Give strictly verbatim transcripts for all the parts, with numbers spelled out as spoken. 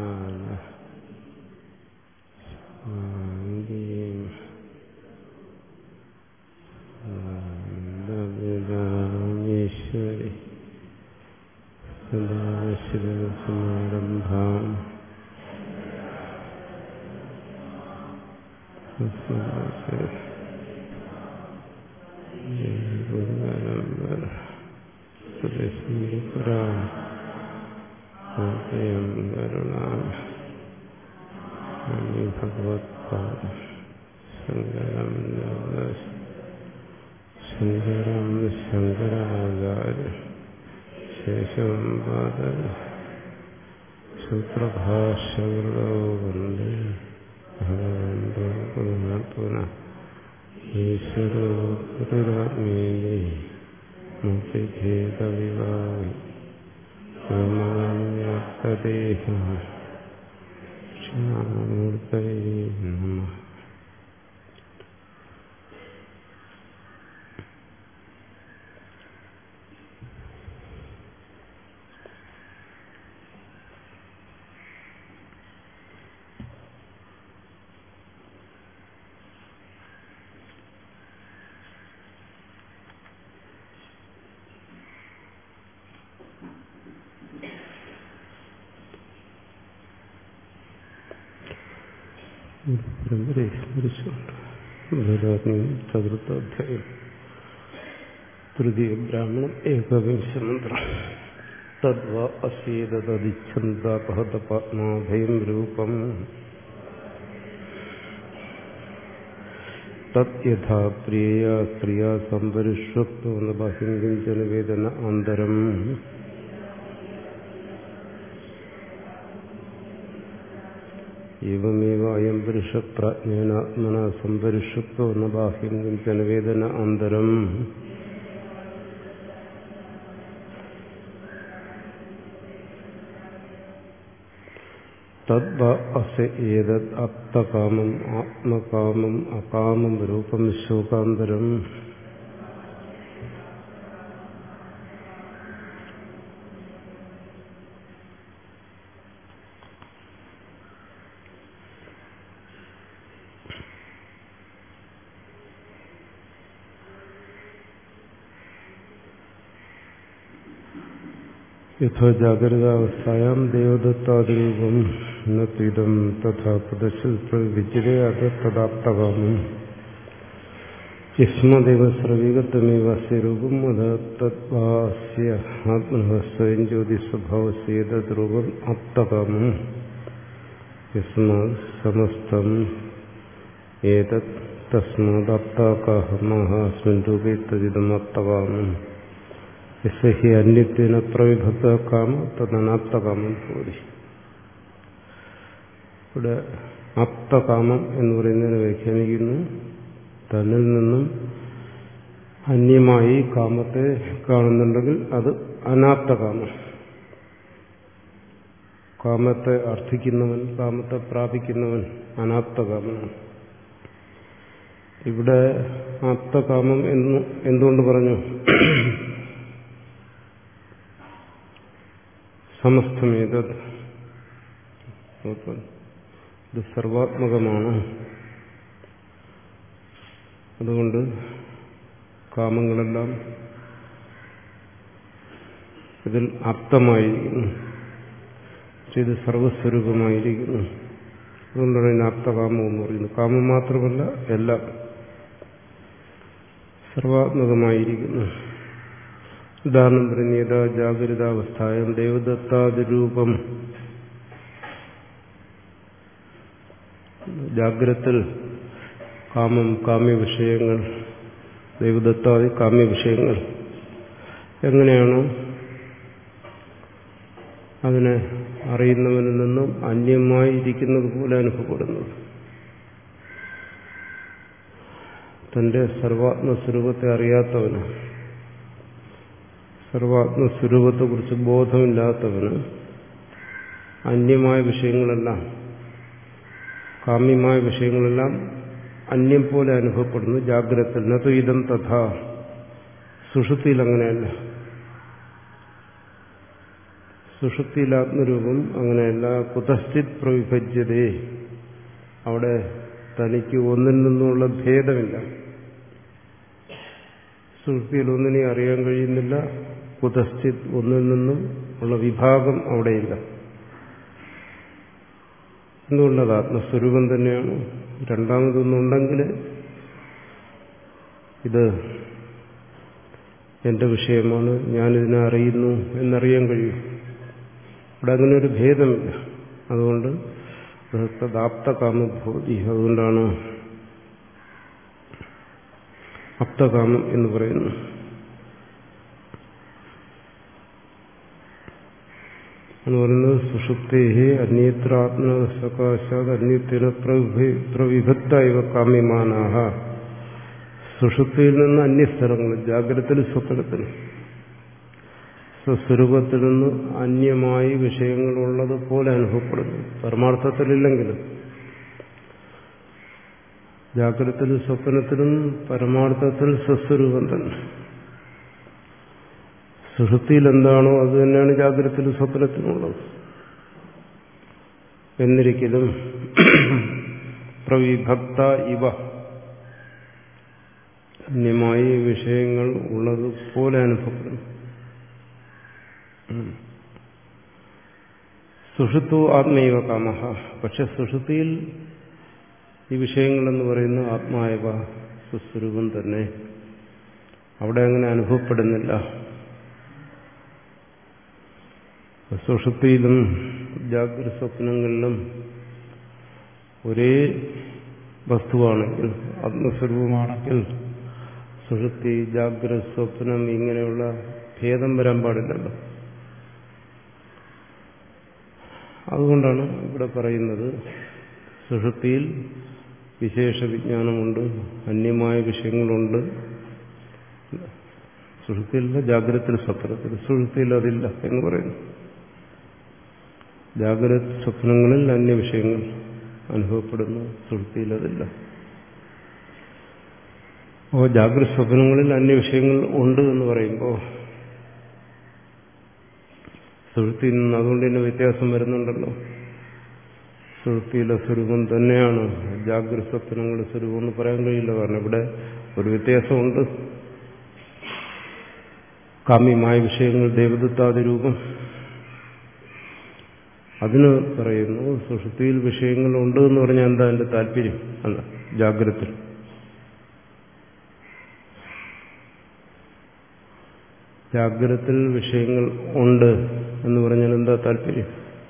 ഈശ്വരി സദാശിവസമാരംഭാം ഭഗവത്പാദം ശങ്കരം ശങ്കരം ശങ്കരാചാര്യ ശേഷം പാദ സൂത്രഭാഷ്യകൃതോ വന്ദേ ഭഗവന്തോ പുനഃ ഈശ്വരോ ഗുരുരാത്മേയേ മുക്തിഭേദവിഭാഗി ബ്രഹ്മണ്യദേഹം ക്ഷാമൂർത്തയേ നമഃ. പരമ്പരയെ സ്മരിച്ചുകൊണ്ട് ചതുർത്ഥാധ്യായം തൃതീയ ബ്രാഹ്മണം ഏകവിംശ മന്ത്രം. തദ്വാ അസീതദിച്ഛന്ദപഹതപത്മാഭയം രൂപം തത് യഥാ പ്രിയയാ സ്ത്രീയാ സംപരിഷ്വക്തോ ന ബാഹ്യം കിഞ്ചന വേദന ആന്തരം ഏവമേവ അയം പുരുഷപ്രാജ്ഞേനാത്മന സംപരിഷ്വക്തോ ന ബാഹ്യം കിഞ്ചന വേദന ആന്തരം തദ്വാ അസ ഏതദ് ആപ്തകാമം ആത്മകാമം അകാമം രൂപം ശോകാന്തരം യഥോ ജാഗ്രതാവസ്ഥായാം ദേവദത്താദിരൂപം നത്വിദം തഥാ പ്രദർശിതവിജ്യതേ തദാപ്തകാമം യസ്മദേവ സ്രവികത്വമേവ അസ്യ രൂപം അത തദ്വാസ്യ ആത്മനഃ സ്വയം ജ്യോതിസ്വഭാവസ്യ ഏതദ് രൂപം ആപ്തകാമം യസ്മാത് സമസ്തം ഏതദ് തസ്മാദാപ്തകാമഃ അസ്മിൻ രൂപേ തദിദം ആപ്തകാമം യസ്യ ഹി അന്യത്വേന പ്രവിഭക്ത കാമ തദനാപ്തകാമം ഭവതി. ഇവിടെ ആപ്തകാമം എന്ന് പറയുന്നതിനെ വ്യാഖ്യാനിക്കുന്നു, തന്നിൽ നിന്നും അന്യമായി കാമത്തെ കാണുന്നുണ്ടെങ്കിൽ അത് അനാപ്തകാമം. കാമത്തെ അർത്ഥിക്കുന്നവൻ, കാമത്തെ പ്രാപിക്കുന്നവൻ അനാപ്തകാമനാണ്. ഇവിടെ ആപ്തകാമം എന്ന് എന്തുകൊണ്ട് പറഞ്ഞു? സമസ്തമേതത് ഇത് സർവാത്മകമാണ്. അതുകൊണ്ട് കാമങ്ങളെല്ലാം ഇതിൽ ആപ്തമായിരിക്കുന്നു, ഇത് സർവസ്വരൂപമായിരിക്കുന്നു. അതുകൊണ്ടാണ് ഇതിന് ആപ്തകാമം എന്ന് പറയുന്നത്. കാമം മാത്രമല്ല, എല്ലാം സർവാത്മകമായിരിക്കുന്നു. ഉദാഹരണം പറയുന്ന യഥാ ജാഗ്രതാവസ്ഥായം ദേവദത്താദിരൂപം. ജാഗ്രത്തിൽ കാമം, കാമ്യവിഷയങ്ങൾ, ദേവദത്താദി കാമ്യവിഷയങ്ങൾ എങ്ങനെയാണ് അതിനെ അറിയുന്നവനിൽ നിന്നും അന്യമായിരിക്കുന്നത് പോലെ അനുഭവപ്പെടുന്നത്? തന്റെ സർവാത്മസ്വരൂപത്തെ അറിയാത്തവന്, സർവാത്മസ്വരൂപത്തെക്കുറിച്ച് ബോധമില്ലാത്തവന് അന്യമായ വിഷയങ്ങളെല്ലാം, കാമ്യമായ വിഷയങ്ങളെല്ലാം അന്യം പോലെ അനുഭവപ്പെടുന്നു ജാഗ്രതയിൽ. നതു ഇതം തഥാ. സുഷുപ്തിയിൽ അങ്ങനെയല്ല. സുഷുപ്തിയിൽ ആത്മരൂപം അങ്ങനെയല്ല. കുതശ്ചിത് പ്രവിഭജ്യതേ, അവിടെ തനിക്ക് ഒന്നിൽ നിന്നുള്ള ഭേദമില്ല. സുഷുപ്തിയിൽ ഒന്നിനെ അറിയാൻ കഴിയുന്നില്ല. കുതശ്ചിത് ഒന്നിൽ നിന്നും ഉള്ള വിഭാഗം അവിടെയില്ല. എന്തുകൊണ്ടത് ആത്മസ്വരൂപം തന്നെയാണ്. രണ്ടാമതൊന്നുണ്ടെങ്കിൽ ഇത് എന്റെ വിഷയമാണ്, ഞാനിതിനെ അറിയുന്നു എന്നറിയാൻ കഴിയും. ഇവിടെ അങ്ങനെ ഒരു ഭേദമില്ല. അതുകൊണ്ട് തദാപ്തകാമഭൂതി, അതുകൊണ്ടാണ് അപ്തകാമം എന്ന് പറയുന്നു. എന്ന് പറയുന്നത് സുഷുപ്തേഹി അന്യത്ര ആത്മസകാശാത് അന്യത്തിന പ്രവിഭക്ത ഇവ കാമ്യമാനാഹ. സുഷുപ്തിയിൽ നിന്ന് അന്യസ്ഥലങ്ങൾ, ജാഗ്രതത്തിലും സ്വപ്നത്തിലും സ്വസ്വരൂപത്തിൽ നിന്ന് അന്യമായി വിഷയങ്ങളുള്ളത് പോലെ അനുഭവപ്പെടുന്നു. പരമാർത്ഥത്തിലില്ലെങ്കിലും ജാഗ്രതത്തിലും സ്വപ്നത്തിലും പരമാർത്ഥത്തിൽ സ്വസ്വരൂപം തന്നെ. സുഷുപ്തിയിൽ എന്താണോ അത് തന്നെയാണ് ജാഗ്രതത്തിലും സ്വപ്നത്തിലുള്ളത്. എന്നിരിക്കലും പ്രവിഭക്ത ഇവ, അന്യമായി വിഷയങ്ങൾ ഉള്ളത് പോലെ അനുഭവപ്പെടുന്നു. സുഷുപ്തു ആത്മൈവ കാമഹ, പക്ഷെ സുഷുപ്തിയിൽ ഈ വിഷയങ്ങളെന്ന് പറയുന്ന ആത്മാവ സുസ്വരൂപം തന്നെ, അവിടെ അങ്ങനെ അനുഭവപ്പെടുന്നില്ല. സുഷുപ്തിയിലും ജാഗ്രത സ്വപ്നങ്ങളിലും ഒരേ വസ്തുവാണെങ്കിൽ, ആത്മസ്വരൂപമാണെങ്കിൽ സുഷുപ്തി ജാഗ്രത സ്വപ്നം ഇങ്ങനെയുള്ള ഭേദം വരാൻ പാടില്ലല്ലോ. അതുകൊണ്ടാണ് ഇവിടെ പറയുന്നത് സുഷുപ്തിയിൽ വിശേഷ വിജ്ഞാനമുണ്ട്, അന്യമായ വിഷയങ്ങളുണ്ട്. സുഷുപ്തിയില്ല, ജാഗ്രതത്തിൽ സ്വപ്നത്തിൽ. സുഷുപ്തിയിൽ അതില്ല എന്ന് പറയുന്നു. ജാഗ്രത സ്വപ്നങ്ങളിൽ അന്യവിഷയങ്ങൾ അനുഭവപ്പെടുന്നു, സുഷുപ്തിയിൽ അതില്ല. അപ്പോൾ ജാഗ്രത സ്വപ്നങ്ങളിൽ അന്യവിഷയങ്ങൾ ഉണ്ട് എന്ന് പറയുമ്പോൾ സുഷുപ്തിയിൽ നിന്ന് അതുകൊണ്ട് തന്നെ വ്യത്യാസം വരുന്നുണ്ടല്ലോ. സുഷുപ്തിയിലെ സ്വരൂപം തന്നെയാണ് ജാഗ്രത സ്വപ്നങ്ങളുടെ സ്വരൂപം എന്ന് പറയാൻ കഴിയില്ല. കാരണം ഇവിടെ ഒരു വ്യത്യാസമുണ്ട്. കാമ്യമായ വിഷയങ്ങൾ ദേവദത്താദി രൂപം, അതിന് പറയുന്നു സുഷുപ്തിയിൽ വിഷയങ്ങളുണ്ട് എന്ന് പറഞ്ഞാൽ എന്താ എന്റെ താല്പര്യം? അല്ല, ജാഗ്രത ജാഗ്രതത്തിൽ വിഷയങ്ങൾ ഉണ്ട് എന്ന് പറഞ്ഞാൽ എന്താ താല്പര്യം?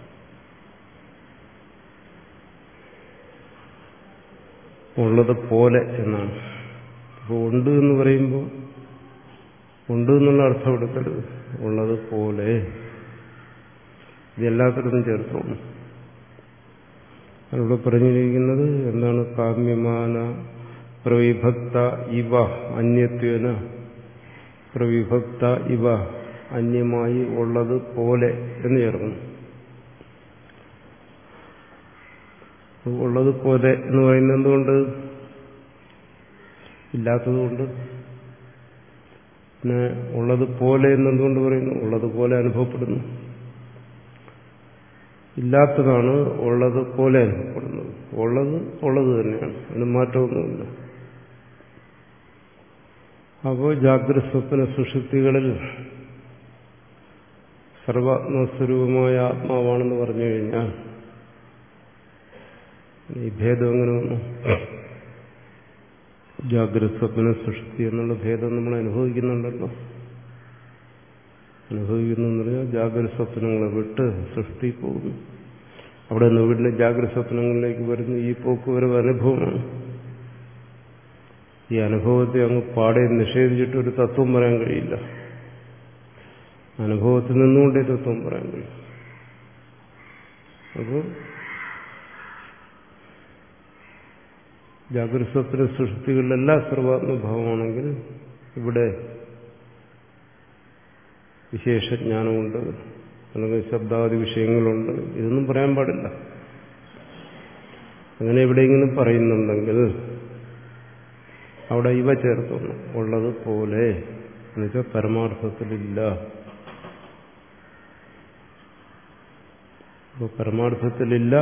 ഉള്ളത് പോലെ എന്നാണ്. അപ്പോൾ ഉണ്ട് എന്ന് പറയുമ്പോൾ ഉണ്ട് എന്നുള്ള അർത്ഥം എടുക്കരുത്. ഉള്ളത് പോലെ, ഇത് എല്ലാത്തിടത്തും ചേർത്തോളൂ. അതിവിടെ പറഞ്ഞിരിക്കുന്നത് എന്താണ്? കാമ്യമാന പ്രവിഭക്ത ഇവ അന്യത്വേന, പ്രവിഭക്ത ഇവ അന്യമായി ഉള്ളത് പോലെ എന്ന് ചേർക്കുന്നു. ഉള്ളത് പോലെ എന്ന് പറയുന്നത് എന്തുകൊണ്ട്? ഇല്ലാത്തതുകൊണ്ട്. പിന്നെ ഉള്ളത് പോലെ എന്നെന്തുകൊണ്ട് പറയുന്നു? ഉള്ളത് പോലെ അനുഭവപ്പെടുന്നു. ഇല്ലാത്തതാണ് ഉള്ളത് പോലെ അനുഭവപ്പെടുന്നത്. ഉള്ളത് ഉള്ളത് തന്നെയാണ്, അതിന് മാറ്റമൊന്നുമില്ല. അപ്പോൾ ജാഗ്രത സ്വപ്ന സുഷുപ്തികളിൽ സർവാത്മസ്വരൂപമായ ആത്മാവാണെന്ന് പറഞ്ഞു കഴിഞ്ഞാൽ ഈ ഭേദം എങ്ങനെ വന്നു? ജാഗ്രത സ്വപ്ന സുഷുപ്തി എന്നുള്ള ഭേദം നമ്മൾ അനുഭവിക്കുന്നുണ്ടല്ലോ. അനുഭവിക്കുന്നു എന്ന് പറഞ്ഞാൽ ജാഗ്രത സ്വപ്നങ്ങളെ വിട്ട് സൃഷ്ടി പോകുന്നു. അവിടെ നിന്ന് വീണ്ടും ജാഗ്രത സ്വപ്നങ്ങളിലേക്ക് വരുന്നു. ഈ പോക്ക് വരവ് അനുഭവമാണ്. ഈ അനുഭവത്തെ അങ്ങ് പാടെ നിഷേധിച്ചിട്ട് ഒരു തത്വം പറയാൻ കഴിയില്ല. അനുഭവത്തിൽ നിന്നുകൊണ്ടേ തത്വം പറയാൻ കഴിയും. അപ്പോൾ ജാഗ്രത സ്വപ്ന സൃഷ്ടികളിലെല്ലാം സർവാത്മഭാവമാണെങ്കിൽ ഇവിടെ വിശേഷജ്ഞാനമുണ്ട്, അല്ലെങ്കിൽ ശബ്ദാദി വിഷയങ്ങളുണ്ട്, ഇതൊന്നും പറയാൻ പാടില്ല. അങ്ങനെ എവിടെയെങ്കിലും പറയുന്നുണ്ടെങ്കിൽ അവിടെ ഇവ ചേർക്കുന്നു. ഉള്ളത് പോലെ എന്നുവെച്ചാൽ പരമാർത്ഥത്തിലില്ല. അപ്പോൾ പരമാർത്ഥത്തിലില്ല,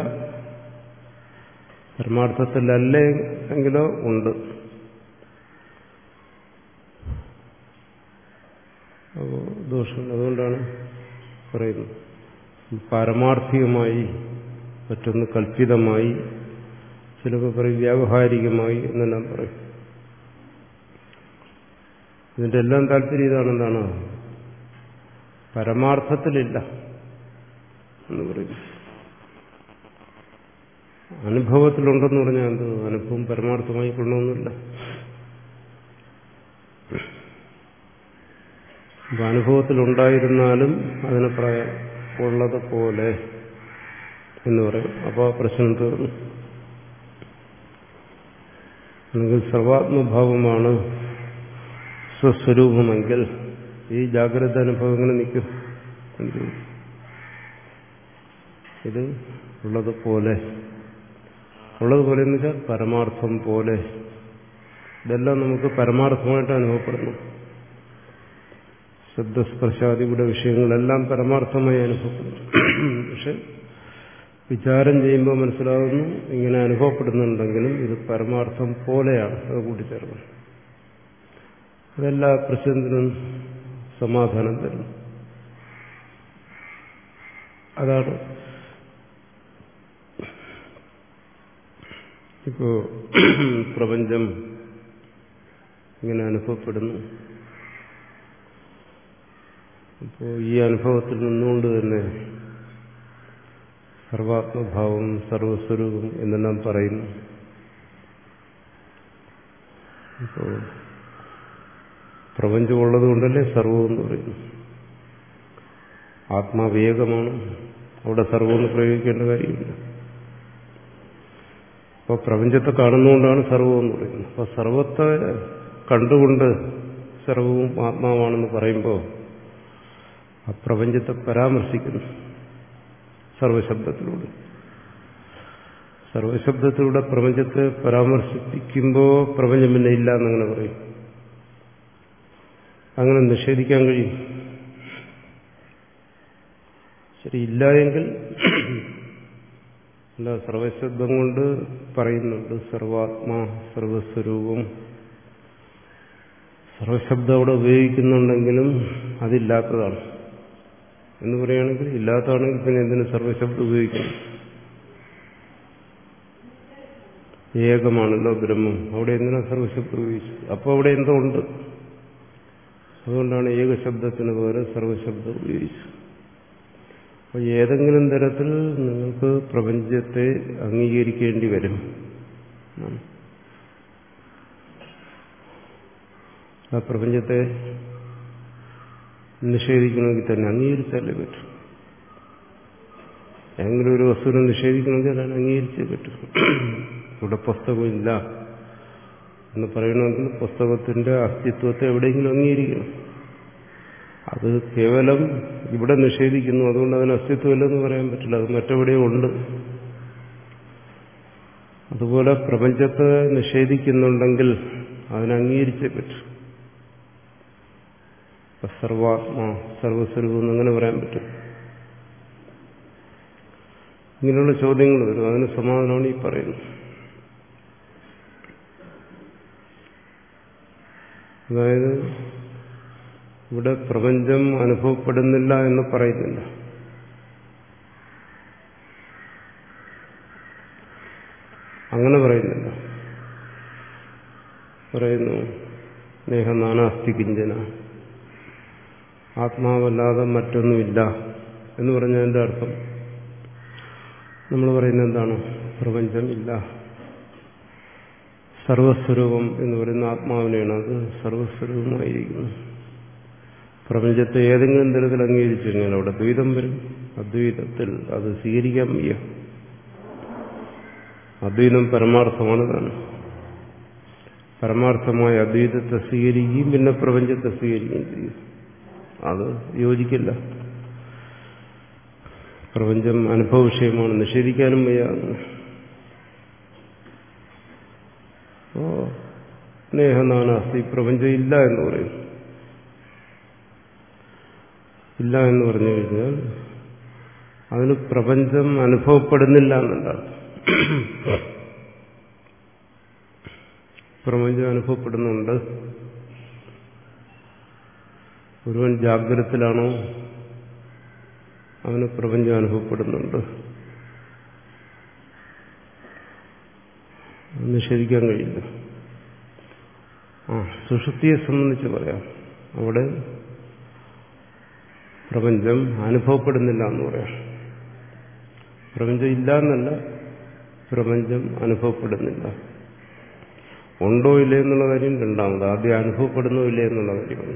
പരമാർത്ഥത്തിലല്ലേ എങ്കിലോ ഉണ്ട്. അപ്പോൾ ദോഷമുണ്ട്. അതുകൊണ്ടാണ് പറയുന്നത് പാരമാർത്ഥികമായി, മറ്റൊന്ന് കൽപ്പിതമായി, ചിലപ്പോൾ പറയും വ്യാവഹാരികമായി എന്നെല്ലാം പറയും. ഇതിൻ്റെ എല്ലാം താല്പര്യം ഇതാണ്, എന്താണ് പരമാർത്ഥത്തിലില്ല എന്ന് പറയും. അനുഭവത്തിലുണ്ടെന്ന് പറഞ്ഞാൽ എന്ത്? അനുഭവം പരമാർത്ഥമായി കൊള്ളണമെന്നില്ല. അപ്പൊ അനുഭവത്തിലുണ്ടായിരുന്നാലും അതിനെ പറയാം ഉള്ളത് പോലെ എന്ന് പറയും. അപ്പോൾ പ്രശ്നം തീർന്നു. അല്ലെങ്കിൽ സർവാത്മഭാവമാണ് സ്വസ്വരൂപമെങ്കിൽ ഈ ജാഗ്രത അനുഭവം എങ്ങനെ നിൽക്കും? ഇത് ഉള്ളതുപോലെ, ഉള്ളതുപോലെ എന്ന് വെച്ചാൽ പരമാർത്ഥം പോലെ. ഇതെല്ലാം നമുക്ക് പരമാർത്ഥമായിട്ട് അനുഭവപ്പെടുന്നു. ശബ്ദസ്പർശാദിയുടെ വിഷയങ്ങളെല്ലാം പരമാർത്ഥമായി അനുഭവപ്പെടുന്നു. പക്ഷെ വിചാരം ചെയ്യുമ്പോൾ മനസ്സിലാകുന്നു ഇങ്ങനെ അനുഭവപ്പെടുന്നുണ്ടെങ്കിലും ഇത് പരമാർത്ഥം പോലെയാണ്. അത് കൂട്ടിച്ചേർക്കണം. അതെല്ലാ പ്രശ്നത്തിനും സമാധാനം തരുന്നു. അതാണ് ഇപ്പോ പ്രപഞ്ചം ഇങ്ങനെ അനുഭവപ്പെടുന്നു. അപ്പോൾ ഈ അനുഭവത്തിൽ നിന്നുകൊണ്ട് തന്നെ സർവാത്മഭാവം, സർവസ്വരൂപം എന്നെല്ലാം പറയുന്നു. ഇപ്പോൾ പ്രപഞ്ചമുള്ളത് കൊണ്ടല്ലേ സർവം എന്ന് പറയുന്നു. ആത്മാവേകമാണ്, അവിടെ സർവമെന്ന് പ്രയോഗിക്കേണ്ട കാര്യമില്ല. അപ്പോൾ പ്രപഞ്ചത്തെ കാണുന്നതുകൊണ്ടാണ് സർവം എന്ന് പറയുന്നത്. അപ്പോൾ സർവത്തെ കണ്ടുകൊണ്ട് സർവവും ആത്മാവാണെന്ന് പറയുമ്പോൾ ആ പ്രപഞ്ചത്തെ പരാമർശിക്കുന്നു സർവശബ്ദത്തിലൂടെ. സർവശബ്ദത്തിലൂടെ പ്രപഞ്ചത്തെ പരാമർശിപ്പിക്കുമ്പോൾ പ്രപഞ്ചം പിന്നെ ഇല്ല എന്നങ്ങനെ പറയും. അങ്ങനെ നിഷേധിക്കാൻ കഴിയും? ശരി, ഇല്ല എങ്കിൽ അല്ല, സർവശബ്ദം കൊണ്ട് പറയുന്നുണ്ട് സർവാത്മാ, സർവസ്വരൂപം. സർവശബ്ദം അവിടെ ഉപയോഗിക്കുന്നുണ്ടെങ്കിലും അതില്ലാത്തതാണ് എന്ന് പറയുകയാണെങ്കിൽ, ഇല്ലാത്തതാണെങ്കിൽ പിന്നെ എന്തിനു സർവശബ്ദം ഉപയോഗിക്കണം? ഏകമാണല്ലോ ബ്രഹ്മം, അവിടെ എന്തിനാ സർവശബ്ദം ഉപയോഗിച്ചത്? അപ്പോൾ അവിടെ എന്തോ ഉണ്ട്. അതുകൊണ്ടാണ് ഏകശബ്ദത്തിന് പകരം സർവശബ്ദം ഉപയോഗിച്ചത്. അപ്പോൾ ഏതെങ്കിലും തരത്തിൽ നിങ്ങൾക്ക് പ്രപഞ്ചത്തെ അംഗീകരിക്കേണ്ടി വരും. ആ പ്രപഞ്ചത്തെ നിഷേധിക്കണമെങ്കിൽ തന്നെ അംഗീകരിച്ചാലേ പറ്റും. ഏതെങ്കിലും ഒരു വസ്തുവിനെ നിഷേധിക്കണമെങ്കിൽ അതിനെ അംഗീകരിച്ചേ പറ്റും. ഇവിടെ പുസ്തകമില്ല എന്ന് പറയണമെങ്കിൽ പുസ്തകത്തിന്റെ അസ്തിത്വത്തെ എവിടെയെങ്കിലും അംഗീകരിക്കണം. അത് കേവലം ഇവിടെ നിഷേധിക്കുന്നു, അതുകൊണ്ട് അതിന് അസ്തിത്വമില്ലെന്ന് പറയാൻ പറ്റില്ല. അത് മറ്റെവിടെയോ ഉണ്ട്. അതുപോലെ പ്രപഞ്ചത്തെ നിഷേധിക്കുന്നുണ്ടെങ്കിൽ അതിനെ അംഗീകരിച്ചേ പറ്റും. സർവാത്മാ, സർവസ്വരൂപം എന്നങ്ങനെ പറയാൻ പറ്റും. ഇങ്ങനെയുള്ള ചോദ്യങ്ങൾ വരും. അതിന് സമാധാനമാണ് ഈ പറയുന്നത്. അതായത് ഇവിടെ പ്രപഞ്ചം അനുഭവപ്പെടുന്നില്ല എന്ന് പറയുന്നില്ല. അങ്ങനെ പറയുന്നില്ല. പറയുന്നു നേഹ നാനാസ്തി കിഞ്ചന, ആത്മാവല്ലാതെ മറ്റൊന്നുമില്ല എന്ന് പറഞ്ഞതിന്റെ അർത്ഥം നമ്മൾ പറയുന്നത് എന്താണ്? പ്രപഞ്ചം ഇല്ല. സർവസ്വരൂപം എന്ന് പറയുന്ന ആത്മാവിനെയാണ്. അത് സർവസ്വരൂപമായിരിക്കുന്നു. പ്രപഞ്ചത്തെ ഏതെങ്കിലും തരത്തിൽ അംഗീകരിച്ചു കഴിഞ്ഞാൽ അവിടെ ദ്വൈതം വരും. അദ്വൈതത്തിൽ അത് സ്വീകരിക്കാൻ വയ്യ. അദ്വൈതം പരമാർത്ഥമാണ്. താനും പരമാർത്ഥമായ അദ്വൈതത്തെ സ്വീകരിക്കുകയും പിന്നെ പ്രപഞ്ചത്തെ സ്വീകരിക്കുകയും ചെയ്യും. അത് യോജിക്കില്ല. പ്രപഞ്ചം അനുഭവ വിഷയമാണ്, നിഷേധിക്കാനും വയ്യ. ഓ സ്നേഹനാനാസ്തി, പ്രപഞ്ചം ഇല്ല എന്ന് പറയും. ഇല്ല എന്ന് പറഞ്ഞു കഴിഞ്ഞാൽ അതിന് പ്രപഞ്ചം അനുഭവപ്പെടുന്നില്ല എന്നല്ല. പ്രപഞ്ചം അനുഭവപ്പെടുന്നുണ്ട്. ഒരുവൻ ജാഗ്രതത്തിലാണോ അവന് പ്രപഞ്ചം അനുഭവപ്പെടുന്നുണ്ട്. നിഷേധിക്കാൻ കഴിയില്ല. ആ സുഷുപ്തിയെ സംബന്ധിച്ച് പറയാം. അവിടെ പ്രപഞ്ചം അനുഭവപ്പെടുന്നില്ല എന്ന് പറയാം. പ്രപഞ്ചം ഇല്ല എന്നല്ല, പ്രപഞ്ചം അനുഭവപ്പെടുന്നില്ല. ഉണ്ടോ ഇല്ലേ എന്നുള്ള കാര്യം രണ്ടാമത്. ആദ്യം അനുഭവപ്പെടുന്നോ ഇല്ലേ എന്നുള്ള കാര്യമാണ്.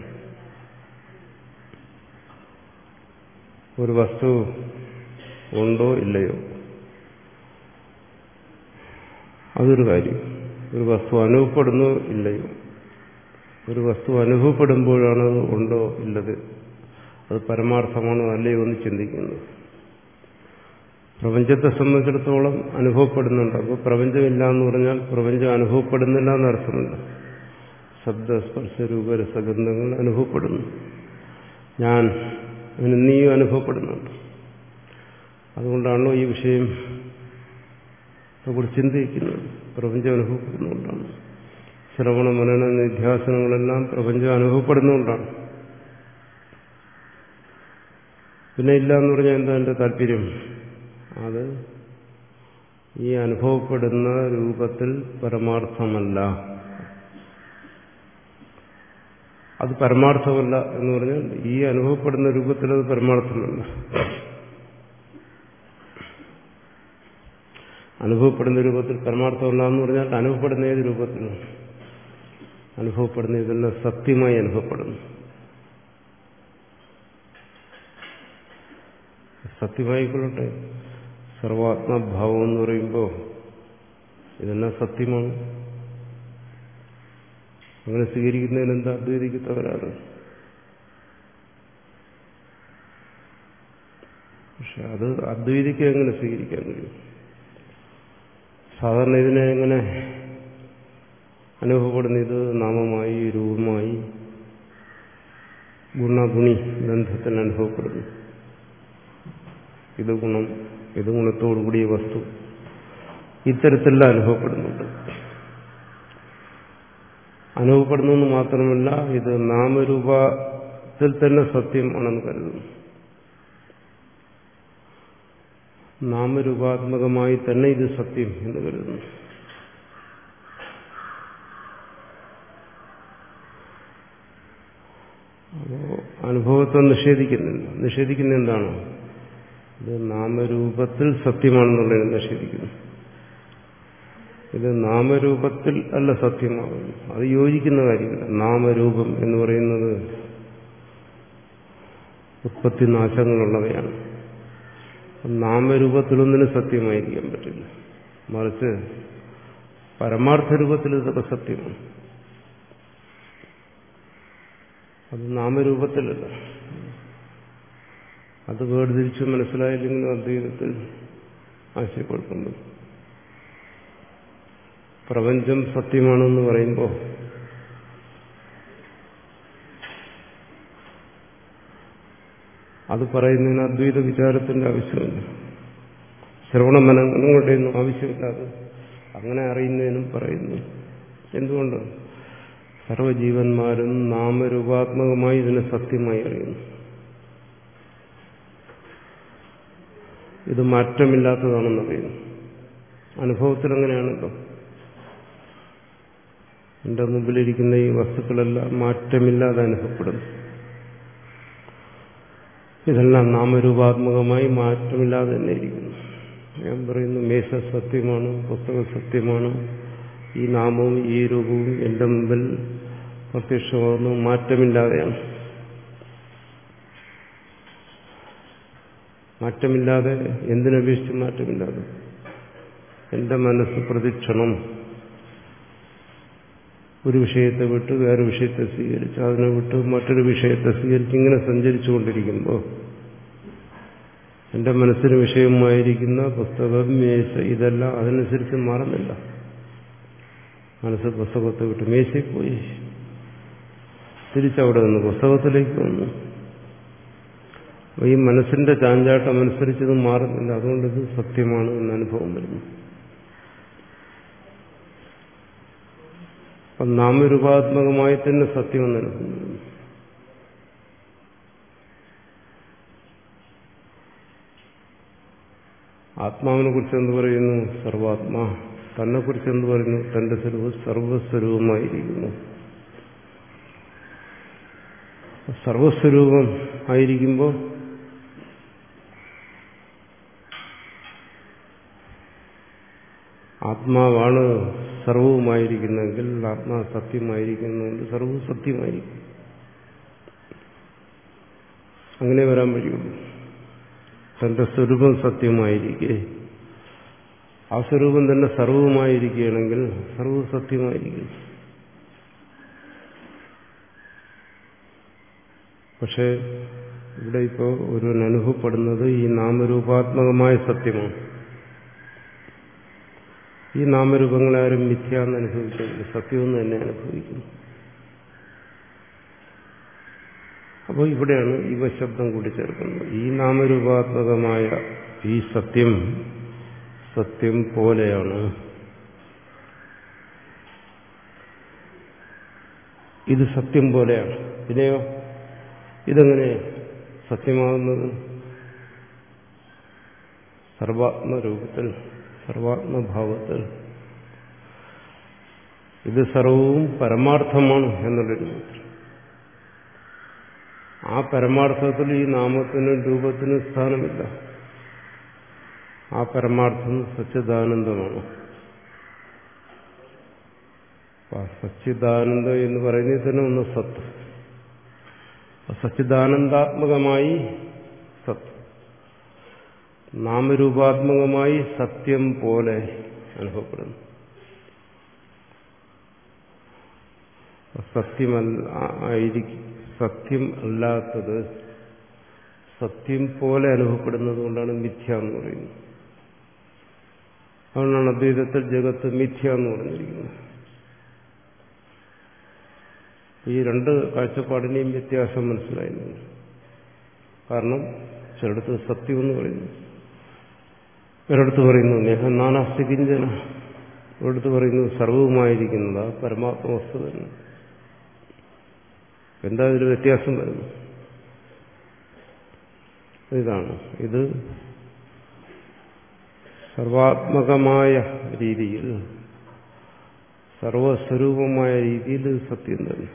ഒരു വസ്തു ഉണ്ടോ ഇല്ലയോ അതൊരു കാര്യം. ഒരു വസ്തു അനുഭവപ്പെടുന്നോ ഇല്ലയോ, ഒരു വസ്തു അനുഭവപ്പെടുമ്പോഴാണ് അത് ഉണ്ടോ ഇല്ലത്, അത് പരമാർത്ഥമാണോ അല്ലയോ എന്ന് ചിന്തിക്കുന്നത്. പ്രപഞ്ചത്തെ സംബന്ധിച്ചിടത്തോളം അനുഭവപ്പെടുന്നുണ്ട്. അപ്പോൾ പ്രപഞ്ചമില്ല എന്ന് പറഞ്ഞാൽ പ്രപഞ്ചം അനുഭവപ്പെടുന്നില്ല എന്നർത്ഥമില്ല. ശബ്ദ സ്പർശ രൂപ രസഗന്ധങ്ങൾ അനുഭവപ്പെടുന്നു. ഞാൻ അതിന് നീയും അനുഭവപ്പെടുന്നുണ്ട്. അതുകൊണ്ടാണല്ലോ ഈ വിഷയം കുറിച്ച് ചിന്തിക്കുന്നത്. പ്രപഞ്ചം അനുഭവപ്പെടുന്നുകൊണ്ടാണ്. ശ്രവണ മനന നിധ്യാസനങ്ങളെല്ലാം പ്രപഞ്ചം അനുഭവപ്പെടുന്നുകൊണ്ടാണ്. പിന്നെ ഇല്ല എന്ന് പറഞ്ഞാൽ എന്താ എൻ്റെ താല്പര്യം? അത് ഈ അനുഭവപ്പെടുന്ന രൂപത്തിൽ പരമാർത്ഥമല്ല. അത് പരമാർത്ഥമല്ല എന്ന് പറഞ്ഞാൽ ഈ അനുഭവപ്പെടുന്ന രൂപത്തിൽ അത് പരമാർത്ഥമല്ല. അനുഭവപ്പെടുന്ന രൂപത്തിൽ പരമാർത്ഥമല്ല എന്ന് പറഞ്ഞാൽ അനുഭവപ്പെടുന്ന ഏത് രൂപത്തിലും അനുഭവപ്പെടുന്ന ഇതെല്ലാം സത്യമായി അനുഭവപ്പെടുന്നു. സത്യമായിക്കൊള്ളട്ടെ. സർവാത്മഭാവം എന്ന് പറയുമ്പോൾ ഇതെല്ലാം സത്യമാണ്. അങ്ങനെ സ്വീകരിക്കുന്നതിന് എന്താ അദ്വൈതിക്ക് തകരാറ്? പക്ഷെ അത് അദ്വൈതിക്ക് എങ്ങനെ സ്വീകരിക്കാൻ കഴിയും? സാധാരണ ഇതിനെ എങ്ങനെ അനുഭവപ്പെടുന്ന ഇത് നാമമായി രൂപമായി ഗുണഗുണി ബന്ധത്തിൽ അനുഭവപ്പെടുന്നു. ഇത് ഗുണം, ഇത് ഗുണത്തോടുകൂടിയ വസ്തു, ഇത്തരത്തിലെല്ലാം അനുഭവപ്പെടുന്നുണ്ട്. അനുഭവപ്പെടുന്നെന്ന് മാത്രമല്ല, ഇത് നാമരൂപത്തിൽ തന്നെ സത്യം ആണെന്ന് കരുതുന്നു. നാമരൂപാത്മകമായി തന്നെ ഇത് സത്യം എന്ന് കരുതുന്നു. അപ്പോ അനുഭവത്തെ നിഷേധിക്കുന്നില്ല. നിഷേധിക്കുന്ന എന്താണ്? ഇത് നാമരൂപത്തിൽ സത്യമാണെന്നുള്ളതിനെ നിഷേധിക്കുന്നു. ഇത് നാമരൂപത്തിൽ അല്ല സത്യമാകുന്നു. അത് യോജിക്കുന്ന കാര്യമില്ല. നാമരൂപം എന്ന് പറയുന്നത് ഉത്പത്തി നാശങ്ങളുള്ളവയാണ്. നാമരൂപത്തിലൊന്നിനും സത്യമായിരിക്കാൻ പറ്റില്ല. മറിച്ച് പരമാർത്ഥ രൂപത്തിൽ ഇതൊക്കെ സത്യമാണ്. അത് നാമരൂപത്തിലല്ല. അത് വേർതിരിച്ച് മനസ്സിലായില്ലെങ്കിലും അദ്വൈതത്തിൽ ആശയക്കുഴപ്പമുണ്ട്. പ്രപഞ്ചം സത്യമാണെന്ന് പറയുമ്പോൾ അത് പറയുന്നതിന് അദ്വൈത വിചാരത്തിന്റെ ആവശ്യമില്ല. ശ്രവണ മനനങ്ങളുടെയൊന്നും ആവശ്യമില്ലാതെ അങ്ങനെ അറിയുന്നതിനും പറയുന്നു. എന്തുകൊണ്ട്? സർവജീവന്മാരും നാമരൂപാത്മകമായി ഇതിനെ സത്യമായി അറിയുന്നു. ഇത് മാറ്റമില്ലാത്തതാണെന്നറിയുന്നു. അനുഭവത്തിൽ അങ്ങനെയാണല്ലോ. എന്റെ മുമ്പിലിരിക്കുന്ന ഈ വസ്തുക്കളെല്ലാം മാറ്റമില്ലാതെ അനുഭവപ്പെടുന്നു. ഇതെല്ലാം നാമരൂപാത്മകമായി മാറ്റമില്ലാതെ തന്നെ ഇരിക്കുന്നു. ഞാൻ പറയുന്നു, മേശ സത്യമാണ്, പുസ്തകം സത്യമാണ്, ഈ നാമവും ഈ രൂപവും എന്റെ മുമ്പിൽ പ്രത്യക്ഷമാകുന്നു, മാറ്റമില്ലാതെയാണ്. മാറ്റമില്ലാതെ എന്തിനപേക്ഷിച്ച് മാറ്റമില്ലാതെ? എന്റെ മനസ്സ് പ്രതിക്ഷണം ഒരു വിഷയത്തെ വിട്ട് വേറെ വിഷയത്തെ സ്വീകരിച്ച്, അതിനെ വിട്ട് മറ്റൊരു വിഷയത്തെ സ്വീകരിച്ച് ഇങ്ങനെ സഞ്ചരിച്ചുകൊണ്ടിരിക്കുമ്പോൾ എന്റെ മനസ്സിന് വിഷയമായിരിക്കുന്ന പുസ്തകം, മേശ, ഇതെല്ലാം അതിനനുസരിച്ച് മാറുന്നില്ല. മനസ്സ് പുസ്തകത്തെ വിട്ട് മേശയിൽ പോയി, തിരിച്ചവിടെ നിന്ന് പുസ്തകത്തിലേക്ക് വന്നു. ഈ മനസ്സിന്റെ ചാഞ്ചാട്ടം അനുസരിച്ചത് മാറുന്നില്ല. അതുകൊണ്ട് ഇത് സത്യമാണ് എന്ന അനുഭവം വരുന്നു. അപ്പം നാമരൂപാത്മകമായി തന്നെ സത്യമെന്ന് അനുഭവം വരുന്നു. ആത്മാവിനെ കുറിച്ച് എന്ത് പറയുന്നു? സർവാത്മാ. തന്നെ കുറിച്ച് എന്ത് പറയുന്നു? തന്റെ സ്വരൂപം സർവസ്വരൂപമായിരിക്കുന്നു. സർവസ്വരൂപം ആയിരിക്കുമ്പോൾ ആത്മാവാണ് സർവവുമായിരിക്കുന്നെങ്കിൽ ആത്മാ സത്യമായിരിക്കുന്നുണ്ട്, സർവവും സത്യമായിരിക്കും. അങ്ങനെ വരാൻ വഴിയുള്ളൂ. തന്റെ സ്വരൂപം സത്യമായിരിക്കെ ആ സ്വരൂപം തന്നെ സർവവുമായിരിക്കുകയാണെങ്കിൽ സർവവും സത്യമായിരിക്കും. പക്ഷെ ഇവിടെ ഇപ്പോൾ ഒരുവൻ അനുഭവപ്പെടുന്നത് ഈ നാമരൂപാത്മകമായ സത്യമാണ്. ഈ നാമരൂപങ്ങളെ ആരും മിഥ്യാന്ന് അനുഭവിക്കുന്നില്ല, സത്യമെന്ന് തന്നെ അനുഭവിക്കുന്നു. അപ്പോൾ ഇവിടെയാണ് ഇവ ശബ്ദം കൂടി ചേർക്കുന്നത്. ഈ നാമരൂപാത്മകമായ ഈ സത്യം സത്യം പോലെയാണ്. ഇത് സത്യം പോലെയാണ്. പിന്നെയോ ഇതെങ്ങനെ സത്യമാകുന്നത്? സർവാത്മരൂപത്തിൽ, സർവാത്മഭാവത്തിൽ. ഇത് സർവവും പരമാർത്ഥമാണ് എന്നുള്ള രൂപത്തിൽ. ആ പരമാർത്ഥത്തിൽ ഈ നാമത്തിനും രൂപത്തിനും സ്ഥാനമില്ല. ആ പരമാർത്ഥം സച്ചിദാനന്ദമാണ്. സച്ചിദാനന്ദം എന്ന് പറയുന്നത് തന്നെ ഒന്ന് സത്ത്. സച്ചിദാനന്ദാത്മകമായി സത്ത്, നാമരൂപാത്മകമായി സത്യം പോലെ അനുഭവപ്പെടുന്നു. സത്യമല്ലായിരിക്കും, സത്യം അല്ലാത്തത് സത്യം പോലെ അനുഭവപ്പെടുന്നത് കൊണ്ടാണ് മിഥ്യ എന്ന് പറയുന്നത്. അതുകൊണ്ടാണ് അദ്വൈതത്തിൽ ജഗത്ത് മിഥ്യ എന്ന് പറഞ്ഞിരിക്കുന്നത്. ഈ രണ്ട് കാഴ്ചപ്പാടിനെയും വ്യത്യാസം മനസ്സിലായിരുന്നു. കാരണം ചിലടത്ത് സത്യം എന്ന് പറയുന്നു, ഒരിടത്ത് പറയുന്നു നേഹ നാനാസ്തി കിഞ്ചന, ഒരിടത്ത് പറയുന്നു സർവവുമായിരിക്കുന്നത് പരമാത്മ വസ്തു തന്നെ. എന്താ ഇതിൽ വ്യത്യാസം വരുന്നു? ഇതാണ് ഇത് സർവാത്മകമായ രീതിയിൽ, സർവസ്വരൂപമായ രീതിയിൽ സത്യം തന്നെ.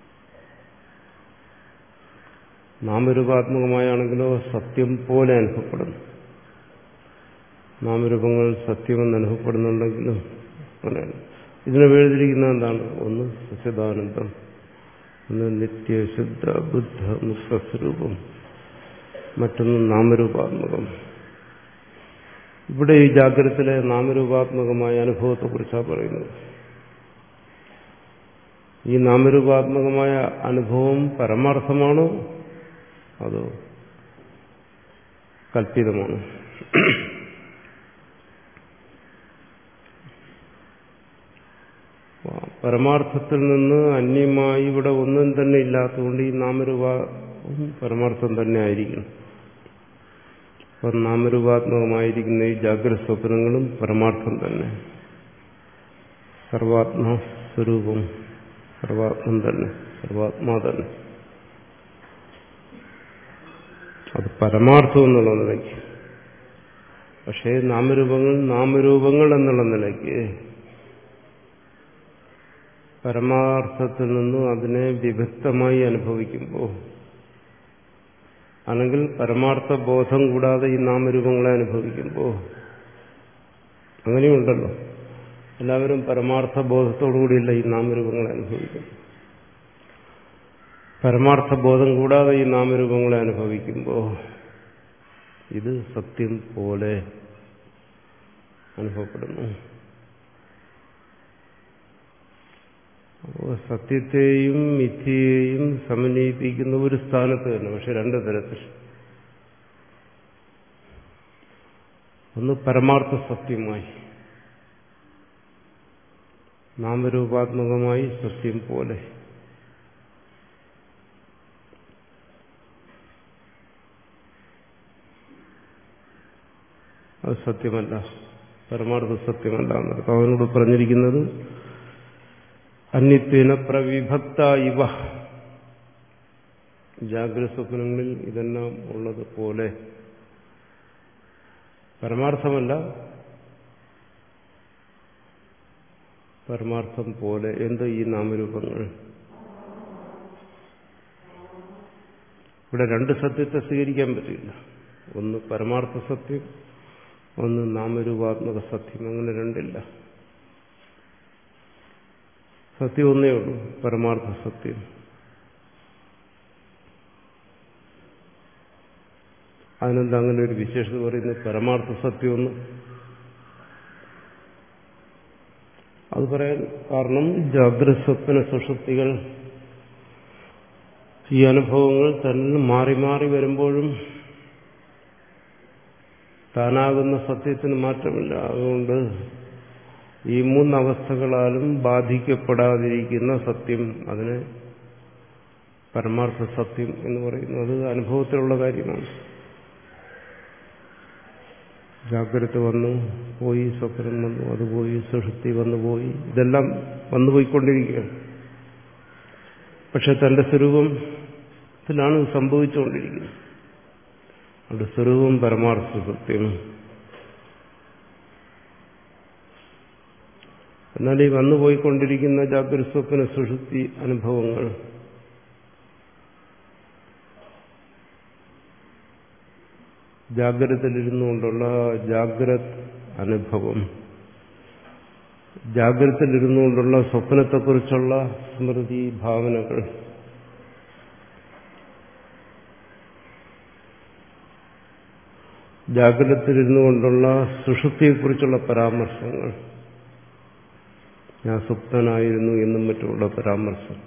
നാമരൂപാത്മകമായാണെങ്കിലോ സത്യം പോലെ അനുഭവപ്പെടുന്നു. നാമരൂപങ്ങൾ സത്യമെന്ന് അനുഭവപ്പെടുന്നുണ്ടെങ്കിലും അങ്ങനെയാണ്. ഇതിനെ വേർതിരിക്കുന്ന എന്താണ്? ഒന്ന് സച്ചിദാനന്ദം, ഒന്ന് നിത്യശുദ്ധ ബുദ്ധ മുക്തസ്വരൂപം, മറ്റൊന്ന് നാമരൂപാത്മകം. ഇവിടെ ഈ ജാഗ്രതത്തിലെ നാമരൂപാത്മകമായ അനുഭവത്തെക്കുറിച്ചാണ് പറയുന്നത്. ഈ നാമരൂപാത്മകമായ അനുഭവം പരമാർത്ഥമാണോ അതോ കൽപ്പിതമാണോ? പരമാർത്ഥത്തിൽ നിന്ന് അന്യമായി ഇവിടെ ഒന്നും തന്നെ ഇല്ലാത്തതുകൊണ്ട് ഈ നാമരൂപം പരമാർത്ഥം തന്നെ ആയിരിക്കണം. അപ്പം നാമരൂപാത്മകമായിരിക്കുന്ന ഈ ജാഗ്രത സ്വപ്നങ്ങളും പരമാർത്ഥം തന്നെ, സർവാത്മസ്വരൂപം, സർവാത്മം തന്നെ, സർവാത്മാ തന്നെ. അത് പരമാർത്ഥം എന്നുള്ള നിലയ്ക്ക്. പക്ഷേ നാമരൂപങ്ങൾ നാമരൂപങ്ങൾ എന്നുള്ള നിലയ്ക്ക് പരമാർത്ഥത്തിൽ നിന്നും അതിനെ വിഭക്തമായി അനുഭവിക്കുമ്പോൾ, അല്ലെങ്കിൽ പരമാർത്ഥ ബോധം കൂടാതെ ഈ നാമരൂപങ്ങളെ അനുഭവിക്കുമ്പോൾ, അങ്ങനെയുണ്ടല്ലോ, എല്ലാവരും പരമാർത്ഥ ബോധത്തോടുകൂടിയല്ല ഈ നാമരൂപങ്ങളെ അനുഭവിക്കുന്നു. പരമാർത്ഥ ബോധം കൂടാതെ ഈ നാമരൂപങ്ങളെ അനുഭവിക്കുമ്പോൾ ഇത് സത്യം പോലെ അനുഭവപ്പെടുന്നു. അപ്പോൾ സത്യത്തെയും മിഥ്യയെയും സമന്വയിപ്പിക്കുന്ന ഒരു സ്ഥാനത്ത് തന്നെ, പക്ഷെ രണ്ട് തരത്തിൽ. ഒന്ന് പരമാർത്ഥ സത്യമായി, നാമരൂപാത്മകമായി സത്യം പോലെ. അത് സത്യമല്ല, പരമാർത്ഥ സത്യമല്ല എന്നർത്ഥം. അവനോട് പറഞ്ഞിരിക്കുന്നത് അന്യത്വേന പ്രവിഭക്ത ഇവ, ജാഗ്രത സ്വപ്നങ്ങളിൽ ഇതെല്ലാം ഉള്ളത് പോലെ പരമാർത്ഥമല്ല, പരമാർത്ഥം പോലെ. എന്ത് ഈ നാമരൂപങ്ങൾ? ഇവിടെ രണ്ട് സത്യത്തെ സ്വീകരിക്കാൻ പറ്റില്ല. ഒന്ന് പരമാർത്ഥ സത്യം, ഒന്ന് നാമരൂപാത്മക സത്യം. അങ്ങനെ രണ്ടില്ല. സത്യം ഒന്നേ ഉള്ളൂ, പരമാർത്ഥ സത്യം. അതിനെന്താ അങ്ങനെ ഒരു വിശേഷത പറയുന്നത് പരമാർത്ഥ സത്യമെന്ന്? അത് പറയാൻ കാരണം ജാഗ്രത സ്വപ്ന സുഷുപ്തികൾ ഈ അനുഭവങ്ങൾ തന്നെ മാറി മാറി വരുമ്പോഴും താനാകുന്ന സത്യത്തിന് മാറ്റമില്ല. അതുകൊണ്ട് ഈ മൂന്നവസ്ഥകളാലും ബാധിക്കപ്പെടാതിരിക്കുന്ന സത്യം, അതിനെ പരമാർത്ഥ സത്യം എന്ന് പറയുന്നു. അത് അനുഭവത്തിലുള്ള കാര്യമാണ്. ജാഗ്രത വന്നു പോയി, സ്വപ്നം വന്നു അത് പോയി, സുഷുപ്തി വന്നു പോയി, ഇതെല്ലാം വന്നുപോയിക്കൊണ്ടിരിക്കുകയാണ്. പക്ഷെ തന്റെ സ്വരൂപത്തിലാണ് സംഭവിച്ചുകൊണ്ടിരിക്കുന്നത്. അവിടെ സ്വരൂപം പരമാർത്ഥ സത്യം. എന്നാൽ ഈ വന്നുപോയിക്കൊണ്ടിരിക്കുന്ന ജാഗ്രത സ്വപ്ന സുഷുപ്തി അനുഭവങ്ങൾ ജാഗ്രതയിലിരുന്നുകൊണ്ടുള്ള ജാഗ്രത് അനുഭവം, ജാഗ്രതയിലിരുന്നുകൊണ്ടുള്ള സ്വപ്നത്തെക്കുറിച്ചുള്ള സ്മൃതി ഭാവനകൾ, ജാഗ്രതയിലിരുന്നുകൊണ്ടുള്ള സുഷുപ്തിയെക്കുറിച്ചുള്ള പരാമർശങ്ങൾ, ഞാൻ സുപ്തനായിരുന്നു എന്നും മറ്റുമുള്ള പരാമർശം,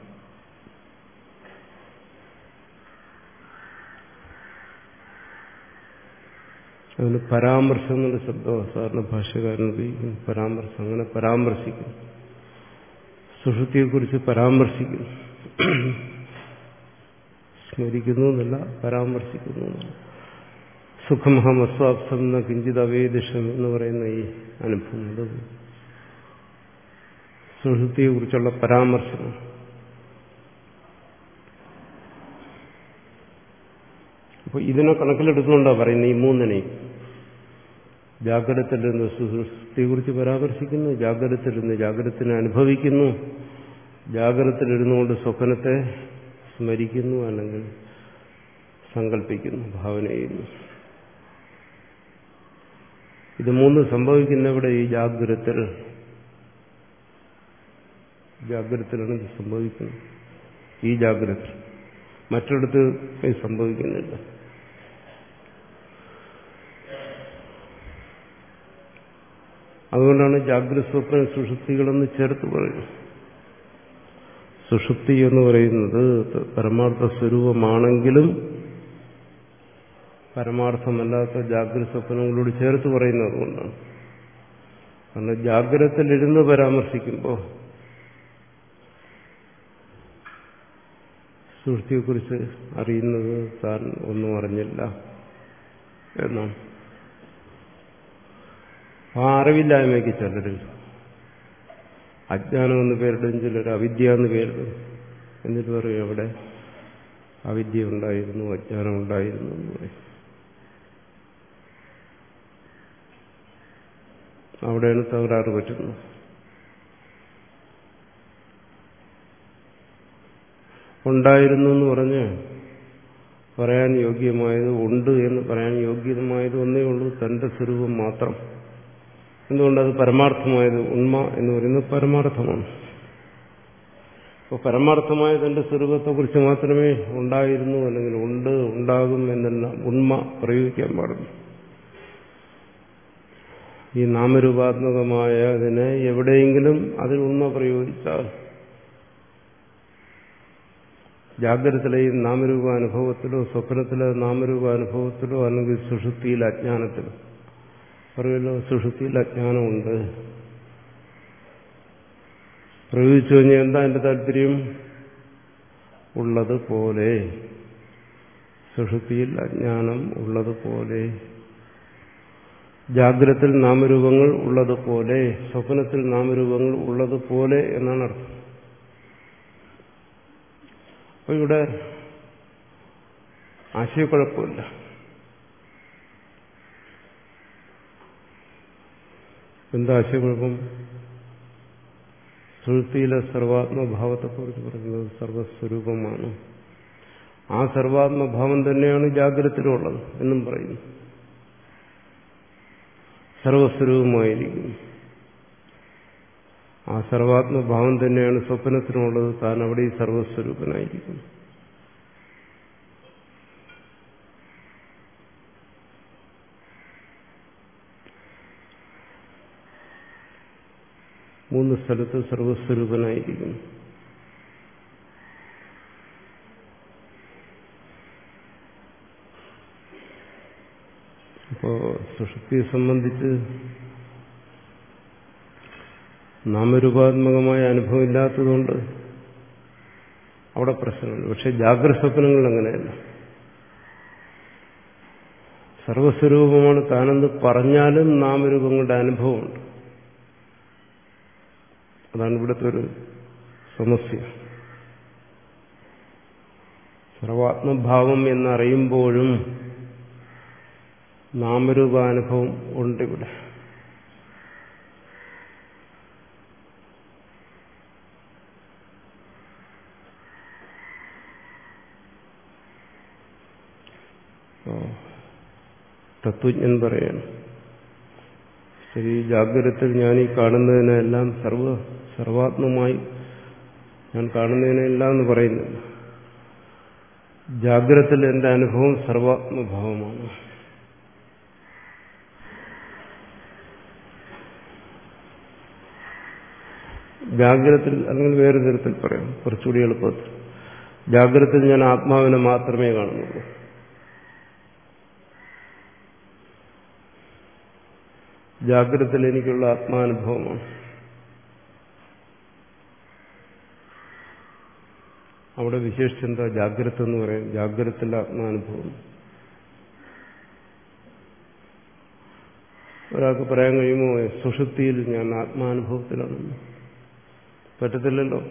അതിന് പരാമർശം എന്നുള്ള ശബ്ദം സാധാരണ ഭാഷകാരൻ ഉപയോഗിക്കും. പരാമർശം, അങ്ങനെ പരാമർശിക്കും. സുഷുപ്തിയെക്കുറിച്ച് പരാമർശിക്കുന്നു. സ്മരിക്കുന്നു എന്നല്ല, പരാമർശിക്കുന്നു എന്നല്ല. സുഖമഹമസ്വാപ്സം എന്ന കിഞ്ചിത് അവേദിഷം എന്ന് പറയുന്ന ഈ അനുഭവം, അത് സുഷുപ്തിയെക്കുറിച്ചുള്ള പരാമർശം. അപ്പോൾ ഇതിനെ കണക്കിലെടുക്കുന്നുണ്ടാ പറയുന്നത് ഈ മൂന്നിനെയും. ജാഗ്രതയിലിരുന്ന് സുഷുപ്തിയെക്കുറിച്ച് പരാമർശിക്കുന്നു, ജാഗ്രതയിലിരുന്ന് ജാഗ്രതത്തിനെ അനുഭവിക്കുന്നു, ജാഗ്രതയിലിരുന്നുകൊണ്ട് സ്വപ്നത്തെ സ്മരിക്കുന്നു, അല്ലെങ്കിൽ സങ്കല്പിക്കുന്നു, ഭാവന ചെയ്യുന്നു. ഇത് മൂന്ന് സംഭവിക്കുന്നവിടെ ഈ ജാഗ്രതത്തിൽ ജാഗ്രതത്തിലാണ് ഇത് സംഭവിക്കുന്നത്. ഈ ജാഗ്രത മറ്റൊരിടത്ത് ഇത് സംഭവിക്കുന്നില്ല. അതുകൊണ്ടാണ് ജാഗ്രത സ്വപ്ന സുഷുപ്തികളെന്ന് ചേർത്ത് പറയുന്നത്. സുഷുപ്തി എന്ന് പറയുന്നത് പരമാർത്ഥ സ്വരൂപമാണെങ്കിലും പരമാർത്ഥമല്ലാത്ത ജാഗ്രത സ്വപ്നങ്ങളോട് ചേർത്ത് പറയുന്നത് കൊണ്ടാണ്. കാരണം ജാഗ്രതയിലിരുന്ന് പരാമർശിക്കുമ്പോൾ സുഷുപ്തിയെക്കുറിച്ച് അറിയുന്നത് താൻ ഒന്നും അറിഞ്ഞില്ല എന്നാണ്. ആ അറിവില്ലായ്മയ്ക്ക് ചിലരിൽ അജ്ഞാനം എന്ന് പേരിടും, ചിലർ അവിദ്യ എന്ന് പേരിടും. എന്നിട്ട് പറയും അവിടെ അവിദ്യ ഉണ്ടായിരുന്നു, അജ്ഞാനം ഉണ്ടായിരുന്നു എന്ന് പറയും. അവിടെയാണ് തകരാറ് പറ്റുന്നത്. ഉണ്ടായിരുന്നു എന്ന് പറഞ്ഞ് പറയാൻ യോഗ്യമായത്, ഉണ്ട് എന്ന് പറയാൻ യോഗ്യമായത് ഒന്നേ ഉള്ളൂ, തന്റെ സ്വരൂപം മാത്രം. എന്തുകൊണ്ടത് പരമാർത്ഥമായത്? ഉണ്മ എന്ന് പറയുന്നത് പരമാർത്ഥമാണ്. അപ്പോൾ പരമാർത്ഥമായ തന്റെ സ്വരൂപത്തെക്കുറിച്ച് മാത്രമേ ഉണ്ടായിരുന്നു, അല്ലെങ്കിൽ ഉണ്ട്, ഉണ്ടാകും എന്നെല്ലാം ഉണ്മ പ്രയോഗിക്കാൻ പാടുള്ളൂ. ഈ നാമരൂപാത്മകമായ അതിനെ എവിടെയെങ്കിലും അതിൽ ഉണ്മ പ്രയോഗിച്ചാൽ ജാഗ്രതത്തിലെ ഈ നാമരൂപാനുഭവത്തിലോ, സ്വപ്നത്തിലെ നാമരൂപാനുഭവത്തിലോ, അല്ലെങ്കിൽ സുഷുപ്തിയിലെ അജ്ഞാനത്തിലോ പറയുമല്ലോ, സുഷുപ്തിയിൽ അജ്ഞാനമുണ്ട് പ്രയോഗിച്ചു കഴിഞ്ഞാൽ എന്താ എന്റെ താല്പര്യം? ഉള്ളതുപോലെ, സുഷുപ്തിയിൽ അജ്ഞാനം ഉള്ളതുപോലെ. ജാഗ്രത്തിൽ നാമരൂപങ്ങൾ ഉള്ളതുപോലെ സ്വപ്നത്തിൽ നാമരൂപങ്ങൾ ഉള്ളതുപോലെ എന്നാണ് അർത്ഥം. അപ്പോൾ ഇവിടെ ആശയക്കുഴപ്പമില്ല. എന്താ ആശയക്കുഴപ്പം? സുഷുപ്തിയിലെ സർവാത്മഭാവത്തെക്കുറിച്ച് പറയുന്നത് സർവസ്വരൂപമാണ്. ആ സർവാത്മഭാവം തന്നെയാണ് ജാഗ്രതത്തിലുള്ളത് എന്നും പറയുന്നു. സർവസ്വരൂപമായിരിക്കുന്നു. ആ സർവാത്മഭാവം തന്നെയാണ് സ്വപ്നത്തിനുള്ളത്. താൻ അവിടെ ഈ സർവസ്വരൂപനായിരിക്കുന്നു. മൂന്ന് സ്ഥലത്ത് സർവസ്വരൂപനായിരിക്കുന്നു. അപ്പോ സുഷുപ്തിയെ സംബന്ധിച്ച് നാമരൂപാത്മകമായ അനുഭവം ഇല്ലാത്തതുകൊണ്ട് അവിടെ പ്രശ്നമുണ്ട്. പക്ഷെ ജാഗ്രത സ്വപ്നങ്ങൾ അങ്ങനെയല്ല. സർവസ്വരൂപമാണ് താനെന്ന് പറഞ്ഞാലും നാമരൂപങ്ങളുടെ അനുഭവമുണ്ട്. അതാണ് ഇവിടുത്തെ ഒരു സമസ്യ. സർവാത്മഭാവം എന്നറിയുമ്പോഴും നാമരൂപാനുഭവം ഉണ്ട് ഇവിടെ. തത്വജ്ഞൻ പറയാണ്, ശരി, ജാഗ്രതത്തിൽ ഞാൻ ഈ കാണുന്നതിനെല്ലാം സർവ സർവാത്മമായി ഞാൻ കാണുന്നതിനെല്ലാം എന്ന് പറയുന്നില്ല. ജാഗ്രതത്തിൽ എന്റെ അനുഭവം സർവാത്മഭാവമാണ്. ജാഗ്രതത്തിൽ, അല്ലെങ്കിൽ വേറെ തരത്തിൽ പറയാം, കുറച്ചുകൂടി എളുപ്പത്തിൽ, ജാഗ്രതത്തിൽ ഞാൻ ആത്മാവിനെ മാത്രമേ കാണുന്നുള്ളൂ. ജാഗ്രതത്തിൽ എനിക്കുള്ള ആത്മാനുഭവമാണ്. അവിടെ വിശേഷിച്ചെന്താ ജാഗ്രത എന്ന് പറയും? ജാഗ്രതത്തിലെ ആത്മാനുഭവം. ഒരാൾക്ക് പറയാൻ കഴിയുമോ സുഷുപ്തിയിൽ ഞാൻ ആത്മാനുഭവത്തിലാണെന്ന്? പറ്റത്തില്ലല്ലോ.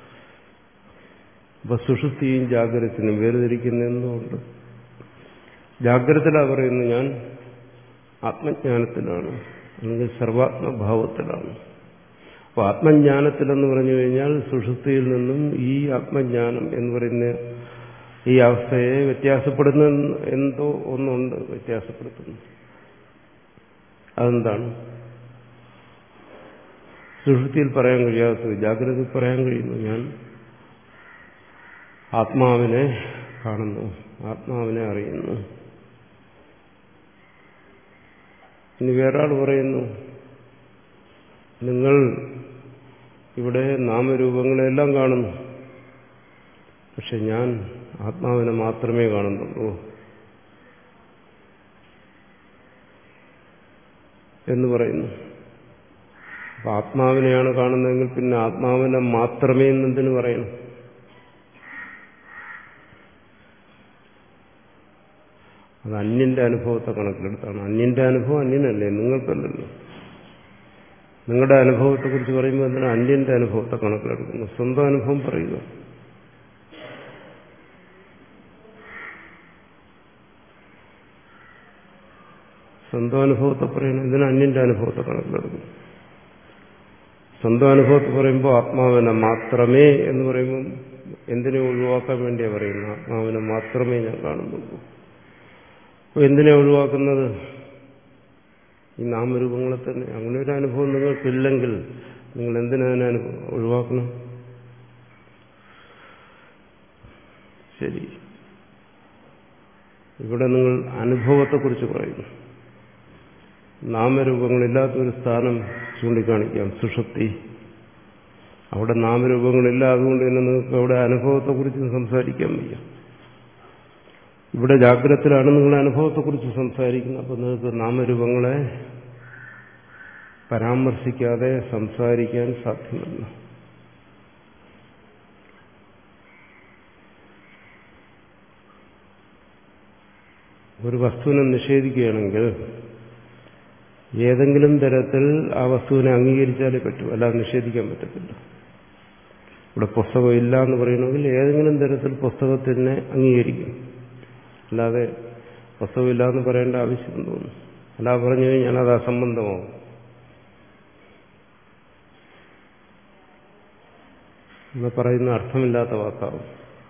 അപ്പൊ സുഷുപ്തിയും ജാഗ്രതത്തിനും വേർതിരിക്കുന്ന എന്തുകൊണ്ട്? ജാഗ്രതത്തിലാ പറയുന്നു ഞാൻ ആത്മജ്ഞാനത്തിലാണ്, അല്ലെങ്കിൽ സർവാത്മഭാവത്തിലാണ്. അപ്പൊ ആത്മജ്ഞാനത്തിലെന്ന് പറഞ്ഞു കഴിഞ്ഞാൽ സുഷുപ്തിയിൽ നിന്നും ഈ ആത്മജ്ഞാനം എന്ന് പറയുന്ന ഈ അവസ്ഥയെ വ്യത്യാസപ്പെടുന്ന എന്തോ ഒന്നുണ്ട്, വ്യത്യാസപ്പെടുത്തുന്നു. അതെന്താണ്? സുഷുപ്തിയിൽ പറയാൻ കഴിയാത്തത് ജാഗ്രതയിൽ പറയാൻ കഴിയുന്നു. ഞാൻ ആത്മാവിനെ കാണുന്നു, ആത്മാവിനെ അറിയുന്നു. ഇനി വേറൊരാൾ പറയുന്നു, നിങ്ങൾ ഇവിടെ നാമരൂപങ്ങളെല്ലാം കാണുന്നു, പക്ഷെ ഞാൻ ആത്മാവിനെ മാത്രമേ കാണുന്നുള്ളൂ എന്ന് പറയുന്നു. അപ്പൊ ആത്മാവിനെയാണ് കാണുന്നതെങ്കിൽ പിന്നെ ആത്മാവിനെ മാത്രമേ എന്തിനു പറയണം? അത് അന്യന്റെ അനുഭവത്തെ കണക്കിലെടുത്താണ്. അന്യന്റെ അനുഭവം അന്യനല്ലേ, നിങ്ങൾക്കല്ലല്ലോ. നിങ്ങളുടെ അനുഭവത്തെക്കുറിച്ച് പറയുമ്പോൾ എന്തിനാ അന്യന്റെ അനുഭവത്തെ കണക്കിലെടുക്കുന്നു? സ്വന്തം അനുഭവം പറയുക. സ്വന്തം അനുഭവത്തെ പറയണം, എന്തിനാ അന്യന്റെ അനുഭവത്തെ കണക്കിലെടുക്കുന്നു? സ്വന്തം അനുഭവത്തെ പറയുമ്പോൾ ആത്മാവിനെ മാത്രമേ എന്ന് പറയുമ്പോൾ എന്തിനെ ഒഴിവാക്കാൻ വേണ്ടിയാണ് പറയുന്നത്? ആത്മാവിനെ മാത്രമേ ഞാൻ കാണുന്നുള്ളൂ. എന്തിനെ ഒഴിവാക്കുന്നത്? ഈ നാമരൂപങ്ങളെ തന്നെ. അങ്ങനെ ഒരു അനുഭവം നിങ്ങൾക്കില്ലെങ്കിൽ നിങ്ങൾ എന്തിനതിനെ ഒഴിവാക്കണം? ശരി, ഇവിടെ നിങ്ങൾ അനുഭവത്തെക്കുറിച്ച് പറയുന്നു. നാമരൂപങ്ങളില്ലാത്തൊരു സ്ഥാനം ചൂണ്ടിക്കാണിക്കാം, സുഷുപ്തി. അവിടെ നാമരൂപങ്ങളില്ല, അതുകൊണ്ട് തന്നെ നിങ്ങൾക്ക് അവിടെ അനുഭവത്തെക്കുറിച്ച് സംസാരിക്കാൻ വയ്യ. ഇവിടെ ജാഗ്രതത്തിലാണ് നിങ്ങൾ അനുഭവത്തെക്കുറിച്ച് സംസാരിക്കുന്നത്. അപ്പോൾ നിങ്ങൾക്ക് നാമരൂപങ്ങളെ പരാമർശിക്കാതെ സംസാരിക്കാൻ സാധ്യമല്ല. ഒരു വസ്തുവിനെ നിഷേധിക്കുകയാണെങ്കിൽ ഏതെങ്കിലും തരത്തിൽ ആ വസ്തുവിനെ അംഗീകരിച്ചാലേ പറ്റൂ, അല്ലാതെ നിഷേധിക്കാൻ പറ്റത്തില്ല. ഇവിടെ പുസ്തകം ഇല്ല എന്ന് പറയണമെങ്കിൽ ഏതെങ്കിലും തരത്തിൽ പുസ്തകത്തിനെ അംഗീകരിക്കും, അല്ലാതെ പുസ്തകമില്ല എന്ന് പറയേണ്ട ആവശ്യം തോന്നുന്നു. അല്ലാതെ പറഞ്ഞു കഴിഞ്ഞാൽ അത് അസംബന്ധമാവും. എന്ന് പറയുന്ന അർത്ഥമില്ലാത്ത വാക്കാവും.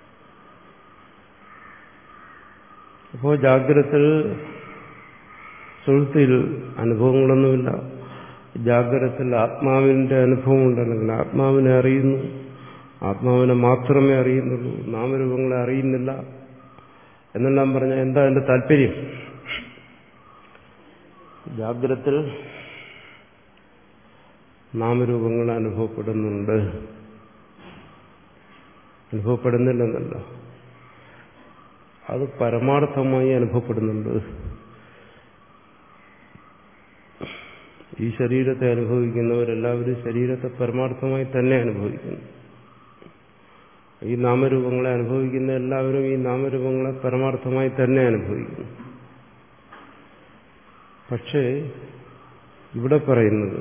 അപ്പോൾ ജാഗ്രതത്തിൽ സുഹൃത്തിൽ അനുഭവങ്ങളൊന്നുമില്ല. ജാഗ്രതത്തിൽ ആത്മാവിന്റെ അനുഭവം ഉണ്ടെങ്കിൽ ആത്മാവിനെ അറിയുന്നു, ആത്മാവിനെ മാത്രമേ അറിയുന്നുള്ളൂ, നാമരൂപങ്ങളെ അറിയുന്നില്ല എന്നെല്ലാം പറഞ്ഞാൽ എന്താ അതിന്റെ താല്പര്യം? ജാഗ്രതത്തിൽ നാമരൂപങ്ങൾ അനുഭവപ്പെടുന്നുണ്ട്, അനുഭവപ്പെടുന്നില്ലെന്നല്ല, അത് പരമാർത്ഥമായി അനുഭവപ്പെടുന്നുണ്ട്. ഈ ശരീരത്തെ അനുഭവിക്കുന്നവരെല്ലാവരും ശരീരത്തെ പരമാർത്ഥമായി തന്നെ അനുഭവിക്കുന്നു. ഈ നാമരൂപങ്ങളെ അനുഭവിക്കുന്ന എല്ലാവരും ഈ നാമരൂപങ്ങളെ പരമാർത്ഥമായി തന്നെ അനുഭവിക്കുന്നു. പക്ഷേ ഇവിടെ പറയുന്നത്,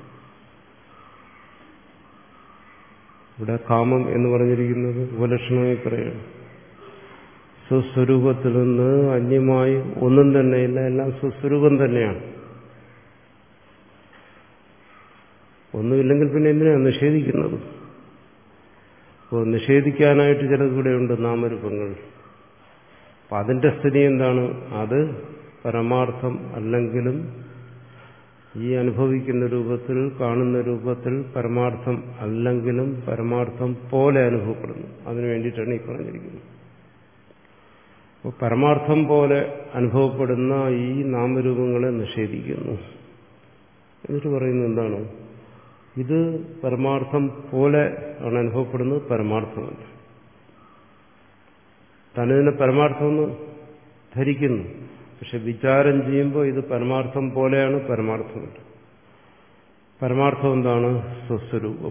ഇവിടെ കാമം എന്ന് പറഞ്ഞിരിക്കുന്നത് ഉപലക്ഷണമായി പറയുന്നു. സ്വസ്വരൂപത്തിൽ നിന്ന് അന്യമായി ഒന്നും തന്നെയില്ല, എല്ലാം സ്വസ്വരൂപം തന്നെയാണ്. ഒന്നുമില്ലെങ്കിൽ പിന്നെ എന്തിനാണ് നിഷേധിക്കുന്നത്? അപ്പോൾ നിഷേധിക്കാനായിട്ട് ചിലത് ഇവിടെയുണ്ട്, നാമരൂപങ്ങൾ. അപ്പം അതിന്റെ സ്ഥിതി എന്താണ്? അത് പരമാർത്ഥം അല്ലെങ്കിലും ഈ അനുഭവിക്കുന്ന രൂപത്തിൽ, കാണുന്ന രൂപത്തിൽ പരമാർത്ഥം അല്ലെങ്കിലും പരമാർത്ഥം പോലെ അനുഭവപ്പെടുന്നു. അതിനു വേണ്ടിയിട്ടാണ് ഈ പറഞ്ഞിരിക്കുന്നത്. അപ്പോൾ പരമാർത്ഥം പോലെ അനുഭവപ്പെടുന്ന ഈ നാമരൂപങ്ങളെ നിഷേധിക്കുന്നു. എന്നിട്ട് പറയുന്നത് എന്താണ്? ഇത് പരമാർത്ഥം പോലെ ആണ് അനുഭവപ്പെടുന്നത്, പരമാർത്ഥമല്ല. തന്നതിനെ പരമാർത്ഥമെന്ന് ധരിക്കുന്നു, പക്ഷെ വിചാരം ചെയ്യുമ്പോൾ ഇത് പരമാർത്ഥം പോലെയാണ്, പരമാർത്ഥമല്ല. പരമാർത്ഥം എന്താണ്? സ്വസ്വരൂപം.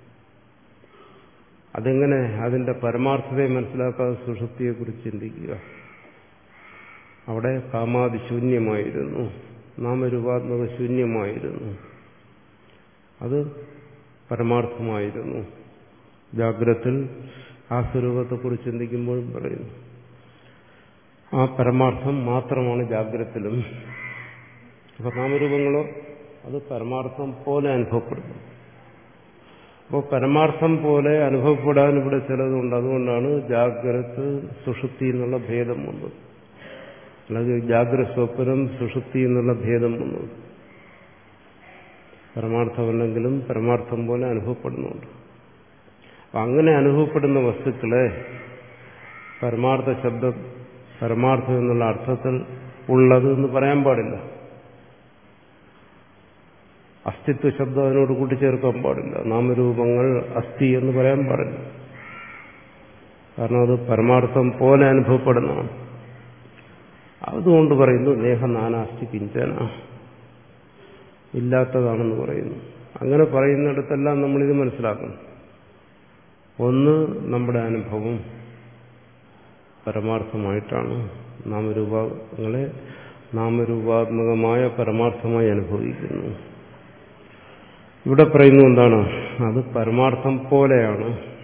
അതെങ്ങനെ അതിന്റെ പരമാർത്ഥതയെ മനസ്സിലാക്കാതെ സുഷുപ്തിയെക്കുറിച്ച് ചിന്തിക്കുക? അവിടെ കാമാതിശൂന്യമായിരുന്നു, നാമരൂപാത്മക ശൂന്യമായിരുന്നു, അത് പരമാർത്ഥമായിരുന്നു. ജാഗ്രതത്തിൽ ആ സ്വരൂപത്തെക്കുറിച്ച് ചിന്തിക്കുമ്പോഴും പറയുന്നു, ആ പരമാർത്ഥം മാത്രമാണ് ജാഗ്രതത്തിലും. അപ്പൊ നാമരൂപങ്ങളോ അത് പരമാർത്ഥം പോലെ അനുഭവപ്പെടുന്നു. അപ്പോൾ പരമാർത്ഥം പോലെ അനുഭവപ്പെടാൻ ഇവിടെ ചിലതുണ്ട്. അതുകൊണ്ടാണ് ജാഗ്രത സുഷുപ്തി എന്നുള്ള ഭേദം വന്നത്, അല്ലെങ്കിൽ ജാഗ്രത സ്വപ്നം സുഷുപ്തി എന്നുള്ള ഭേദം വന്നത്. പരമാർത്ഥമല്ലെങ്കിലും പരമാർത്ഥം പോലെ അനുഭവപ്പെടുന്നുണ്ട്. അങ്ങനെ അനുഭവപ്പെടുന്ന വസ്തുക്കളെ പരമാർത്ഥ ശബ്ദം പരമാർത്ഥം എന്നുള്ള അർത്ഥത്തിൽ ഉള്ളത് എന്ന് പറയാൻ പാടില്ല. അസ്തിത്വ ശബ്ദം അതിനോട് കൂട്ടിച്ചേർക്കാൻ പാടില്ല. നാമരൂപങ്ങൾ അസ്ഥി എന്ന് പറയാൻ പാടില്ല. കാരണം അത് പരമാർത്ഥം പോലെ അനുഭവപ്പെടുന്നതാണ്. അതുകൊണ്ട് പറയുന്നു നേഹ നാനാസ്തി കിഞ്ചന, ഇല്ലാത്തതാണെന്ന് പറയുന്നു. അങ്ങനെ പറയുന്നിടത്തെല്ലാം നമ്മളിത് മനസ്സിലാക്കണം. ഒന്ന്, നമ്മുടെ അനുഭവം പരമാർത്ഥമായിട്ടാണ്. നാമരൂപങ്ങളെ നാമരൂപാത്മകമായ പരമാർത്ഥമായി അനുഭവിക്കുന്നു. ഇവിടെ പറയുന്നു എന്താണ്? അത് പരമാർത്ഥം പോലെയാണ്.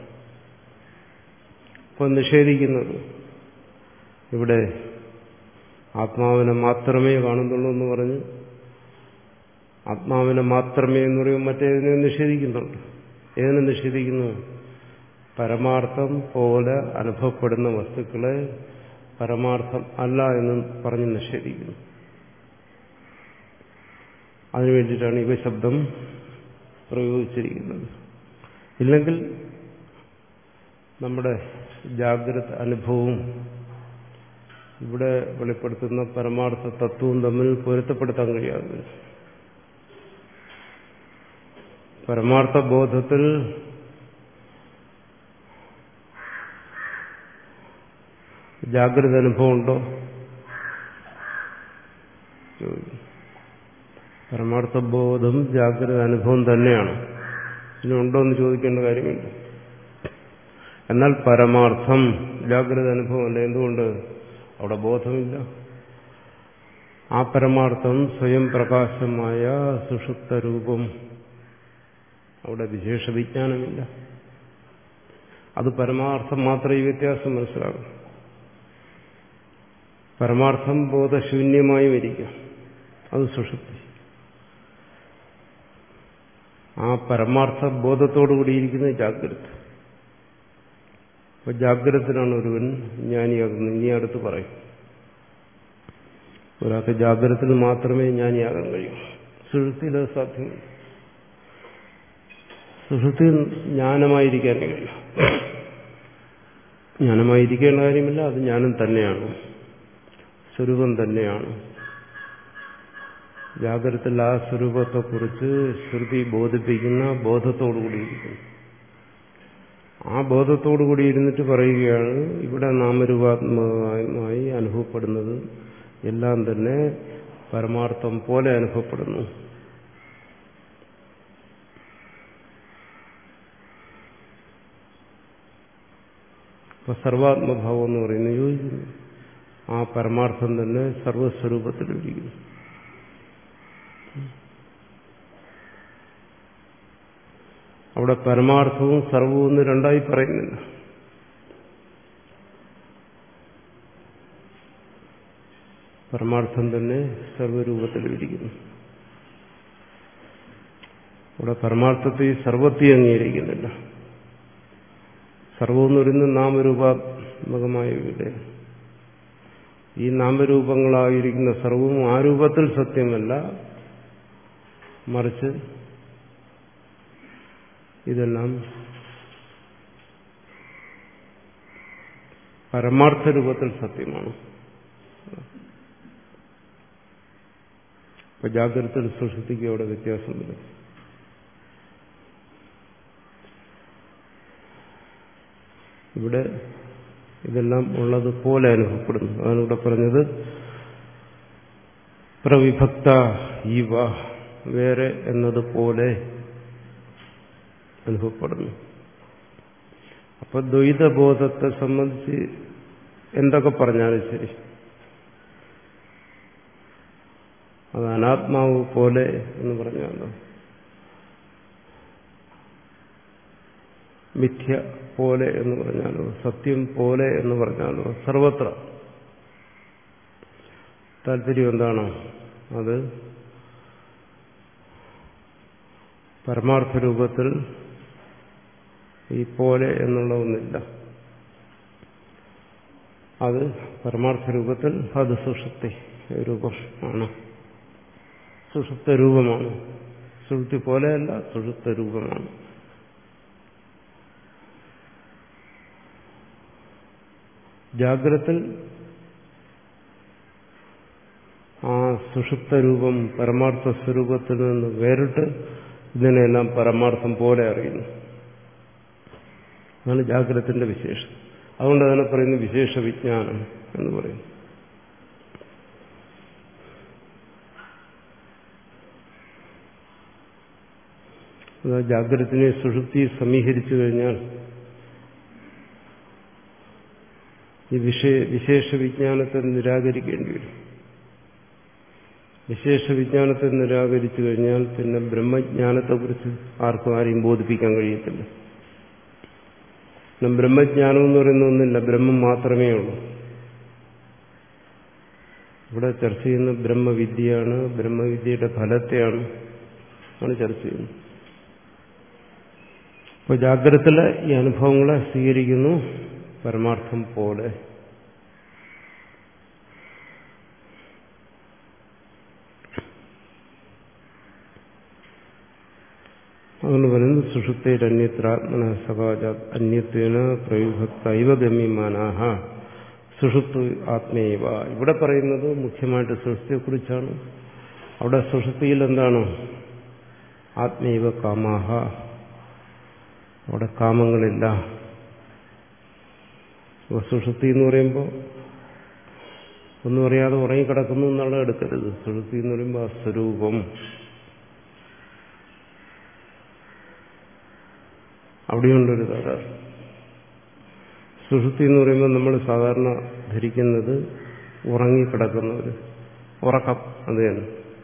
ഇപ്പൊ നിഷേധിക്കുന്നത് ഇവിടെ ആത്മാവിനെ മാത്രമേ കാണുന്നുള്ളൂ എന്ന് പറഞ്ഞ് ആത്മാവിനെ മാത്രമേ എന്ന് പറയുമ്പോൾ മറ്റേതിനെ നിഷേധിക്കുന്നുണ്ട്. ഏതിനെ നിഷേധിക്കുന്നു? പരമാർത്ഥം പോലെ അനുഭവപ്പെടുന്ന വസ്തുക്കളെ പരമാർത്ഥം അല്ല എന്ന് പറഞ്ഞ് നിഷേധിക്കുന്നു. അതിനു വേണ്ടിയിട്ടാണ് ഇവ ശബ്ദം പ്രയോഗിച്ചിരിക്കുന്നത്. ഇല്ലെങ്കിൽ നമ്മുടെ ജാഗ്രത അനുഭവവും ഇവിടെ വെളിപ്പെടുത്തുന്ന പരമാർത്ഥ തത്വവും തമ്മിൽ പൊരുത്തപ്പെടുത്താൻ കഴിയാതെ പരമാർത്ഥ ബോധത്തിൽ ജാഗ്രത അനുഭവം ഉണ്ടോ? പരമാർത്ഥ ബോധം ജാഗ്രത അനുഭവം തന്നെയാണ്. ഇതിനുണ്ടോ എന്ന് ചോദിക്കേണ്ട കാര്യമില്ല. എന്നാൽ പരമാർത്ഥം ജാഗ്രത അനുഭവമല്ല. എന്തുകൊണ്ട്? അവിടെ ബോധമില്ല. ആ പരമാർത്ഥം സ്വയം പ്രകാശമായ സുഷുപ്ത രൂപം, അവിടെ വിശേഷ വിജ്ഞാനമില്ല. അത് പരമാർത്ഥം മാത്രമേ ഈ വ്യത്യാസം മനസ്സിലാകൂ. പരമാർത്ഥം ബോധശൂന്യമായും ഇരിക്കാം, അത് സുഷുപ്തി. ആ പരമാർത്ഥ ബോധത്തോടുകൂടിയിരിക്കുന്നത് ജാഗ്രത. അപ്പൊ ജാഗ്രതത്തിനാണ് ഒരുവൻ ജ്ഞാനിയാകുന്നത്. ഇനി അടുത്ത് പറയും, ഒരാൾക്ക് ജാഗ്രതത്തിൽ മാത്രമേ ജ്ഞാനിയാകാൻ കഴിയൂ. സുഷുപ്തിയിൽ അത് സാധ്യമല്ല. സുഷുപ്തി ജ്ഞാനമായിരിക്കാനേ കഴിയും. ജ്ഞാനമായിരിക്കേണ്ട കാര്യമില്ല, അത് ജ്ഞാനം തന്നെയാണ്, സ്വരൂപം തന്നെയാണ്. ജാഗ്രതത്തിൽ ആ സ്വരൂപത്തെക്കുറിച്ച് ശ്രുതി ബോധിപ്പിക്കുന്ന ബോധത്തോടുകൂടിയിരിക്കുന്നു. ആ ബോധത്തോടുകൂടി ഇരുന്നിട്ട് പറയുകയാണ്, ഇവിടെ നാമരൂപാത്മകമായി അനുഭവപ്പെടുന്നത് എല്ലാം തന്നെ പരമാർത്ഥം പോലെ അനുഭവപ്പെടുന്നു. ഇപ്പൊ സർവാത്മഭാവം എന്ന് പറയുന്നത് യോജിക്കുന്നു. ആ പരമാർത്ഥം തന്നെ സർവസ്വരൂപത്തിലിരിക്കുന്നു. അവിടെ പരമാർത്ഥവും സർവവും എന്ന് രണ്ടായി പറയുന്നില്ല. പരമാർത്ഥം തന്നെ സർവരൂപത്തിലിരിക്കുന്നു. അവിടെ പരമാർത്ഥത്തെ സർവത്തെ അംഗീകരിക്കുന്നില്ല. സർവമെന്ന് പറയുന്നത് നാമരൂപാത്മകമായ ഇവിടെ ഈ നാമരൂപങ്ങളായിരിക്കുന്ന സർവവും ആ രൂപത്തിൽ സത്യമല്ല, മറിച്ച് ഇതെല്ലാം പരമാർത്ഥ രൂപത്തിൽ സത്യമാണ്. ഇപ്പൊ ജാഗ്രത സുഷുപ്തിക്ക് അവിടെ വ്യത്യാസമില്ല. ഇവിടെ ഇതെല്ലാം ഉള്ളതുപോലെ അനുഭവപ്പെടുന്നു. അതാണ് ഇവിടെ പറഞ്ഞത് പ്രവിഭക്ത ഈവ, വേറെ എന്നതുപോലെ അനുഭവപ്പെടുന്നു. അപ്പൊ ദ്വൈതബോധത്തെ സംബന്ധിച്ച് എന്തൊക്കെ പറഞ്ഞാലും ശരി, അത് അനാത്മാവ് പോലെ എന്ന് പറഞ്ഞാലോ, മിഥ്യ പോലെ എന്ന് പറഞ്ഞാലോ, സത്യം പോലെ എന്ന് പറഞ്ഞാലോ, സർവത്ര താല്പര്യം എന്താണ്? അത് പരമാർത്ഥ രൂപത്തിൽ ഈ പോലെ എന്നുള്ള ഒന്നില്ല. അത് പരമാർത്ഥ രൂപത്തിൽ അത് സുഷുപ്തി രൂപം ആണ്, സുഷുപ്ത രൂപമാണ്. സുഷുപ്തി പോലെയല്ല, സുഷുപ്ത രൂപമാണ്. ജാഗ്രത്തിൽ ആ സുഷുപ്ത രൂപം പരമാർത്ഥ സ്വരൂപത്തിൽ നിന്ന് വേറിട്ട് ഇതിനെല്ലാം പരമാർത്ഥം പോലെ അറിയുന്നു. അതാണ് ജാഗ്രതത്തിന്റെ വിശേഷം. അതുകൊണ്ട് അതിനെ പറയുന്നു വിശേഷ വിജ്ഞാനം എന്ന് പറയുന്നു. ജാഗ്രതത്തിനെ സുഷുപ്തി സമീകരിച്ചു കഴിഞ്ഞാൽ ഈ വിഷയ വിശേഷ വിജ്ഞാനത്തെ നിരാകരിക്കേണ്ടി വരും. വിശേഷ വിജ്ഞാനത്തെ നിരാകരിച്ചു കഴിഞ്ഞാൽ പിന്നെ ബ്രഹ്മജ്ഞാനത്തെക്കുറിച്ച് ആർക്കും ആരെയും ബോധിപ്പിക്കാൻ കഴിയത്തില്ല. ബ്രഹ്മജ്ഞാനം എന്ന് പറയുന്ന ഒന്നില്ല, ബ്രഹ്മം മാത്രമേ ഉള്ളൂ. ഇവിടെ ചർച്ച ചെയ്യുന്ന ബ്രഹ്മവിദ്യയാണ്, ബ്രഹ്മവിദ്യയുടെ ഫലത്തെയാണ് ആണ് ചർച്ച ചെയ്യുന്നത്. അപ്പോൾ ജാഗ്രതത്തിലെ ഈ അനുഭവങ്ങളെ സ്വീകരിക്കുന്നു പരമാർത്ഥം പോലെ. അതുകൊണ്ട് പറയുന്നത് സുഷുപ്തൈരന്യത്രാത്മന സകാജാത് അന്യത്വേന പ്രവിഭക്തൈവ ഗമ്യമാനാഹ സുഷുപ്തു ആത്മേവ. ഇവിടെ പറയുന്നത് മുഖ്യമായിട്ട് സുഷുപ്തിയെക്കുറിച്ചാണ്. അവിടെ സുഷുപ്തിയിൽ എന്താണ്? ആത്മൈവ കാമാഹ, അവിടെ കാമങ്ങളില്ല. സുഷുപ്തി എന്ന് പറയുമ്പോൾ ഒന്നും അറിയാതെ ഉറങ്ങിക്കിടക്കുന്നു എന്നുള്ള എടുക്കരുത്. സുഷുപ്തി എന്ന് പറയുമ്പോൾ ആ സ്വരൂപം, അവിടെയുണ്ടൊരു തകരാറ്. സുഷുപ്തി എന്ന് പറയുമ്പോൾ നമ്മൾ സാധാരണ ധരിക്കുന്നത് ഉറങ്ങിക്കിടക്കുന്നവർ, ഉറക്കം അത് തന്നെ.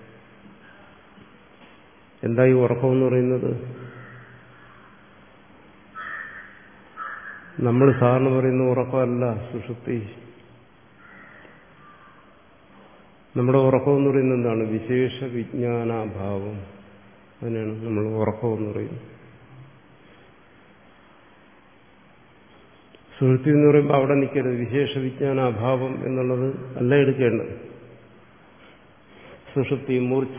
എന്താ ഈ ഉറക്കം എന്ന് പറയുന്നത്? നമ്മൾ സാധാരണ പറയുന്ന ഉറക്കമല്ല സുഷുപ്തി. നമ്മുടെ ഉറക്കം എന്ന് പറയുന്നത് എന്താണ്? വിശേഷ വിജ്ഞാനാഭാവം. അതിനാണ് നമ്മൾ ഉറക്കം എന്ന് പറയുന്നത്. സുഷുപ്തി എന്ന് പറയുമ്പോൾ അവിടെ നിൽക്കരുത്. വിശേഷ വിജ്ഞാനാഭാവം എന്നുള്ളത് അല്ല എടുക്കേണ്ടത്. സുഷുപ്തി, മൂർച്ഛ,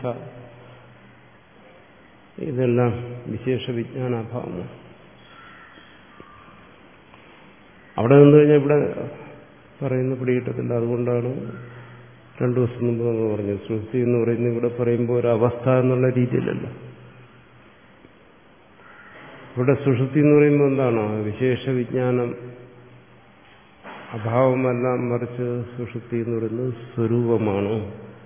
ഇതെല്ലാം വിശേഷ വിജ്ഞാനാഭാവമാണ്. അവിടെ നിന്ന് കഴിഞ്ഞാൽ ഇവിടെ പറയുന്ന പിടികിട്ടത്തില്ല. അതുകൊണ്ടാണ് രണ്ടു ദിവസം മുമ്പ് നമ്മൾ പറഞ്ഞത് സുഷുപ്തി എന്ന് പറയുന്നത് ഇവിടെ പറയുമ്പോൾ ഒരവസ്ഥ എന്നുള്ള രീതിയിലല്ല. ഇവിടെ സുഷുപ്തി എന്ന് പറയുമ്പോൾ എന്താണ്? വിശേഷ വിജ്ഞാനം അഭാവമല്ല, മറിച്ച് സുഷുപ്തി എന്ന് പറയുന്നത് സ്വരൂപമാണ്,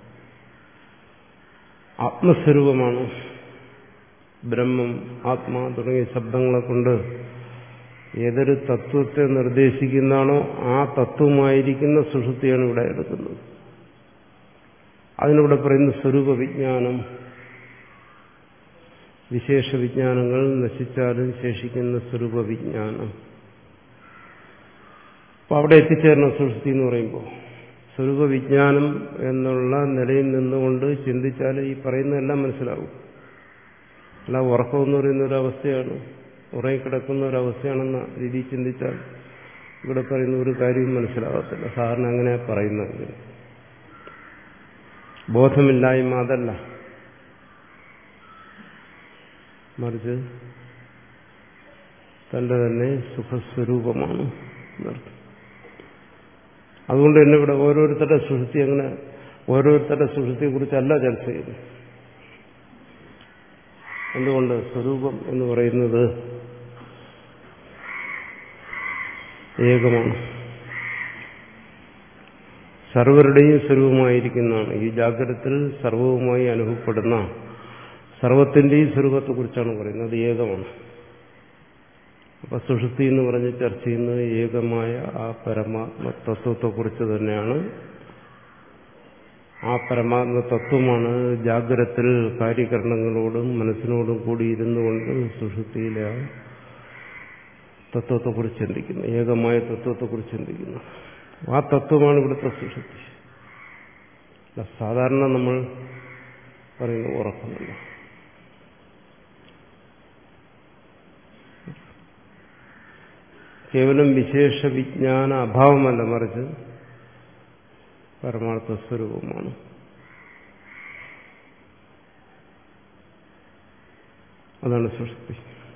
ആത്മസ്വരൂപമാണ്. ബ്രഹ്മം, ആത്മാ തുടങ്ങിയ ശബ്ദങ്ങളെ കൊണ്ട് ഏതൊരു തത്വത്തെ നിർദ്ദേശിക്കുന്നതാണോ ആ തത്വമായിരിക്കുന്ന സുഷുപ്തിയാണ് ഇവിടെ എടുക്കുന്നത്. അതിനിവിടെ പറയുന്ന സ്വരൂപ വിജ്ഞാനം. വിശേഷ വിജ്ഞാനങ്ങൾ നശിച്ചാലും ശേഷിക്കുന്ന സ്വരൂപ വിജ്ഞാനം. അപ്പൊ അവിടെ എത്തിച്ചേരണം സുഷുപ്തി എന്ന് പറയുമ്പോൾ. സ്വരൂപ വിജ്ഞാനം എന്നുള്ള നിലയിൽ നിന്നുകൊണ്ട് ചിന്തിച്ചാൽ ഈ പറയുന്നതെല്ലാം മനസ്സിലാവും. അല്ല ഉറക്കം എന്ന് പറയുന്ന ഒരവസ്ഥയാണ്, ഉറങ്ങിക്കിടക്കുന്ന ഒരവസ്ഥയാണെന്ന രീതിയിൽ ചിന്തിച്ചാൽ ഇവിടെ പറയുന്ന ഒരു കാര്യവും മനസ്സിലാകത്തില്ല. സാധാരണ അങ്ങനെ പറയുന്നത്. ബോധമില്ലായ്മ അതല്ല, മറിച്ച് തന്റെ തന്നെ സുഖസ്വരൂപമാണ് എന്നർത്ഥം. അതുകൊണ്ട് തന്നെ ഇവിടെ ഓരോരുത്തരുടെ സുഷുപ്തി അങ്ങനെ ഓരോരുത്തരുടെ സുഷുപ്തിയെ കുറിച്ചല്ല ചർച്ച ചെയ്യുന്നത്. എന്തുകൊണ്ട്? സ്വരൂപം എന്ന് പറയുന്നത് ഏകമാണ്, സർവരുടെയും സ്വരൂപമായിരിക്കുന്നതാണ്. ഈ ജാഗ്രതത്തിൽ സർവവുമായി അനുഭവപ്പെടുന്ന സർവത്തിന്റെയും സ്വരൂപത്തെക്കുറിച്ചാണ് പറയുന്നത്. അത് ഏകമാണ്. അപ്പൊ സുഷുപ്തി എന്ന് പറഞ്ഞ് ചർച്ച ചെയ്യുന്നത് ഏകമായ ആ പരമാത്മ തത്വത്തെക്കുറിച്ച് തന്നെയാണ്. ആ പരമാത്മ തത്വമാണ് ജാഗ്രതത്തിൽ കാര്യകരണങ്ങളോടും മനസ്സിനോടും കൂടി ഇരുന്നു കൊണ്ട് സുഷുപ്തിയിലെ ആ തത്വത്തെക്കുറിച്ച് ചിന്തിക്കുന്നു, ഏകമായ തത്വത്തെക്കുറിച്ച് ചിന്തിക്കുന്നു. ആ തത്വമാണ് ഇവിടുത്തെ സുഷുപ്തി. സാധാരണ നമ്മൾ പറയുന്ന ഉറക്കമല്ല. കേവലം വിശേഷ വിജ്ഞാന അഭാവമല്ല, മറിച്ച് പരമാർത്ഥ സ്വരൂപമാണ്. അതാണ് സുഷുപ്തി.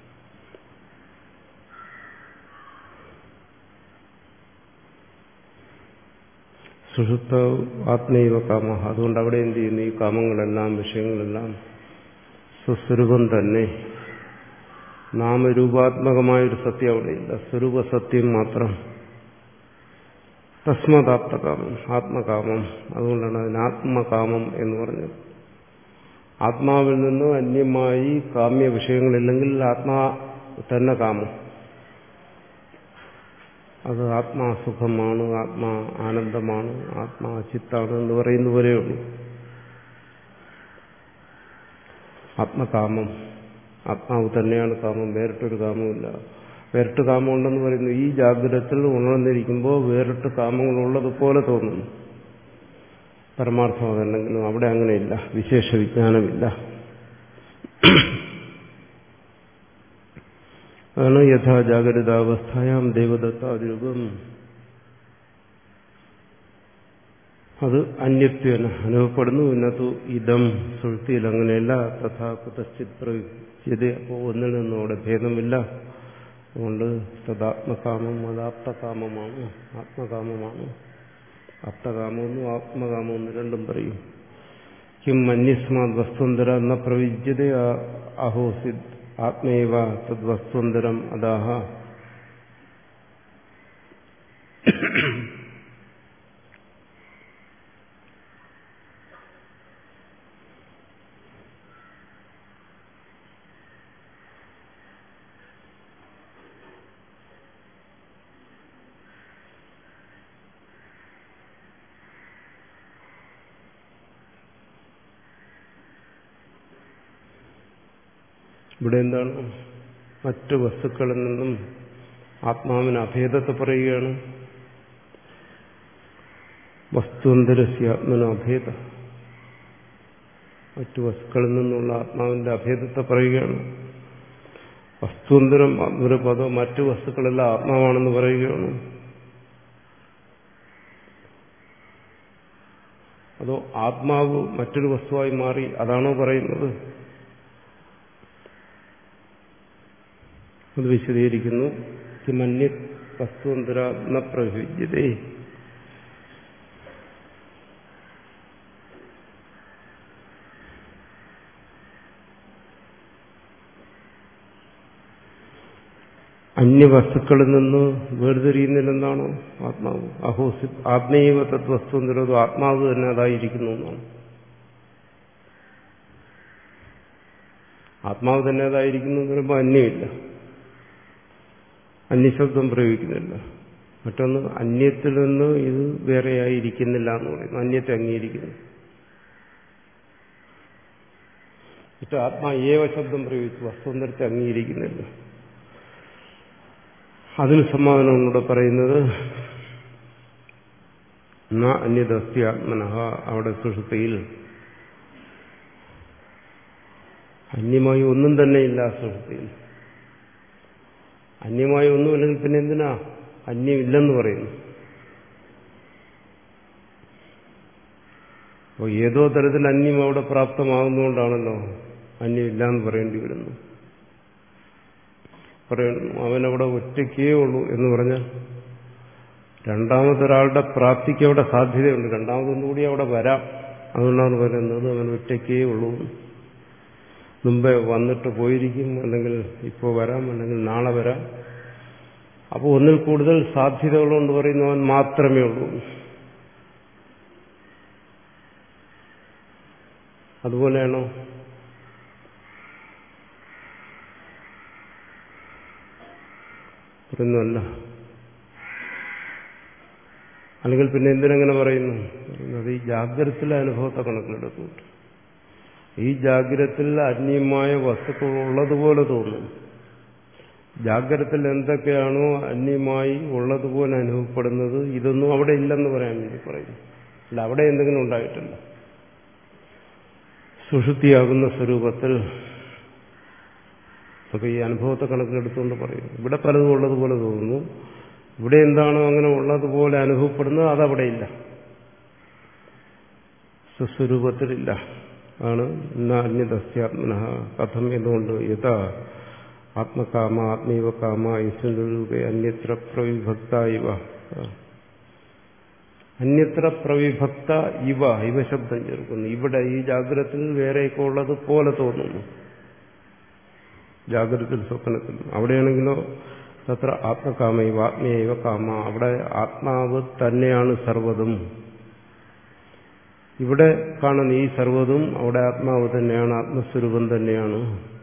സുഷുപ്ത ആത്മൈവ കാമ. അതുകൊണ്ട് അവിടെ എന്ത് ചെയ്യുന്നു? ഈ കാമങ്ങളെല്ലാം വിഷയങ്ങളെല്ലാം സ്വസ്വരൂപം തന്നെ. നാമരൂപാത്മകമായൊരു സത്യം അവിടെയില്ല, സ്വരൂപ സത്യം മാത്രം. തസ്മദാപ്തകാമം, ആത്മകാമം. അതുകൊണ്ടാണ് അതിന് ആത്മകാമം എന്ന് പറഞ്ഞത്. ആത്മാവിൽ നിന്ന് അന്യമായി കാമ്യ വിഷയങ്ങളില്ലെങ്കിൽ ആത്മാ തന്നെ കാമം. അത് ആത്മാസുഖമാണ്, ആത്മാ ആനന്ദമാണ്, ആത്മാ ചിത്താണ് എന്ന് പറയുന്ന പോലെയുള്ളൂ. ആത്മകാമം, ആത്മാവ് തന്നെയാണ് കാമം, വേറിട്ടൊരു കാമമില്ല. വേറിട്ട് കാമമുണ്ടെന്ന് പറയുന്നു. ഈ ജാഗ്രതത്തിൽ ഉണർന്നിരിക്കുമ്പോൾ വേറിട്ട് കാമങ്ങളുള്ളതുപോലെ തോന്നുന്നു. പരമാർത്ഥം അതല്ലെങ്കിലും അവിടെ അങ്ങനെയില്ല, വിശേഷ വിജ്ഞാനമില്ല. അതാണ് യഥാ ജാഗ്രതാവസ്ഥയാം ദേവദത്താതിരൂപം. അത് അന്യത്വന അനുഭവപ്പെടുന്നു. ഇന്നത്തു ഇതം സുഷുപ്തിയിൽ അങ്ങനെയല്ല. തഥാ കുതശ്ചിത് പ്രവിച്യത. അപ്പോൾ ഒന്നിൽ നിന്നും അവിടെ ഭേദമില്ല. അതുകൊണ്ട് തദാത്മകാമം അതാപ്തകാമമാണ്, ആത്മകാമമാണ്. ആപ്തകാമമെന്നും ആത്മകാമമെന്നും രണ്ടും പറയും. കിം അന്യസ്മാത് വസ്തുന്തര എന്ന പ്രവിജ്യത അഹോസിദ് ആത്മേവ തദ്വസ്തുന്തരം അതാഹ. ഇവിടെ എന്താണ്? മറ്റു വസ്തുക്കളിൽ നിന്നും ആത്മാവിന് അഭേദത്തെ പറയുകയാണ്. വസ്തുന്തരസ്യ ആത്മന അഭേദ, മറ്റു വസ്തുക്കളിൽ നിന്നുള്ള ആത്മാവിന്റെ അഭേദത്തെ പറയുകയാണ്. വസ്തുന്തരം ആത്മര പദം മറ്റു വസ്തുക്കളെല്ലാം ആത്മാവാണെന്ന് പറയുകയാണ്. അതോ ആത്മാവ് മറ്റൊരു വസ്തുവായി മാറി അതാണോ പറയുന്നത്? അത് വിശദീകരിക്കുന്നു. മന്യ വസ്തുന്തരാത്മ പ്രവിജ്യതേ, അന്യവസ്തുക്കളിൽ നിന്ന് വേർതിരിയുന്നില്ലെന്നാണോ ആത്മാവ്? അഹോസി ആത്മീയവ തദ്വസ്തു എന്നുള്ളത് ആത്മാവ് തന്നെ അതായിരിക്കുന്നു എന്നാണ്. ആത്മാവ് തന്നെ അതായിരിക്കുന്നു എന്ന് പറയുമ്പോൾ അന്യമില്ല, അന്യശബ്ദം പ്രയോഗിക്കുന്നില്ല. മറ്റൊന്ന് അന്യത്തിൽ നിന്ന് ഇത് വേറെയായിരിക്കുന്നില്ല എന്ന് പറയുന്നു, അന്യത്തെ അംഗീകരിക്കുന്നു. മറ്റു ആത്മാ ഏവ ശബ്ദം പ്രയോഗിച്ചു വസ്തുന്തരത്തെ അംഗീകരിക്കുന്നില്ല. അതിന് സമാധാനം കൂടെ പറയുന്നത് ന അന്യദസ്തി ആത്മനഃ, അവിടെ സുഷുപ്തിയിൽ അന്യമായി ഒന്നും തന്നെയില്ല. സുഷുപ്തിയിൽ അന്യമായി ഒന്നുമില്ലെങ്കിൽ പിന്നെ എന്തിനാ അന്യമില്ലെന്ന് പറയുന്നു? അപ്പോൾ ഏതോ തരത്തിൽ അന്യം അവിടെ പ്രാപ്തമാകുന്നതുകൊണ്ടാണല്ലോ അന്യമില്ല എന്ന് പറയേണ്ടി വരുന്നു. പറയുന്നു അവനവിടെ ഒറ്റയ്ക്കേ ഉള്ളൂ എന്ന് പറഞ്ഞാൽ രണ്ടാമതൊരാളുടെ പ്രാപ്തിക്ക് അവിടെ സാധ്യതയുണ്ട്, രണ്ടാമതൊന്നുകൂടി അവിടെ വരാം. അതുകൊണ്ടാണ് പറയുന്നത് അവൻ ഒറ്റയ്ക്കേ ഉള്ളൂ. മുമ്പേ വന്നിട്ട് പോയിരിക്കും, അല്ലെങ്കിൽ ഇപ്പോൾ വരാം, അല്ലെങ്കിൽ നാളെ വരാം. അപ്പോൾ ഒന്നിൽ കൂടുതൽ സാധ്യതകളുണ്ട് പറയുന്നു അവൻ മാത്രമേ ഉള്ളൂ. അതുപോലെയാണോ? പറയുന്നല്ല. അല്ലെങ്കിൽ പിന്നെ എന്തിനെങ്ങനെ പറയുന്നു? പറയുന്നത് ഈ ജാഗ്രതത്തിലെ അനുഭവത്തെ കണക്കിലെടുത്തുകൊണ്ട് ഈ ജാഗ്രതത്തിൽ അന്യമായ വസ്തുക്കൾ ഉള്ളതുപോലെ തോന്നും. ജാഗ്രതത്തിൽ എന്തൊക്കെയാണോ അന്യമായി ഉള്ളതുപോലെ അനുഭവപ്പെടുന്നത്, ഇതൊന്നും അവിടെ ഇല്ലെന്ന് പറയാൻ വേണ്ടി പറയുന്നു. അല്ല, അവിടെ എന്തെങ്കിലും ഉണ്ടായിട്ടില്ല. സുഷുപ്തിയാകുന്ന സ്വരൂപത്തിൽ ഒക്കെ ഈ അനുഭവത്തെ കണക്കിലെടുത്തുകൊണ്ട് പറയും ഇവിടെ പലതും ഉള്ളതുപോലെ തോന്നുന്നു. ഇവിടെ എന്താണോ അങ്ങനെ ഉള്ളതുപോലെ അനുഭവപ്പെടുന്നത് അതവിടെ ഇല്ല, സ്വസ്വരൂപത്തിലില്ല. ആണ് അന്യദസ്യാത്മന കഥം എന്തുകൊണ്ട് യഥാ ആത്മകാമ ആത്മീവ കാമ ഈശ്വരൂപേ അന്യത്ര പ്രവിഭക്ത ഇവ. അന്യത്ര പ്രവിഭക്ത ഇവ, ഇവ ശബ്ദം ചേർക്കുന്നു. ഇവിടെ ഈ ജാഗ്രതത്തിൽ വേറെയൊക്കെ ഉള്ളത് പോലെ തോന്നുന്നു. ജാഗ്രതത്തിൽ സ്വപ്നത്തിൽ. അവിടെയാണെങ്കിലോ തത്ര ആത്മകാമൈവ ആത്മീയവ കാമ, അവിടെ ആത്മാവ് തന്നെയാണ് സർവ്വതും. ഇവിടെ കാണുന്ന ഈ സർവ്വതും അവിടെ ആത്മാവ് തന്നെയാണ്, ആത്മസ്വരൂപം തന്നെയാണ്.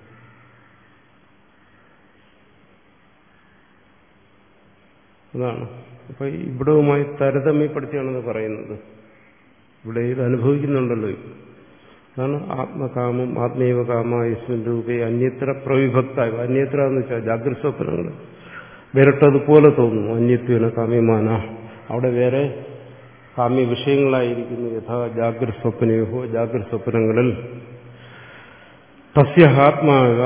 അതാണ്. അപ്പൊ ഇവിടവുമായി താരതമ്യപ്പെടുത്തിയാണെന്ന് പറയുന്നത്. ഇവിടെ ഇത് അനുഭവിക്കുന്നുണ്ടല്ലോ. അതാണ് ആത്മകാമം ആത്മീയവ കാമ യസ്മിൻ രൂപേ അന്യത്ര പ്രവിഭക്തായി. അന്യത്ര എന്ന് വെച്ചാൽ ജാഗ്രത സ്വപ്നങ്ങൾ വേറിട്ടതുപോലെ തോന്നുന്നു. അന്യത്വന കാമ്യമാന, അവിടെ വേറെ കാമ്യ വിഷയങ്ങളായിരിക്കുന്നു. യഥാ ജാഗ്രത സ്വപ്നയോ, ജാഗ്രത സ്വപ്നങ്ങളിൽ തസ്യ ആത്മാവ,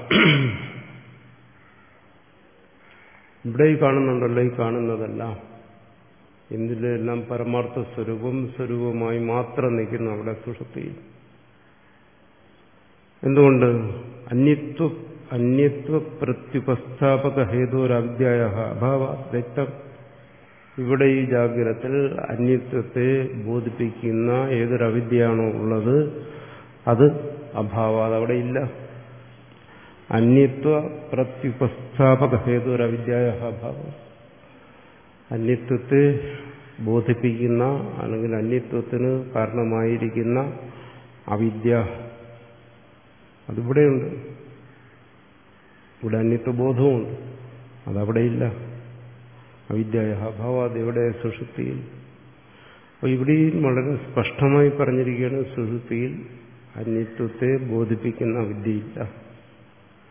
ഇവിടെ ഈ കാണുന്നുണ്ടല്ലോ, ഈ കാണുന്നതെല്ലാം എന്തിലെല്ലാം പരമാർത്ഥ സ്വരൂപം സ്വരൂപമായി മാത്രം നിൽക്കുന്നു അവിടെ സുഷുപ്തിയിൽ. എന്തുകൊണ്ട്? അന്യത്വ അന്യത്വ പ്രത്യുപസ്ഥാപക ഹേതുരവിദ്യായ അഭാവ വ്യക്തം. ഇവിടെ ഈ ജാഗ്രതത്തിൽ അന്യത്വത്തെ ബോധിപ്പിക്കുന്ന ഏതൊരവിദ്യയാണോ ഉള്ളത് അത് അഭാവ, അതവിടെ ഇല്ല. അന്യത്വ പ്രത്യുപസ്ഥാപക ഹേതുരവിദ്യായ അഭാവം. അന്യത്വത്തെ ബോധിപ്പിക്കുന്ന അല്ലെങ്കിൽ അന്യത്വത്തിന് കാരണമായിരിക്കുന്ന അവിദ്യ അതിവിടെയുണ്ട്. ഇവിടെ അന്യത്വബോധവുമുണ്ട്, അതവിടെയില്ല. അവിദ്യായ അഭാവം അതെവിടെ? സുഷുപ്തിയിൽ. അപ്പോൾ ഇവിടെയും വളരെ സ്പഷ്ടമായി പറഞ്ഞിരിക്കുകയാണ്, സുഷുപ്തിയിൽ അന്യത്വത്തെ ബോധിപ്പിക്കുന്ന അവിദ്യയില്ല.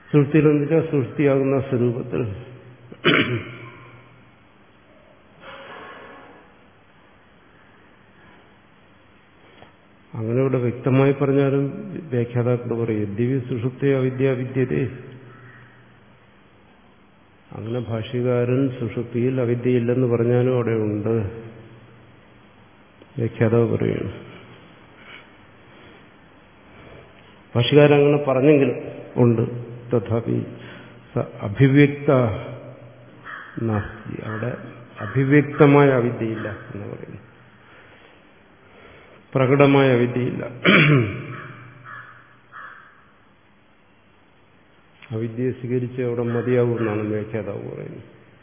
സുഷുപ്തിയിലെന്ന് വെച്ചാൽ സുഷുപ്തിയാകുന്ന സ്വരൂപത്തിൽ. അങ്ങനെ ഇവിടെ വ്യക്തമായി പറഞ്ഞാലും വ്യാഖ്യാതാക്കൾ പറയും ദിവ്യ സുഷുപ്തി അവിദ്യ വിദ്യതേ. അങ്ങനെ ഭാഷ്യകാരൻ സുഷുപ്തിയിൽ അവിദ്യയില്ലെന്ന് പറഞ്ഞാലും അവിടെ ഉണ്ട്. വ്യാഖ്യാതാവ് പറയുന്നു. ഭാഷ്യകാരൻ അങ്ങനെ പറഞ്ഞെങ്കിലും ഉണ്ട്. തഥാപി അഭിവ്യക്ത നാസ്തി, അവിടെ അഭിവ്യക്തമായ അവിദ്യയില്ല എന്ന് പറയുന്നു. പ്രകടമായ അവിദ്യയില്ല. അവിദ്യയെ സ്വീകരിച്ച് അവിടെ മതിയാവുമെന്നാണ് വ്യാഖ്യാതാവ് പറയുന്നത്.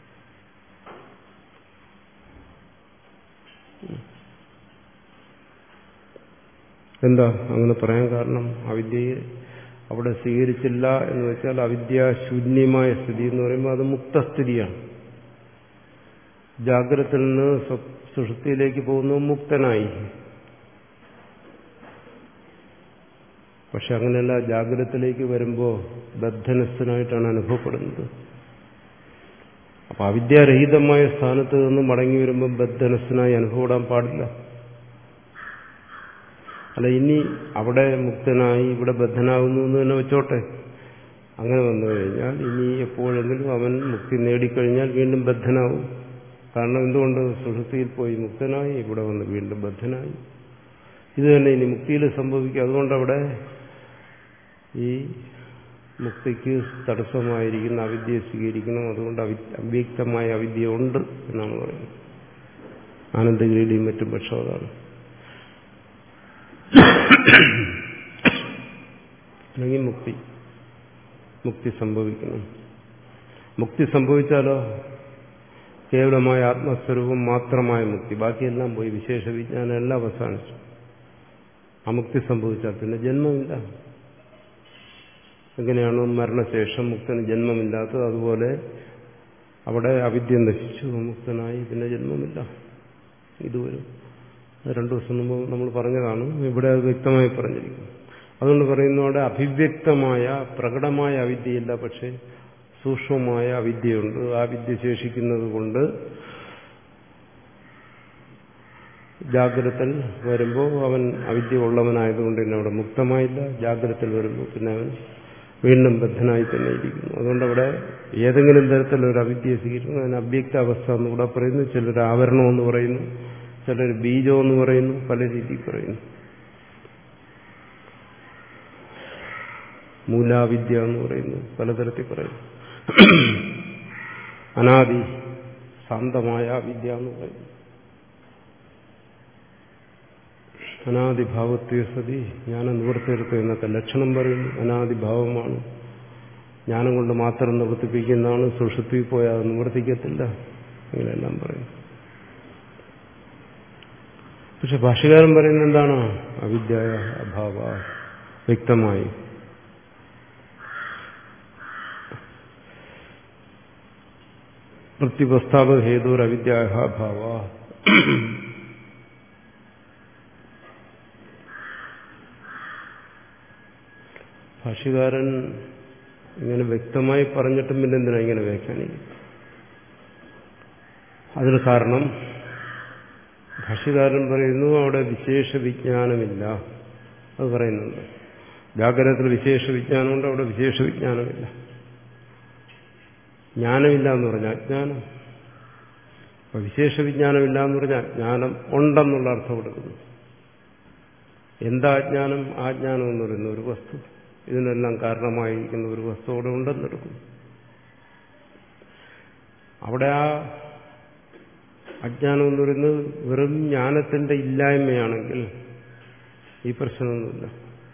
എന്താ അങ്ങനെ പറയാൻ കാരണം? അവിദ്യയെ അവിടെ സ്വീകരിച്ചില്ല എന്ന് വെച്ചാൽ അവിദ്യാശൂന്യമായ സ്ഥിതി എന്ന് പറയുമ്പോൾ അത് മുക്തസ്ഥിതിയാണ്. ജാഗ്രതയിൽ നിന്ന് സുഷുപ്തിയിലേക്ക് പോകുന്നത് മുക്തനായി. പക്ഷെ അങ്ങനെയല്ല, ജാഗ്രതത്തിലേക്ക് വരുമ്പോൾ ബദ്ധനസ്ഥനായിട്ടാണ് അനുഭവപ്പെടുന്നത്. അപ്പൊ അവിദ്യാരഹിതമായ സ്ഥാനത്ത് നിന്ന് മടങ്ങി വരുമ്പോൾ ബദ്ധനസ്ഥനായി അനുഭവപ്പെടാൻ പാടില്ല. അല്ല, ഇനി അവിടെ മുക്തനായി ഇവിടെ ബദ്ധനാകുന്നു എന്ന് തന്നെ വെച്ചോട്ടെ. അങ്ങനെ വന്നു കഴിഞ്ഞാൽ ഇനി എപ്പോഴെങ്കിലും അവൻ മുക്തി നേടിക്കഴിഞ്ഞാൽ വീണ്ടും ബദ്ധനാവും. കാരണം എന്തുകൊണ്ട്? സുഷുപ്തിയിൽ പോയി മുക്തനായി, ഇവിടെ വന്ന് വീണ്ടും ബദ്ധനായി. ഇത് തന്നെ ഇനി മുക്തിയിൽ സംഭവിക്കും. അതുകൊണ്ടവിടെ ഈ മുക്തിക്ക് തടസ്സമായിരിക്കുന്ന അവിദ്യയെ സ്വീകരിക്കണം. അതുകൊണ്ട് അവ്യക്തമായ അവിദ്യ ഉണ്ട് എന്നാണ് പറയുന്നത്. ആനന്ദഗിരിയുടെയും മറ്റും പക്ഷം അതാണ്. അല്ലെങ്കിൽ മുക്തി മുക്തി സംഭവിക്കണം. മുക്തി സംഭവിച്ചാലോ കേവലമായ ആത്മസ്വരൂപം മാത്രമായ മുക്തി, ബാക്കിയെല്ലാം പോയി, വിശേഷ വിജ്ഞാനം എല്ലാം അവസാനിച്ചു. അമുക്തി സംഭവിച്ചാൽ പിന്നെ ജന്മമില്ല. എങ്ങനെയാണോ മരണശേഷം മുക്തന് ജന്മമില്ലാത്തത്, അതുപോലെ അവിടെ അവിദ്യ നശിച്ചു, മുക്തനായി, പിന്നെ ജന്മമില്ല. ഇതുവരും രണ്ടു ദിവസം മുമ്പ് നമ്മൾ പറഞ്ഞതാണ്. ഇവിടെ അത് വ്യക്തമായി പറഞ്ഞിരിക്കുന്നു. അതുകൊണ്ട് പറയുന്നു അവിടെ അഭിവ്യക്തമായ പ്രകടമായ അവിദ്യയില്ല, പക്ഷെ സൂക്ഷ്മമായ അവിദ്യയുണ്ട്. ആ വിദ്യ ശേഷിക്കുന്നത് കൊണ്ട് ജാഗ്രതയിൽ വരുമ്പോൾ അവൻ അവിദ്യ ഉള്ളവനായതുകൊണ്ട് തന്നെ അവിടെ മുക്തമായില്ല. ജാഗ്രതയിൽ വരുമ്പോൾ പിന്നെ അവൻ വീണ്ടും ബദ്ധനായി തന്നെ ഇരിക്കുന്നു. അതുകൊണ്ട് അവിടെ ഏതെങ്കിലും തരത്തിലൊരു അവിദ്യയെ സ്വീകരിക്കുന്നു. അതിന് അവ്യക്ത അവസ്ഥ എന്ന് കൂടെ പറയുന്നു. ചിലർ ആവരണം എന്ന് പറയുന്നു, ചിലർ ബീജം എന്ന് പറയുന്നു, പല രീതിയിൽ പറയുന്നു. മൂലാവിദ്യ എന്ന് പറയുന്നു, പലതരത്തിൽ പറയുന്നു. അനാദി ശാന്തമായ വിദ്യ എന്ന് പറയുന്നു. അനാദിഭാവത്വ സതി ജ്ഞാനം നിവർത്തിയെടുക്കുക എന്നൊക്കെ ലക്ഷണം പറയുന്നു. അനാദിഭാവമാണ്, ജ്ഞാനം കൊണ്ട് മാത്രം നിവർത്തിപ്പിക്കുന്നതാണ്. സുഷുപ്തി പോയാൽ നിവർത്തിക്കത്തില്ല, അങ്ങനെയെല്ലാം പറയുന്നു. പക്ഷെ ഭാഷ്യകാരൻ പറയുന്നത് എന്താണ്? അവിദ്യ അഭാവ, വ്യക്തമായി പ്രത്യുപസ്ഥാപക ഹേതുർ അവിദ്യാഭാവ. ഭാഷ്യകാരൻ ഇങ്ങനെ വ്യക്തമായി പറഞ്ഞിട്ടും പിന്നെ എന്തിനാ ഇങ്ങനെ വ്യാഖ്യാനിക്കും? അതിന് കാരണം ഭാഷ്യകാരൻ പറയുന്നു അവിടെ വിശേഷ വിജ്ഞാനമില്ല. അത് പറയുന്നുണ്ട്. ജാഗ്രതത്തിൽ വിശേഷ വിജ്ഞാനമുണ്ട്, അവിടെ വിശേഷ വിജ്ഞാനമില്ല. ജ്ഞാനമില്ല എന്ന് പറഞ്ഞാൽ അജ്ഞാനം. അപ്പൊ വിശേഷ വിജ്ഞാനമില്ല എന്ന് പറഞ്ഞാൽ അജ്ഞാനം ഉണ്ടെന്നുള്ള അർത്ഥം കൊടുക്കുന്നു. എന്താ അജ്ഞാനം? ആ ജ്ഞാനം എന്ന് പറയുന്ന ഒരു വസ്തു, ഇതിനെല്ലാം കാരണമായിരിക്കുന്ന ഒരു വസ്തു അവിടെ ഉണ്ടെന്നെടുക്കുന്നു. അവിടെ ആ അജ്ഞാനം എന്ന് പറയുന്നത് വെറും ജ്ഞാനത്തിന്റെ ഇല്ലായ്മയാണെങ്കിൽ ഈ പ്രശ്നമൊന്നുമില്ല.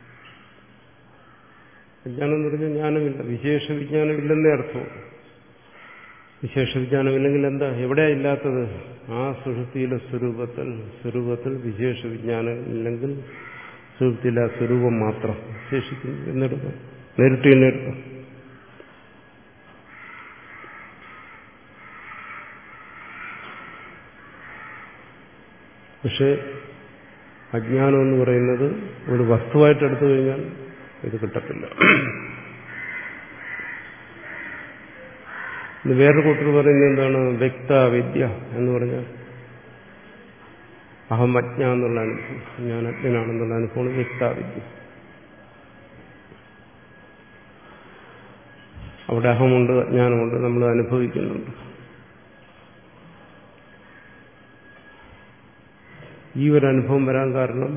അജ്ഞാനം എന്ന് പറഞ്ഞാൽ ജ്ഞാനമില്ല, വിശേഷ വിജ്ഞാനമില്ലെന്നേ അർത്ഥമുള്ളൂ. വിശേഷ വിജ്ഞാനമില്ലെങ്കിൽ എന്താ? എവിടെയാ ഇല്ലാത്തത്? ആ സുഷുപ്തിയിലെ സ്വരൂപത്തിൽ. സ്വരൂപത്തിൽ വിശേഷ വിജ്ഞാനം ഇല്ലെങ്കിൽ സുഷുപ്തിയിലെ ആ സ്വരൂപം മാത്രം ശേഷിക്കുന്നു എന്നെടുക്കാം, നേരിട്ട് തന്നെ എടുക്കാം. പക്ഷെ അജ്ഞാനം എന്ന് പറയുന്നത് ഒരു വസ്തുവായിട്ട് എടുത്തു കഴിഞ്ഞാൽ ഇത് കിട്ടത്തില്ല. ഇത് വേറൊരു കൂട്ടർ പറയുന്നത് എന്താണ്? വ്യക്താവിദ്യ എന്ന് പറഞ്ഞാൽ അഹം അജ്ഞ എന്നുള്ള അനുഭവം, ഞാൻ അജ്ഞനാണെന്നുള്ള അനുഭവമാണ് വ്യക്താവിദ്യ. അവിടെ അഹമുണ്ട്, അജ്ഞാനമുണ്ട്, നമ്മൾ അനുഭവിക്കുന്നുണ്ട്. ഈ ഒരു അനുഭവം വരാൻ കാരണം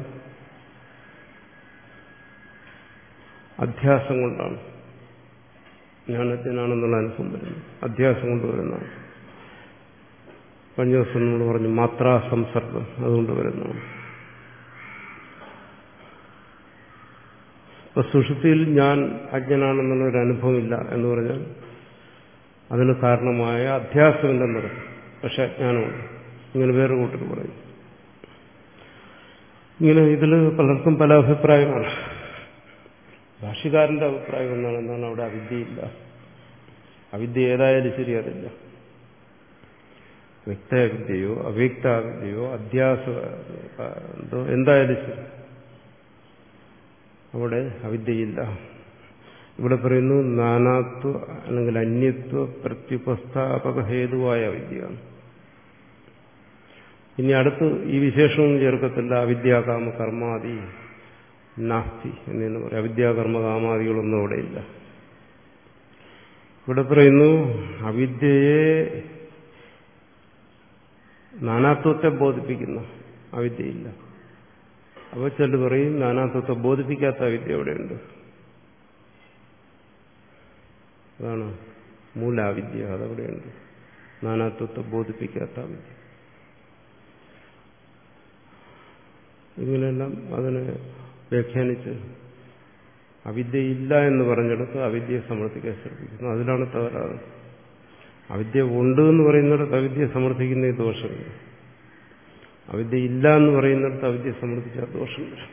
അധ്യാസം കൊണ്ടാണ്. ഞാൻ അജ്ഞനാണെന്നുള്ള അനുഭവം വരുന്നത് അധ്യാസം കൊണ്ട് വരുന്നതാണ്. കഴിഞ്ഞ ദിവസം നമ്മൾ പറഞ്ഞു മാത്രാ സംസർഗം, അതുകൊണ്ട് വരുന്നതാണ്. ഇപ്പൊ സുഷുപ്തിയിൽ ഞാൻ അജ്ഞനാണെന്നുള്ള ഒരു അനുഭവമില്ല എന്ന് പറഞ്ഞാൽ അതിന് കാരണമായ അധ്യാസമില്ലെന്ന് പറയും. പക്ഷെ അജ്ഞാനമുണ്ട്. ഇങ്ങനെ വേറെ കൂട്ടർ പറയും. ഇങ്ങനെ ഇതിൽ പലർക്കും പല അഭിപ്രായമാണ്. ഭാഷ്യകാരന്റെ അഭിപ്രായം എന്നാണ് എന്താണ് അവിടെ അവിദ്യയില്ല. അവിദ്യ ഏതായാലും ശരി അതില്ല. വ്യക്താവിദ്യയോ അവ്യക്താവിദ്യയോ അധ്യാസ എന്തോ എന്തായാലും ശരി അവിടെ അവിദ്യയില്ല. ഇവിടെ പറയുന്നു നാനാത്വ അല്ലെങ്കിൽ അന്യത്വ പ്രത്യുപസ്ഥാപക ഹേതുവായ അവിദ്യയാണ്. ഇനി അടുത്ത് ഈ വിശേഷവും ചേർക്കത്തില്ല. അവിദ്യാകാമ കർമാദി നാസ്തി എന്നു പറയും. അവിദ്യാകർമ്മ കാമാദികളൊന്നും അവിടെയില്ല. ഇവിടെ പറയുന്നു അവിദ്യയെ നാനാത്വത്തെ ബോധിപ്പിക്കുന്ന അവിദ്യയില്ല. അപ്പോൾ ചിലർ പറയും നാനാത്വത്തെ ബോധിപ്പിക്കാത്ത അവിദ്യ എവിടെയുണ്ട്? അതാണ് മൂലാവിദ്യ. അതവിടെയുണ്ട്. നാനാത്വത്തെ ബോധിപ്പിക്കാത്ത അവിദ്യ. ഇങ്ങനെയെല്ലാം അതിനെ വ്യാഖ്യാനിച്ച് അവിദ്യയില്ല എന്ന് പറഞ്ഞിടത്ത് അവിദ്യയെ സമർത്ഥിക്കാൻ ശ്രമിക്കുന്നു. അതിലാണ് തകരാറ്. അവിദ്യ ഉണ്ട് എന്ന് പറയുന്നിടത്ത് അവിദ്യ സമർത്ഥിക്കുന്ന ഈ ദോഷമില്ല. അവിദ്യ ഇല്ല എന്ന് പറയുന്നിടത്ത് അവിദ്യ സമർത്ഥിച്ചാൽ ദോഷം വരും.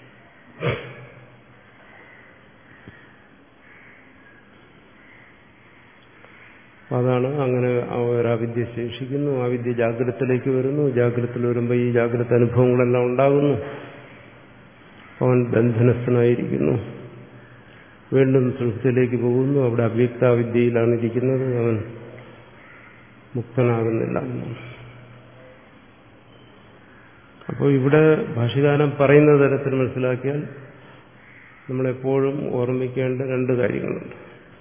അതാണ് അങ്ങനെ ഒരവിദ്യ ശേഷിക്കുന്നു. ആ വിദ്യ ജാഗ്രതത്തിലേക്ക് വരുന്നു. ജാഗ്രതത്തിൽ വരുമ്പോൾ ഈ ജാഗ്രത അനുഭവങ്ങളെല്ലാം ഉണ്ടാകുന്നു. അവൻ ബന്ധനസ്ഥനായിരിക്കുന്നു. വീണ്ടും സുഷുപ്തിയിലേക്ക് പോകുന്നു. അവിടെ അവ്യക്താവിദ്യയിലാണ് ഇരിക്കുന്നത്. അവൻ മുക്തനാകുന്നില്ല. അപ്പോൾ ഇവിടെ ഭാഷ്യകാരൻ പറയുന്ന തരത്തിൽ മനസ്സിലാക്കിയാൽ നമ്മളെപ്പോഴും ഓർമ്മിക്കേണ്ട രണ്ട് കാര്യങ്ങളുണ്ട്.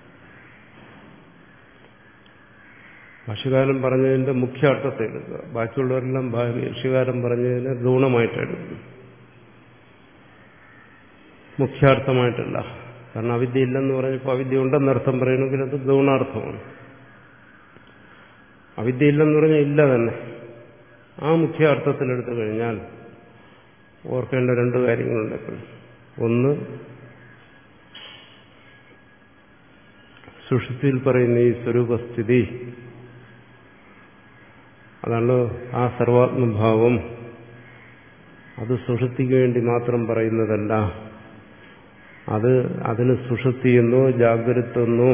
ഭാഷ്യകാരൻ പറഞ്ഞതിന്റെ മുഖ്യ അർത്ഥത്തെ എടുക്കുക. ബാക്കിയുള്ളവരെല്ലാം ഭാഷ്യകാരൻ പറഞ്ഞതിനെ ഗൗണമായിട്ട് എടുക്കുക, മുഖ്യാർത്ഥമായിട്ടല്ല. കാരണം അവിദ്യ ഇല്ലെന്ന് പറഞ്ഞപ്പോൾ അവിദ്യ ഉണ്ടെന്നർത്ഥം പറയണമെങ്കിൽ അത് ഗൗണാർത്ഥമാണ്. അവിദ്യ ഇല്ലെന്ന് പറഞ്ഞാൽ ഇല്ല തന്നെ. ആ മുഖ്യ അർത്ഥത്തിലെടുത്തു കഴിഞ്ഞാൽ ഓർക്കേണ്ട രണ്ട് കാര്യങ്ങളുണ്ട് എപ്പോഴും. ഒന്ന്, സുഷുപ്തിയിൽ പറയുന്ന ഈ സ്വരൂപസ്ഥിതി, അതാണല്ലോ ആ സർവാത്മഭാവം. അത് സുഷുപ്തിക്ക് വേണ്ടി മാത്രം പറയുന്നതല്ല. അത് അതിന് സുഷുപ്തിയെന്നോ ജാഗ്രതെന്നോ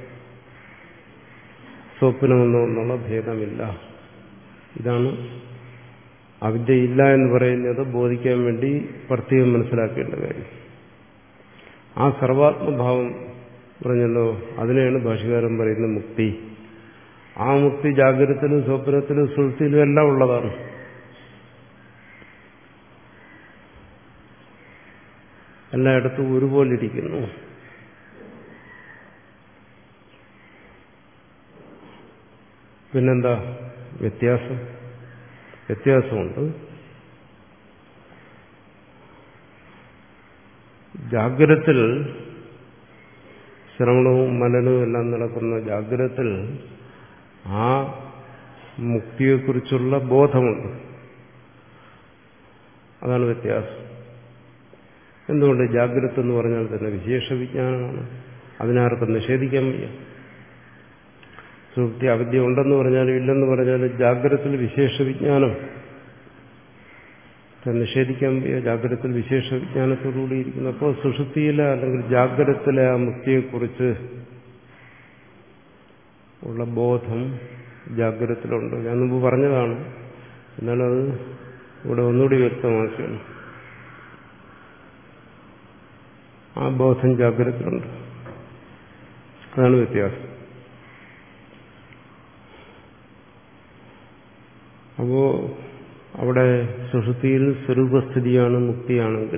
സ്വപ്നമെന്നോ എന്നുള്ള ഭേദമില്ല. ഇതാണ് അവിദ്യയില്ല എന്ന് പറയുന്നത് ബോധിക്കാൻ വേണ്ടി പ്രത്യേകം മനസ്സിലാക്കേണ്ട കാര്യം. ആ സർവാത്മഭാവം പറഞ്ഞല്ലോ, അതിനെയാണ് ഭാഷ്യകാരൻ പറയുന്നത് മുക്തി. ആ മുക്തി ജാഗ്രതത്തിലും സ്വപ്നത്തിലും സുഷുപ്തിയിലും എല്ലാം ഉള്ളതാണ്. എല്ലായിടത്തും ഒരുപോലെ ഇരിക്കുന്നു. പിന്നെന്താ വ്യത്യാസം? വ്യത്യാസമുണ്ട്. ജാഗ്രതത്തിൽ ശ്രവണവും മനനവും എല്ലാം നടക്കുന്ന ജാഗ്രതത്തിൽ ആ മുക്തിയെക്കുറിച്ചുള്ള ബോധമുണ്ട്. അതാണ് വ്യത്യാസം. എന്തുകൊണ്ട്? ജാഗ്രത എന്ന് പറഞ്ഞാൽ തന്നെ വിശേഷ വിജ്ഞാനമാണ്. അതിനാർക്കും നിഷേധിക്കാൻ വയ്യ. സുഷുപ്തി അവിദ്യ ഉണ്ടെന്ന് പറഞ്ഞാലും ഇല്ലെന്ന് പറഞ്ഞാലും ജാഗ്രതത്തിൽ വിശേഷ വിജ്ഞാനം നിഷേധിക്കാൻ വയ്യ. ജാഗ്രതത്തിൽ വിശേഷ വിജ്ഞാനത്തോടുകൂടി ഇരിക്കുന്നു. അപ്പോൾ സുഷുപ്തിയിലെ അല്ലെങ്കിൽ ജാഗ്രതത്തിലെ ആ മുക്തിയെക്കുറിച്ച് ഉള്ള ബോധം ജാഗ്രതത്തിലുണ്ട്. ഞാൻ മുമ്പ് പറഞ്ഞതാണ്, എന്നാലത് ഇവിടെ ഒന്നുകൂടി വ്യക്തമാക്കുകയാണ്. ആ ബോധം ജാഗ്രതത്തിലുണ്ട്. അതാണ് വ്യത്യാസം. അപ്പോ അവിടെ സുഷുപ്തിയിൽ സ്വരൂപസ്ഥിതിയാണ് മുക്തിയാണെങ്കിൽ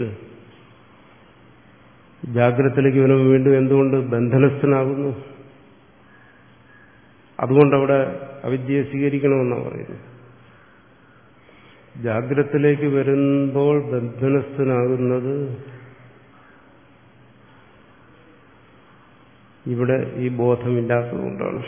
ജാഗ്രതത്തിലേക്ക് വരുമ്പോൾ വീണ്ടും എന്തുകൊണ്ട് ബന്ധനസ്ഥനാകുന്നു? അതുകൊണ്ടവിടെ അവിദ്യയെ സ്വീകരിക്കണമെന്നാണ് പറയുന്നത്. ജാഗ്രതത്തിലേക്ക് വരുമ്പോൾ ബന്ധനസ്ഥനാകുന്നത് ഇവിടെ ഈ ബോധമില്ലാത്തതുകൊണ്ടാണ്.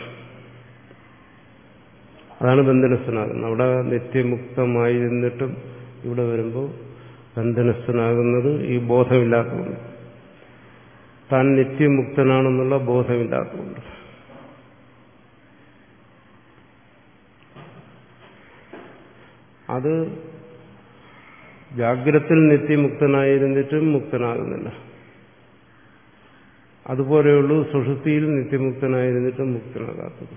അതാണ് ബന്ധനസ്ഥനാകുന്നത്. അവിടെ നിത്യമുക്തമായിരുന്നിട്ടും ഇവിടെ വരുമ്പോൾ ബന്ധനസ്ഥനാകുന്നത് ഈ ബോധമില്ലാത്തതുകൊണ്ട്, താൻ നിത്യമുക്തനാണെന്നുള്ള ബോധമില്ലാത്തതുകൊണ്ട്. അത് ജാഗ്രതത്തിൽ നിത്യമുക്തനായിരുന്നിട്ടും മുക്തനാകുന്നില്ല. അതുപോലെയുള്ളൂ സുഷുപ്തിയിൽ നിത്യമുക്തനായിരുന്നിട്ടും മുക്തനാകാത്തത്.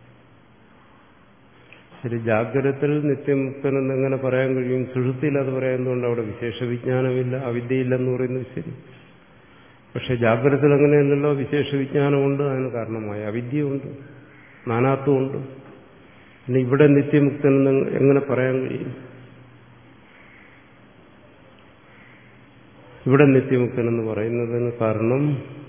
ശരി, ജാഗ്രതത്തിൽ നിത്യമുക്തനെന്നെങ്ങനെ പറയാൻ കഴിയും? സുഷുപ്തിയിൽ അത് പറയുന്നതുകൊണ്ട് അവിടെ വിശേഷ വിജ്ഞാനമില്ല, അവിദ്യയില്ലെന്ന് പറയുന്നത് ശരി. പക്ഷെ ജാഗ്രതത്തിൽ അങ്ങനെയല്ലല്ലോ, വിശേഷ വിജ്ഞാനമുണ്ട്, അതിന് കാരണമായ അവിദ്യയുണ്ട്, നാനാത്വമുണ്ട്. പിന്നെ ഇവിടെ നിത്യമുക്തനെന്ന് എങ്ങനെ പറയാൻ കഴിയും? ഇവിടെ നിത്യമുക്തനെന്ന് പറയുന്നതിന് കാരണം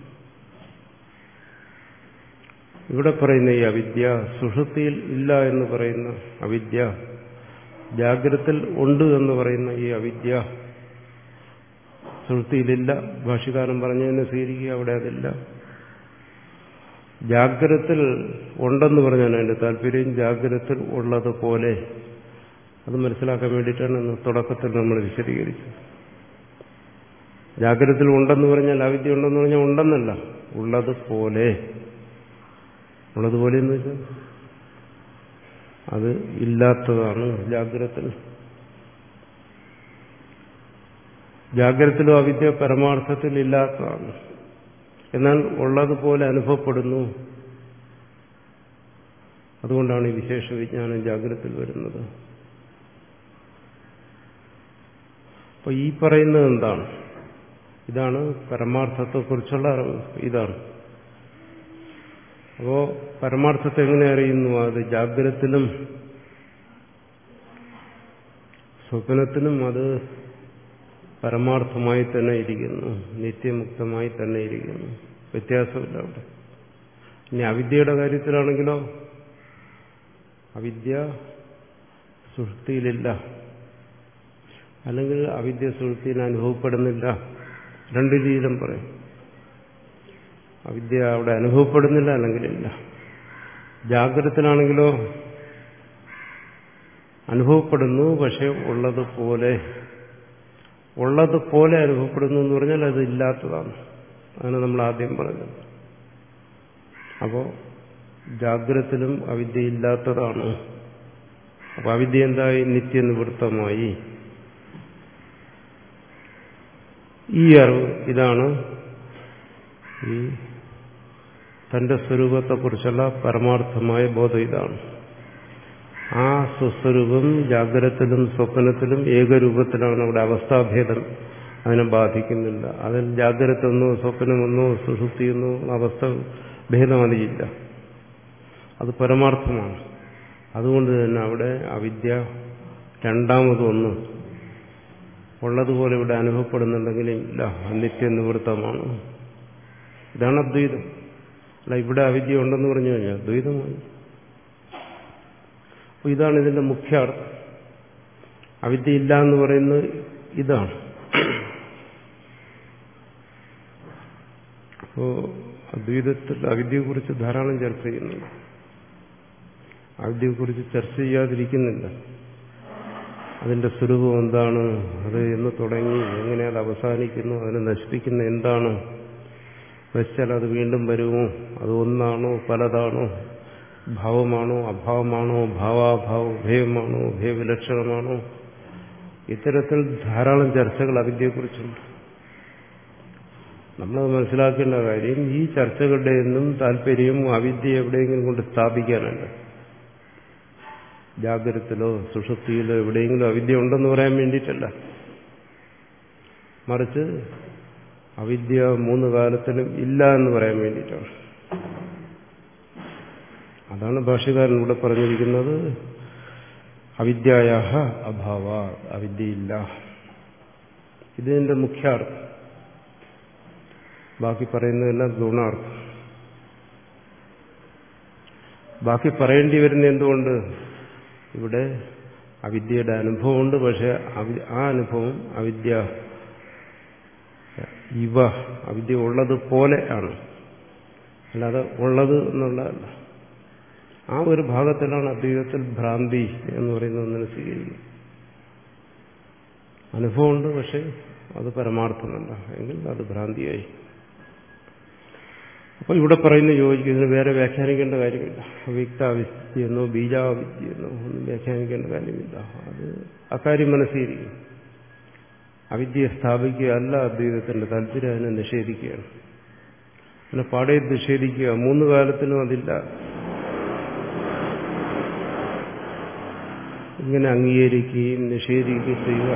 ഇവിടെ പറയുന്ന ഈ അവിദ്യ, സുഷുപ്തിയിൽ ഇല്ല എന്ന് പറയുന്ന അവിദ്യ, ജാഗ്രതത്തിൽ ഉണ്ട് എന്ന് പറയുന്ന ഈ അവിദ്യ സുഷുപ്തിയിലില്ല. ഭാഷ്യകാരൻ പറഞ്ഞതിനെ സ്വീകരിക്കുക, അവിടെ അതില്ല. ജാഗ്രതത്തിൽ ഉണ്ടെന്ന് പറഞ്ഞാണ് അതിന്റെ താല്പര്യം. ജാഗ്രതത്തിൽ ഉള്ളതുപോലെ അത് മനസ്സിലാക്കാൻ വേണ്ടിയിട്ടാണ് തുടക്കത്തിൽ നമ്മൾ വിശദീകരിച്ചത്. ജാഗ്രതത്തിൽ ഉണ്ടെന്ന് പറഞ്ഞാൽ അവിദ്യ ഉണ്ടെന്ന് പറഞ്ഞാൽ ഉണ്ടെന്നല്ല, ഉള്ളതുപോലെ. ഉള്ളതുപോലെ എന്ന് വെച്ചാൽ അത് ഇല്ലാത്തതാണ് ജാഗ്രതത്തിൽ. ജാഗ്രതത്തിലും അവിദ്യ പരമാർത്ഥത്തിൽ ഇല്ലാത്തതാണ്, എന്നാൽ ഉള്ളതുപോലെ അനുഭവപ്പെടുന്നു. അതുകൊണ്ടാണ് ഈ വിശേഷ വിജ്ഞാനം ജാഗ്രതത്തിൽ വരുന്നത്. അപ്പോൾ ഈ പറയുന്നത് എന്താണ്? ഇതാണ് പരമാർത്ഥത്തെക്കുറിച്ചുള്ള അറിവ്. ഇതാണ്. അപ്പോ പരമാർത്ഥത്തെ എങ്ങനെ അറിയുന്നു? അത് ജാഗ്രതത്തിലും സ്വപ്നത്തിലും അത് പരമാർത്ഥമായി തന്നെ ഇരിക്കുന്നു, നിത്യമുക്തമായി തന്നെ ഇരിക്കുന്നു. വ്യത്യാസമില്ല അവിടെ. ഇനി അവിദ്യയുടെ കാര്യത്തിലാണെങ്കിലോ, അവിദ്യ സുഷുപ്തിയിലില്ല, അല്ലെങ്കിൽ അവിദ്യ സുഷുപ്തിയിൽ അനുഭവപ്പെടുന്നില്ല. രണ്ടു രീതിയിലും പറയും. അവിദ്യ അവിടെ അനുഭവപ്പെടുന്നില്ല, അല്ലെങ്കിൽ ഇല്ല. ജാഗ്രതത്തിലാണെങ്കിലോ അനുഭവപ്പെടുന്നു, പക്ഷെ ഉള്ളതുപോലെ. ഉള്ളതുപോലെ അനുഭവപ്പെടുന്നു എന്ന് പറഞ്ഞാൽ അത് ഇല്ലാത്തതാണ്. അങ്ങനെ നമ്മൾ ആദ്യം പറഞ്ഞത്. അപ്പോൾ ജാഗ്രതത്തിലും അവിദ്യ ഇല്ലാത്തതാണ്. അപ്പൊ അവിദ്യ എന്തായി? നിത്യനിവൃത്തമായി. ഈ അറിവ്, ഇതാണ് ഈ തന്റെ സ്വരൂപത്തെക്കുറിച്ചുള്ള പരമാർത്ഥമായ ബോധം. ഇതാണ്. ആ സ്വസ്വരൂപം ജാഗ്രതത്തിലും സ്വപ്നത്തിലും ഏകരൂപത്തിലാണ്. അവിടെ അവസ്ഥാഭേദം അതിനെ ബാധിക്കുന്നില്ല. അതിൽ ജാഗ്രതയെന്നോ സ്വപ്നമെന്നോ സുഷുപ്തിയെന്നോ അവസ്ഥ ഭേദം അതില്ല. അത് പരമാർത്ഥമാണ്. അതുകൊണ്ട് തന്നെ അവിടെ അവിദ്യ രണ്ടാമതൊന്ന് ഉള്ളതുപോലെ ഇവിടെ അനുഭവപ്പെടുന്നുണ്ടെങ്കിലും ഇല്ല, നിത്യനിവൃത്തമാണ്. ഇതാണ് അദ്വൈതം. അല്ല ഇവിടെ അവിദ്യ ഉണ്ടെന്ന് പറഞ്ഞു കഴിഞ്ഞാൽ ദ്വൈതമാണ്. അപ്പോൾ ഇതാണ് ഇതിന്റെ മുഖ്യ അർത്ഥം. അവിദ്യ ഇല്ല എന്ന് പറയുന്നത് ഇതാണ്. അപ്പോൾ അദ്വൈതത്തിൽ അവിദ്യയെക്കുറിച്ച് ധാരാളം ചർച്ച ചെയ്യുന്നുണ്ട്. അവിദ്യയെക്കുറിച്ച് ചർച്ച ചെയ്യാതിരിക്കുന്നില്ല. അതിന്റെ സ്വരൂപം എന്താണ്, അത് എന്ന് തുടങ്ങി എങ്ങനെ അത് അവസാനിക്കുന്നു, അതിനെ നശിപ്പിക്കുന്ന എന്താണ്, വെച്ചാൽ അത് വീണ്ടും വരുമോ, അത് ഒന്നാണോ പലതാണോ, ഭാവമാണോ അഭാവമാണോ, ഭാവാഭാവ ഭേദമാണോ ഭേദവിലക്ഷണമാണോ, ഇത്തരത്തിൽ ധാരാളം ചർച്ചകൾ അവിദ്യയെക്കുറിച്ചുണ്ട്. നമ്മളത് മനസ്സിലാക്കേണ്ട കാര്യം, ഈ ചർച്ചകളുടെ ഒന്നും താല്പര്യം അവിദ്യ എവിടെയെങ്കിലും കൊണ്ട് സ്ഥാപിക്കാനല്ല. ജാഗ്രതത്തിലോ സുഷുപ്തിയിലോ എവിടെയെങ്കിലും അവിദ്യ ഉണ്ടെന്ന് പറയാൻ വേണ്ടിയിട്ടല്ല. മറിച്ച് അവിദ്യ മൂന്ന് കാലത്തിലും ഇല്ല എന്ന് പറയാൻ വേണ്ടിയിട്ടാണ്. അതാണ് ഭാഷ്യകാരൻ ഇവിടെ പറഞ്ഞിരിക്കുന്നത്. അവിദ്യായ അഭാവ, അവിദ്യയില്ല. ഇതിന്റെ മുഖ്യാർത്ഥം. ബാക്കി പറയുന്നതെല്ലാം ഗുണാർത്ഥം. ബാക്കി പറയേണ്ടി വരുന്ന എന്തുകൊണ്ട്? ഇവിടെ അവിദ്യയുടെ അനുഭവമുണ്ട്. പക്ഷെ ആ അനുഭവം അവിദ്യ ഇവ, അവിദ്യ ഉള്ളത് പോലെ ആണ്, അല്ലാതെ ഉള്ളത് എന്നുള്ളതല്ല. ആ ഒരു ഭാഗത്തിലാണ് അദ്വൈതത്തിൽ ഭ്രാന്തി എന്ന് പറയുന്ന ഒന്നിനെ സ്വീകരിക്കുന്നത്. അനുഭവമുണ്ട്, പക്ഷെ അത് പരമാർത്ഥമല്ല, എങ്കിൽ അത് ഭ്രാന്തിയായി. അപ്പോൾ ഇവിടെ പറയുന്ന യോജിക്കും. ഇതിന് വേറെ വ്യാഖ്യാനിക്കേണ്ട കാര്യമില്ല. അവ്യക്താവിദ്യയെന്നോ ബീജാവിദ്യയെന്നോ ഒന്നും വ്യാഖ്യാനിക്കേണ്ട കാര്യമില്ല. അത് അക്കാര്യം മനസ്സിലിരിക്കും. അവിദ്യയെ സ്ഥാപിക്കുകയല്ല അദ്വൈതത്തിന്റെ താല്പര്യം, അതിനെ നിഷേധിക്കുകയാണ്. അതിനെ പാടെ നിഷേധിക്കുക. മൂന്ന് കാലത്തിലും അതില്ല. ഇങ്ങനെ അംഗീകരിക്കുകയും നിഷേധിക്കുകയും ചെയ്യുക.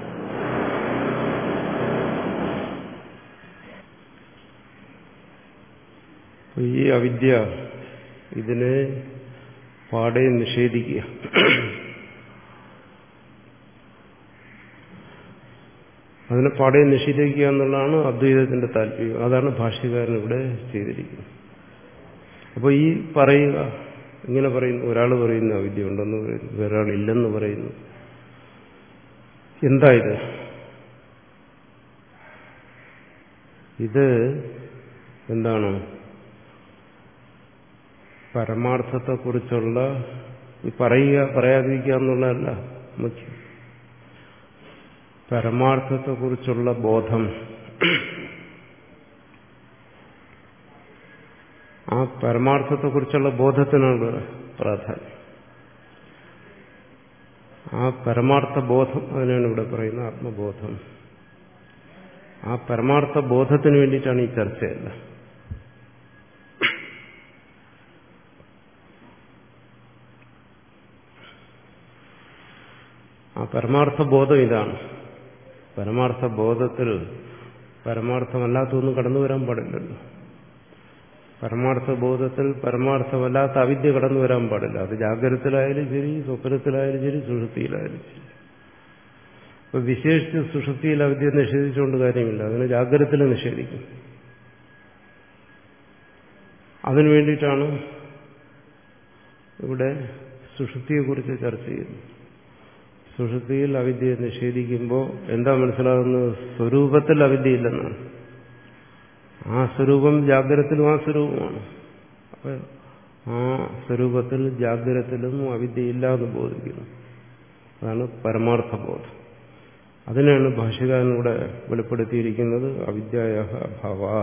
ഈ അവിദ്യ ഇതിനെ പാടെ നിഷേധിക്കുക. അതിനെ പാടെ നിഷേധിക്കുക എന്നുള്ളതാണ് അദ്വൈതത്തിന്റെ താല്പര്യം. അതാണ് ഭാഷ്യകാരൻ ഇവിടെ ചെയ്തിരിക്കുന്നത്. അപ്പോൾ ഈ പറയുക, ഇങ്ങനെ പറയുന്നു, ഒരാൾ പറയുന്നു അവിദ്യ ഉണ്ടെന്ന് പറയുന്നു, വേറൊരാൾ ഇല്ലെന്ന് പറയുന്നു. എന്താ ഇത്? ഇത് എന്താണ്? പരമാർത്ഥത്തെക്കുറിച്ചുള്ള പറയുക പറയാതിരിക്കുക എന്നുള്ളതല്ല മുഖ്യം. പരമാർത്ഥത്തെക്കുറിച്ചുള്ള ബോധം, ആ പരമാർത്ഥത്തെക്കുറിച്ചുള്ള ബോധത്തിനാണ് പ്രാധാന്യം. ആ പരമാർത്ഥ ബോധം, അതിനാണ് ഇവിടെ പറയുന്നത് ആത്മബോധം. ആ പരമാർത്ഥ ബോധത്തിന് വേണ്ടിയിട്ടാണ് ഈ ചർച്ചയല്ല. ആ പരമാർത്ഥ ബോധം ഇതാണ്. പരമാർത്ഥ ബോധത്തിൽ പരമാർത്ഥമല്ലാത്തൊന്നും കടന്നു വരാൻ പാടില്ലല്ലോ. പരമാർത്ഥ ബോധത്തിൽ പരമാർത്ഥമല്ലാത്ത അവിദ്യ കടന്നു വരാൻ പാടില്ല. അത് ജാഗ്രതത്തിലായാലും ശരി, സ്വപ്നത്തിലായാലും ശരി, സുഷുപ്തിയിലായാലും ശരി. അപ്പൊ വിശേഷിച്ച് സുഷുപ്തിയിൽ അവിദ്യ നിഷേധിച്ചുകൊണ്ട് കാര്യമില്ല, അതിനെ ജാഗ്രതത്തിൽ നിഷേധിക്കും. അതിനു വേണ്ടിയിട്ടാണ് ഇവിടെ സുഷുപ്തിയെക്കുറിച്ച് ചർച്ച ചെയ്യുന്നത്. സുഷുപ്തിയിൽ അവിദ്യയെ നിഷേധിക്കുമ്പോൾ എന്താ മനസ്സിലാകുന്നത്? സ്വരൂപത്തിൽ അവിദ്യയില്ലെന്നാണ്. ആ സ്വരൂപം ജാഗ്രതത്തിലും ആ സ്വരൂപമാണ്. അപ്പൊ ആ സ്വരൂപത്തിൽ ജാഗ്രതത്തിലും അവിദ്യയില്ല എന്ന് ബോധിക്കുന്നു. അതാണ് പരമാർത്ഥ ബോധം. അതിനാണ് ഭാഷ്യകാരനിവിടെ വെളിപ്പെടുത്തിയിരിക്കുന്നത് അവിദ്യായ അഭാവ.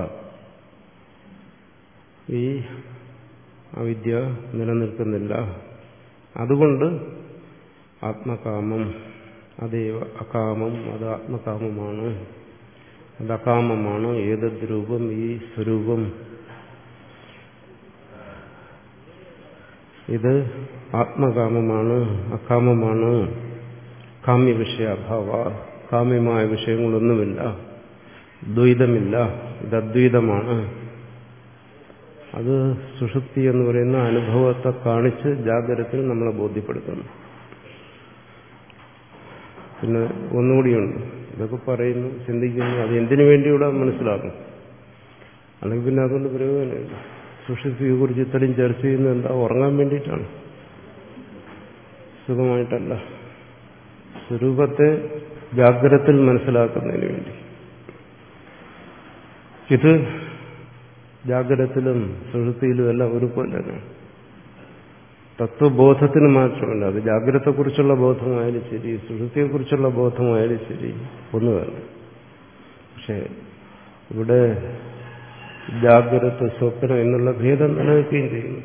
ഈ അവിദ്യ നിലനിൽക്കുന്നില്ല. അതുകൊണ്ട് ആത്മകാമം അതേവ അകാമം, അത് ആത്മകാമമാണ്, അത് അകാമമാണ്. ഏതദ് രൂപം, ഈ സ്വരൂപം, ഇത് ആത്മകാമമാണ്, അകാമമാണ്. കാമ്യവിഷയാഭാവ, കാമ്യമായ വിഷയങ്ങളൊന്നുമില്ല, ദ്വൈതമില്ല, ഇത് അദ്വൈതമാണ്. അത് സുഷുപ്തി എന്ന് പറയുന്ന അനുഭവത്തെ കാണിച്ച് ജാഗ്രതത്തിൽ നമ്മളെ ബോധ്യപ്പെടുത്തുന്നു. പിന്നെ ഒന്നുകൂടിയുണ്ട്, ഇതൊക്കെ പറയുന്നു, ചിന്തിക്കുന്നു, അത് എന്തിനു വേണ്ടിയൂടെ മനസ്സിലാക്കും. അല്ലെങ്കിൽ പിന്നെ അതുകൊണ്ട് പ്രയോജനമില്ല. സുഷുപ്തിയെ കുറിച്ച് ഇത്രയും ചർച്ച ചെയ്യുന്നത് എന്താ? ഉറങ്ങാൻ വേണ്ടിയിട്ടാണ്, സുഖമായിട്ടല്ല. സ്വരൂപത്തെ ജാഗ്രതത്തിൽ മനസ്സിലാക്കുന്നതിന് വേണ്ടി. ഇത് ജാഗ്രതത്തിലും സുഷുപ്തിയിലും എല്ലാം ഒരുപോലെ തന്നെയാണ്. തത്വബോധത്തിന് മാത്രമല്ല, അത് ജാഗ്രതയെക്കുറിച്ചുള്ള ബോധമായാലും ശരി, സുഷുപ്തിയെക്കുറിച്ചുള്ള ബോധമായാലും ശരി, ഒന്ന് തന്നെ. പക്ഷെ ഇവിടെ ജാഗ്രത, സ്വപ്നം എന്നുള്ള ഭേദം നിലനിൽക്കുകയും ചെയ്യുന്നു.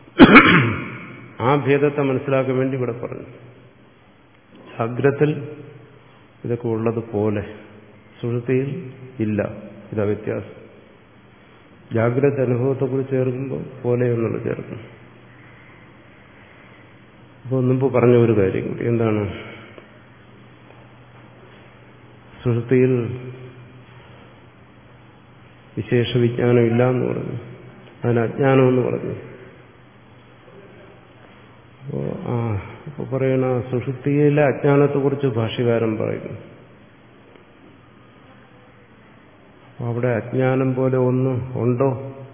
ആ ഭേദത്തെ മനസ്സിലാക്കാൻ വേണ്ടി ഇവിടെ പറഞ്ഞു. ജാഗ്രതത്തിൽ ഇതൊക്കെ ഉള്ളതുപോലെ സുഷുപ്തിയിൽ ഇല്ല, ഇതാ വ്യത്യാസം. ജാഗ്രത അനുഭവത്തെക്കുറിച്ച് ചേർക്കുമ്പോൾ പോലെ എന്നുള്ള ചേർക്കുന്നു. അപ്പോൾ മുമ്പ് പറഞ്ഞ ഒരു കാര്യം കൂടി, എന്താണ്? സുഷുപ്തിയിൽ വിശേഷ വിജ്ഞാനം ഇല്ല എന്ന് പറഞ്ഞു, അതിന് അജ്ഞാനമെന്ന് പറഞ്ഞു. അപ്പോൾ ആ അപ്പോൾ പറയണ സുഷുപ്തിയിലെ അജ്ഞാനത്തെക്കുറിച്ച് ഭാഷ്യകാരൻ പറയുന്നു. അവിടെ അജ്ഞാനം പോലെ ഒന്ന് ഉണ്ടോ?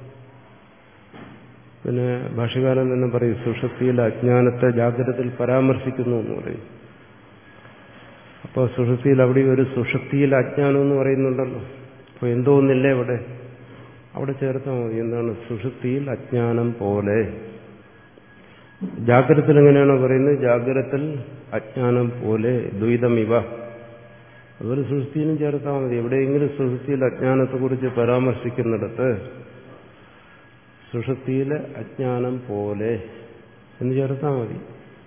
പിന്നെ ഭാഷ്യകാരൻ തന്നെ പറയും സുഷുപ്തിയിലെ അജ്ഞാനത്തെ ജാഗ്രതയിൽ പരാമർശിക്കുന്നു എന്ന് പറയും. അപ്പോൾ സുഷുപ്തിയിൽ അവിടെ ഒരു സുഷുപ്തിയിൽ അജ്ഞാനം എന്ന് പറയുന്നുണ്ടല്ലോ. അപ്പോൾ എന്തോ ഒന്നില്ലേ അവിടെ? അവിടെ ചേർത്താൽ മതി. എന്താണ്? സുഷുപ്തിയിൽ അജ്ഞാനം പോലെ. ജാഗ്രതത്തിൽ എങ്ങനെയാണോ പറയുന്നത്? ജാഗ്രതത്തിൽ അജ്ഞാനം പോലെ ദ്വൈതമിവ. അതുപോലെ സുഷുപ്തിയിലും ചേർത്താൽ മതി. എവിടെയെങ്കിലും സുഷുപ്തിയിൽ അജ്ഞാനത്തെക്കുറിച്ച് പരാമർശിക്കുന്നിടത്ത് സുഷുപ്തിയിലെ അജ്ഞാനം പോലെ എന്ന് ചേർത്താൽ മതി.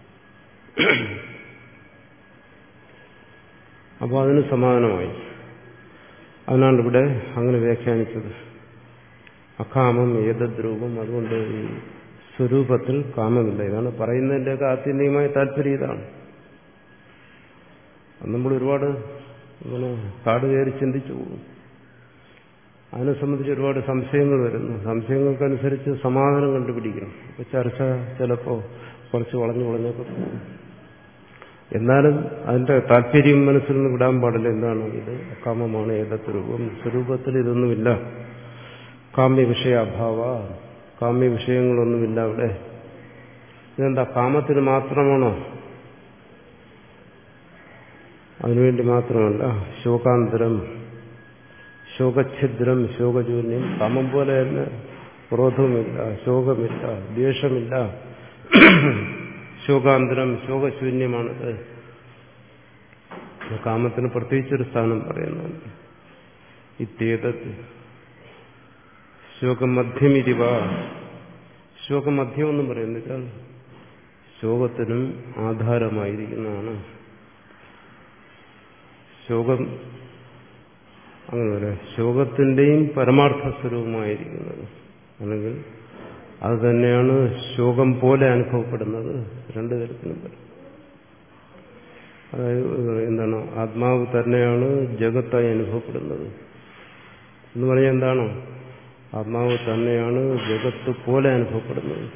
അപ്പോൾ അതിന് സമാധാനമായി. അതിനാണ് ഇവിടെ അങ്ങനെ വ്യാഖ്യാനിച്ചത്. അകാമം ഏതദ്രൂപം. അതുകൊണ്ട് ഈ സ്വരൂപത്തിൽ കാമമില്ല. ഇതാണ് പറയുന്നതിൻ്റെയൊക്കെ ആത്യന്തികമായ താല്പര്യം. ഇതാണ് അത് നമ്മൾ ഒരുപാട് ഇങ്ങനെ കാട് കയറി ചിന്തിച്ചു പോകും. അതിനെ സംബന്ധിച്ച് ഒരുപാട് സംശയങ്ങൾ വരുന്നു. സംശയങ്ങൾക്കനുസരിച്ച് സമാധാനം കണ്ടുപിടിക്കണം. അപ്പോൾ ചർച്ച ചിലപ്പോൾ കുറച്ച് വളഞ്ഞു വളഞ്ഞൊക്കെ പോകും. എന്നാലും അതിന്റെ താല്പര്യം മനസ്സിൽ നിന്ന് വിടാൻ പാടില്ല. എന്താണ്? ഇത് അകാമമാണ് ഏതത് രൂപം. സ്വരൂപത്തിൽ ഇതൊന്നുമില്ല. കാമ്യ വിഷയാഭാവ. കാമ്യ വിഷയങ്ങളൊന്നുമില്ല അവിടെ. ഇതെന്താ? കാമത്തിന് മാത്രമാണോ? അതിനുവേണ്ടി മാത്രമല്ല. ശോകാന്തരം, ശോകഛിദ്രം, ശോകശൂന്യം. കാമം പോലെ തന്നെ ക്രോധവുമില്ല, ശോകമില്ല, ദ്വേഷമില്ല. ശോകാന്തരം, ശോകശൂന്യമാണിത്. കാമത്തിന് പ്രത്യേകിച്ചൊരു സ്ഥാനം പറയുന്നുണ്ട്. ഇത്യേതത് ശോകമധ്യമിരിവ. ശോകമധ്യം എന്നും പറയുന്നില്ല. ശോകത്തിനും ആധാരമായിരിക്കുന്നതാണ് ശോകം. അങ്ങനെ പറയാം. ശോകത്തിന്റെയും പരമാർത്ഥ സ്വരൂപമായിരിക്കുന്നത്, അല്ലെങ്കിൽ അത് തന്നെയാണ് ശോകം പോലെ അനുഭവപ്പെടുന്നത്. രണ്ടു തരത്തിലും വരും. അതായത് എന്താണ്? ആത്മാവ് തന്നെയാണ് ജഗത്തായി അനുഭവപ്പെടുന്നത് എന്ന് പറഞ്ഞാൽ എന്താണ്? ആത്മാവ് തന്നെയാണ് ജഗത്ത് പോലെ അനുഭവപ്പെടുന്നത്.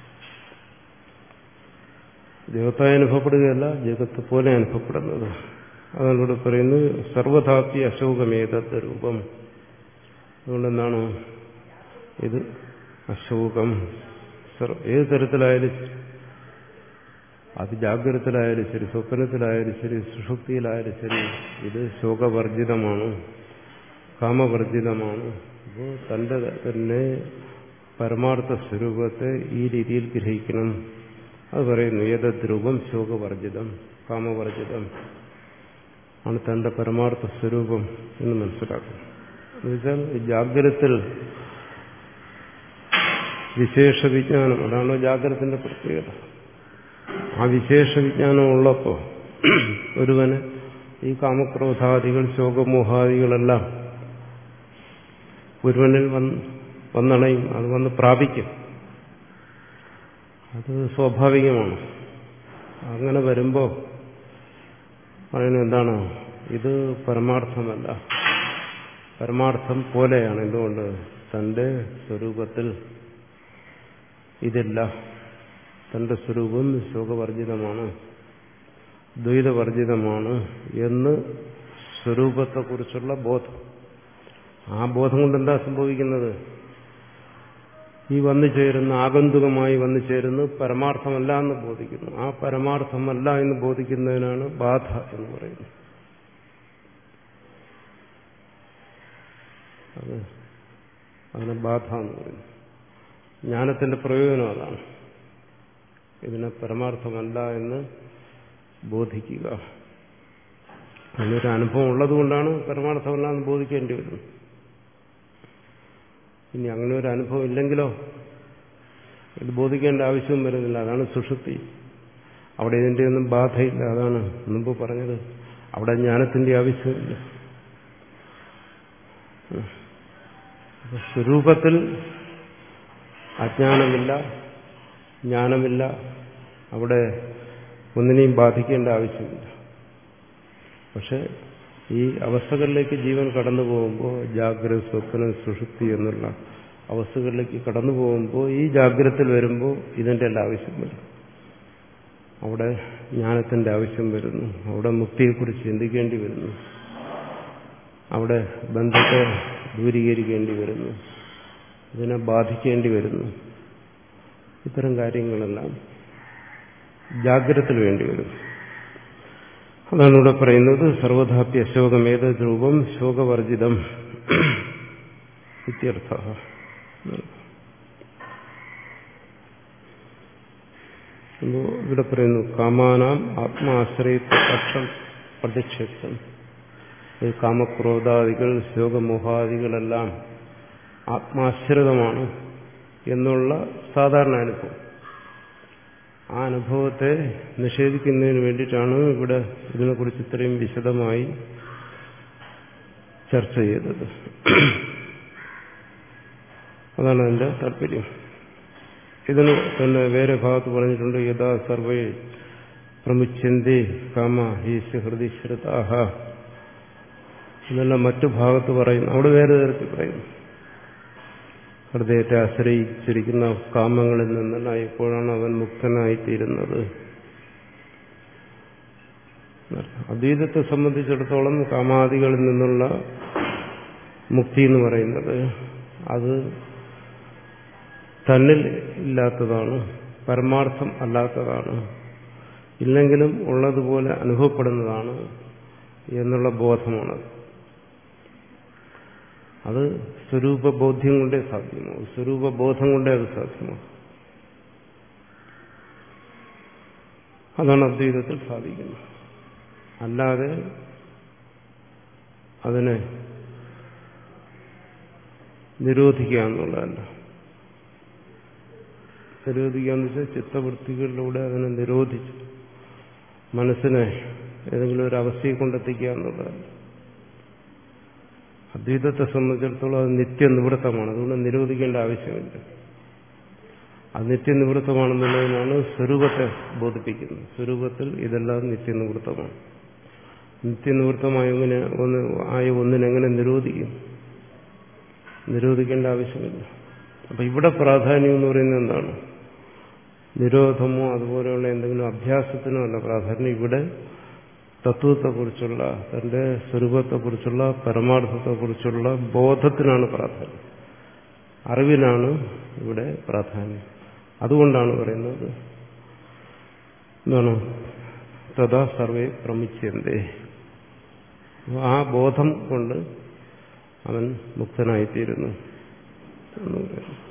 ജഗത്തായി അനുഭവപ്പെടുകയല്ല, ജഗത്ത് പോലെ അനുഭവപ്പെടുന്നത്. അതാണ് ഇവിടെ പറയുന്നത് സർവധാപ്യ അശോകമേതത് രൂപം. അതുകൊണ്ടെന്താണ് ഇത് അശോകം? ഏത് തരത്തിലായാലും, അത് ജാഗ്രതത്തിലായാലും ശരി, സ്വപ്നത്തിലായാലും ശരി, സുഷുപ്തിയിലായാലും ശരി, ഇത് ശോകവർജിതമാണ്, കാമവർജിതമാണ്. അപ്പോൾ തന്റെ തന്നെ പരമാർത്ഥ സ്വരൂപത്തെ ഈ രീതിയിൽ ഗ്രഹിക്കണം. അത് പറയുന്നു ഏതത് രൂപം ശോകവർജിതം, കാമവർജിതം ആണ് തന്റെ പരമാർത്ഥ സ്വരൂപം എന്ന് മനസ്സിലാക്കും. എന്നുവെച്ചാൽ ജാഗ്രതത്തിൽ വിശേഷ വിജ്ഞാനം, അതാണോ ജാഗ്രതത്തിന്റെ പ്രത്യേകത. ആ വിശേഷ വിജ്ഞാനം ഉള്ളപ്പോൾ ഒരുവന് ഈ കാമക്രോധാദികൾ, ശോകമോഹാദികളെല്ലാം ഒരുവനിൽ വന്ന് വന്നണയും, അത് വന്ന് പ്രാപിക്കും. അത് സ്വാഭാവികമാണ്. അങ്ങനെ വരുമ്പോൾ പറയുന്നത് എന്താണ്? ഇത് പരമാർത്ഥമല്ല, പരമാർത്ഥം പോലെയാണ്. എന്തുകൊണ്ട്? തന്റെ സ്വരൂപത്തിൽ ഇതില്ല. തന്റെ സ്വരൂപം ശോകവർജിതമാണ്, ദ്വൈതവർജിതമാണ് എന്ന് സ്വരൂപത്തെക്കുറിച്ചുള്ള ബോധം. ആ ബോധം കൊണ്ട് എന്താ സംഭവിക്കുന്നത്? ഈ വന്നു ചേരുന്ന, ആഗന്തുകമായി വന്നു ചേരുന്ന പരമാർത്ഥമല്ല എന്ന് ബോധിക്കുന്നു. ആ പരമാർത്ഥമല്ല എന്ന് ബോധിക്കുന്നതിനാണ് ബാധ എന്ന് പറയുന്നത്. അത് അതിനെ ബാധ എന്ന് പറയുന്നു. ജ്ഞാനത്തിന്റെ പ്രയോജനം അതാണ്. ഇതിനെ പരമാർത്ഥമല്ല എന്ന് ബോധിക്കുക. അതിനൊരു അനുഭവം ഉള്ളതുകൊണ്ടാണ് പരമാർത്ഥമല്ല എന്ന് ബോധിക്കേണ്ടി വരുന്നത്. ഇനി അങ്ങനെ ഒരു അനുഭവം ഇല്ലെങ്കിലോ ഇത് ബോധിക്കേണ്ട ആവശ്യവും വരുന്നില്ല. അതാണ് സുഷുപ്തി. അവിടെ ഇതിന്റെ ഒന്നും ബാധയില്ല. അതാണ് മുമ്പ് പറഞ്ഞത്. അവിടെ ജ്ഞാനത്തിന്റെ ആവശ്യമില്ല. സ്വരൂപത്തിൽ അജ്ഞാനമില്ല, ജ്ഞാനമില്ല. അവിടെ ഒന്നിനെയും ബാധിക്കേണ്ട ആവശ്യമില്ല. പക്ഷെ ഈ അവസ്ഥകളിലേക്ക് ജീവൻ കടന്നു പോകുമ്പോൾ, ജാഗ്രത, സ്വപ്നം, സുഷുപ്തി എന്നുള്ള അവസ്ഥകളിലേക്ക് കടന്നു പോകുമ്പോൾ, ഈ ജാഗ്രതയിൽ വരുമ്പോൾ ഇതിന്റെ എല്ലാ ആവശ്യം വരും. അവിടെ ജ്ഞാനത്തിന്റെ ആവശ്യം വരുന്നു. അവിടെ മുക്തിയെക്കുറിച്ച് ചിന്തിക്കേണ്ടി വരുന്നു. അവിടെ ബന്ധത്തെ ദൂരീകരിക്കേണ്ടി വരുന്നു. ഇതിനെ ബാധിക്കേണ്ടി വരുന്നു. ഇത്തരം കാര്യങ്ങളെല്ലാം ജാഗ്രതയിൽ വേണ്ടി വരും. അതാണ് ഇവിടെ പറയുന്നത്. സർവധാപ്യ ശോകമേത രൂപം ശോകവർജിതം ഇത്യർത്ഥ. ഇവിടെ പറയുന്നു കാമാനാം ആത്മാശ്രയത്വ പക്ഷം പ്രതിക്ഷേപ്തം. ഈ കാമക്രോധാദികൾ ശോകമോഹാദികളെല്ലാം ആത്മാശ്രിതമാണ് എന്നുള്ള സാധാരണ അനുഭവം. ആ അനുഭവത്തെ നിഷേധിക്കുന്നതിന് വേണ്ടിയിട്ടാണ് ഇവിടെ ഇതിനെക്കുറിച്ച് ഇത്രയും വിശദമായി ചർച്ച ചെയ്തത്. അതാണ് അതിന്റെ താല്പര്യം. ഇതിന് തന്നെ വേറെ ഭാഗത്ത് പറഞ്ഞിട്ടുണ്ട്. യഥാ സർവേ പ്രമുച്യന്തി കാമ ഹീസ് ഹൃദി ശ്രുതാഹ എന്നെല്ലാം മറ്റു ഭാഗത്ത് പറയുന്നു. അവിടെ വേറെ തരത്തിൽ പറയുന്നു. ഹൃദയത്തെ ആശ്രയിച്ചിരിക്കുന്ന കാമങ്ങളിൽ നിന്നെല്ലാം എപ്പോഴാണ് അവൻ മുക്തനായിത്തീരുന്നത്? അദ്വൈതത്തെ സംബന്ധിച്ചിടത്തോളം കാമാദികളിൽ നിന്നുള്ള മുക്തി എന്ന് പറയുന്നത് അത് തന്നിൽ ഇല്ലാത്തതാണ്, പരമാർത്ഥം അല്ലാത്തതാണ്, ഇല്ലെങ്കിലും ഉള്ളതുപോലെ അനുഭവപ്പെടുന്നതാണ് എന്നുള്ള ബോധമാണത്. അത് സ്വരൂപബോധ്യം കൊണ്ടേ സാധ്യമാവും. സ്വരൂപബോധം കൊണ്ടേ അത് സാധ്യമാവും. അതാണ് അദ്വൈതത്തിൽ സാധിക്കുന്നത്. അല്ലാതെ അതിനെ നിരോധിക്കുക എന്നുള്ളതല്ല. നിരോധിക്കുക എന്ന് വെച്ചാൽ ചിത്തവൃത്തികളിലൂടെ അതിനെ നിരോധിച്ച് മനസ്സിനെ ഏതെങ്കിലും ഒരു അവസ്ഥയെ കൊണ്ടെത്തിക്കുക എന്നുള്ളതല്ല. അദ്വൈതത്തെ സംബന്ധിച്ചിടത്തോളം അത് നിത്യനിവൃത്തമാണ്. അതുകൊണ്ട് നിരോധിക്കേണ്ട ആവശ്യമില്ല. അത് നിത്യനിവൃത്തമാണെന്നുള്ളതിനാണ് സ്വരൂപത്തെ ബോധിപ്പിക്കുന്നത്. സ്വരൂപത്തിൽ ഇതെല്ലാം നിത്യനിവൃത്തമാണ്. നിത്യനിവൃത്തമായ ഒന്നിനെ ഒന്ന് ആയ ഒന്നിനെങ്ങനെ നിരോധിക്കും? നിരോധിക്കേണ്ട ആവശ്യമില്ല. അപ്പൊ ഇവിടെ പ്രാധാന്യം എന്ന് പറയുന്നത് എന്താണ്? നിരോധമോ അതുപോലെയുള്ള എന്തെങ്കിലും അഭ്യാസത്തിനോ അല്ല പ്രാധാന്യം. ഇവിടെ തത്വത്തെക്കുറിച്ചുള്ള, തന്റെ സ്വരൂപത്തെക്കുറിച്ചുള്ള, പരമാർത്ഥത്തെക്കുറിച്ചുള്ള ബോധത്തിനാണ് പ്രാധാന്യം. അറിവിനാണ് ഇവിടെ പ്രാധാന്യം. അതുകൊണ്ടാണ് പറയുന്നത് എന്താണ്? തഥാ സർവേ പ്രമുച്യന്തേ. ആ ബോധം കൊണ്ട് അവൻ മുക്തനായിത്തീരുന്നു എന്ന് പറയുന്നു.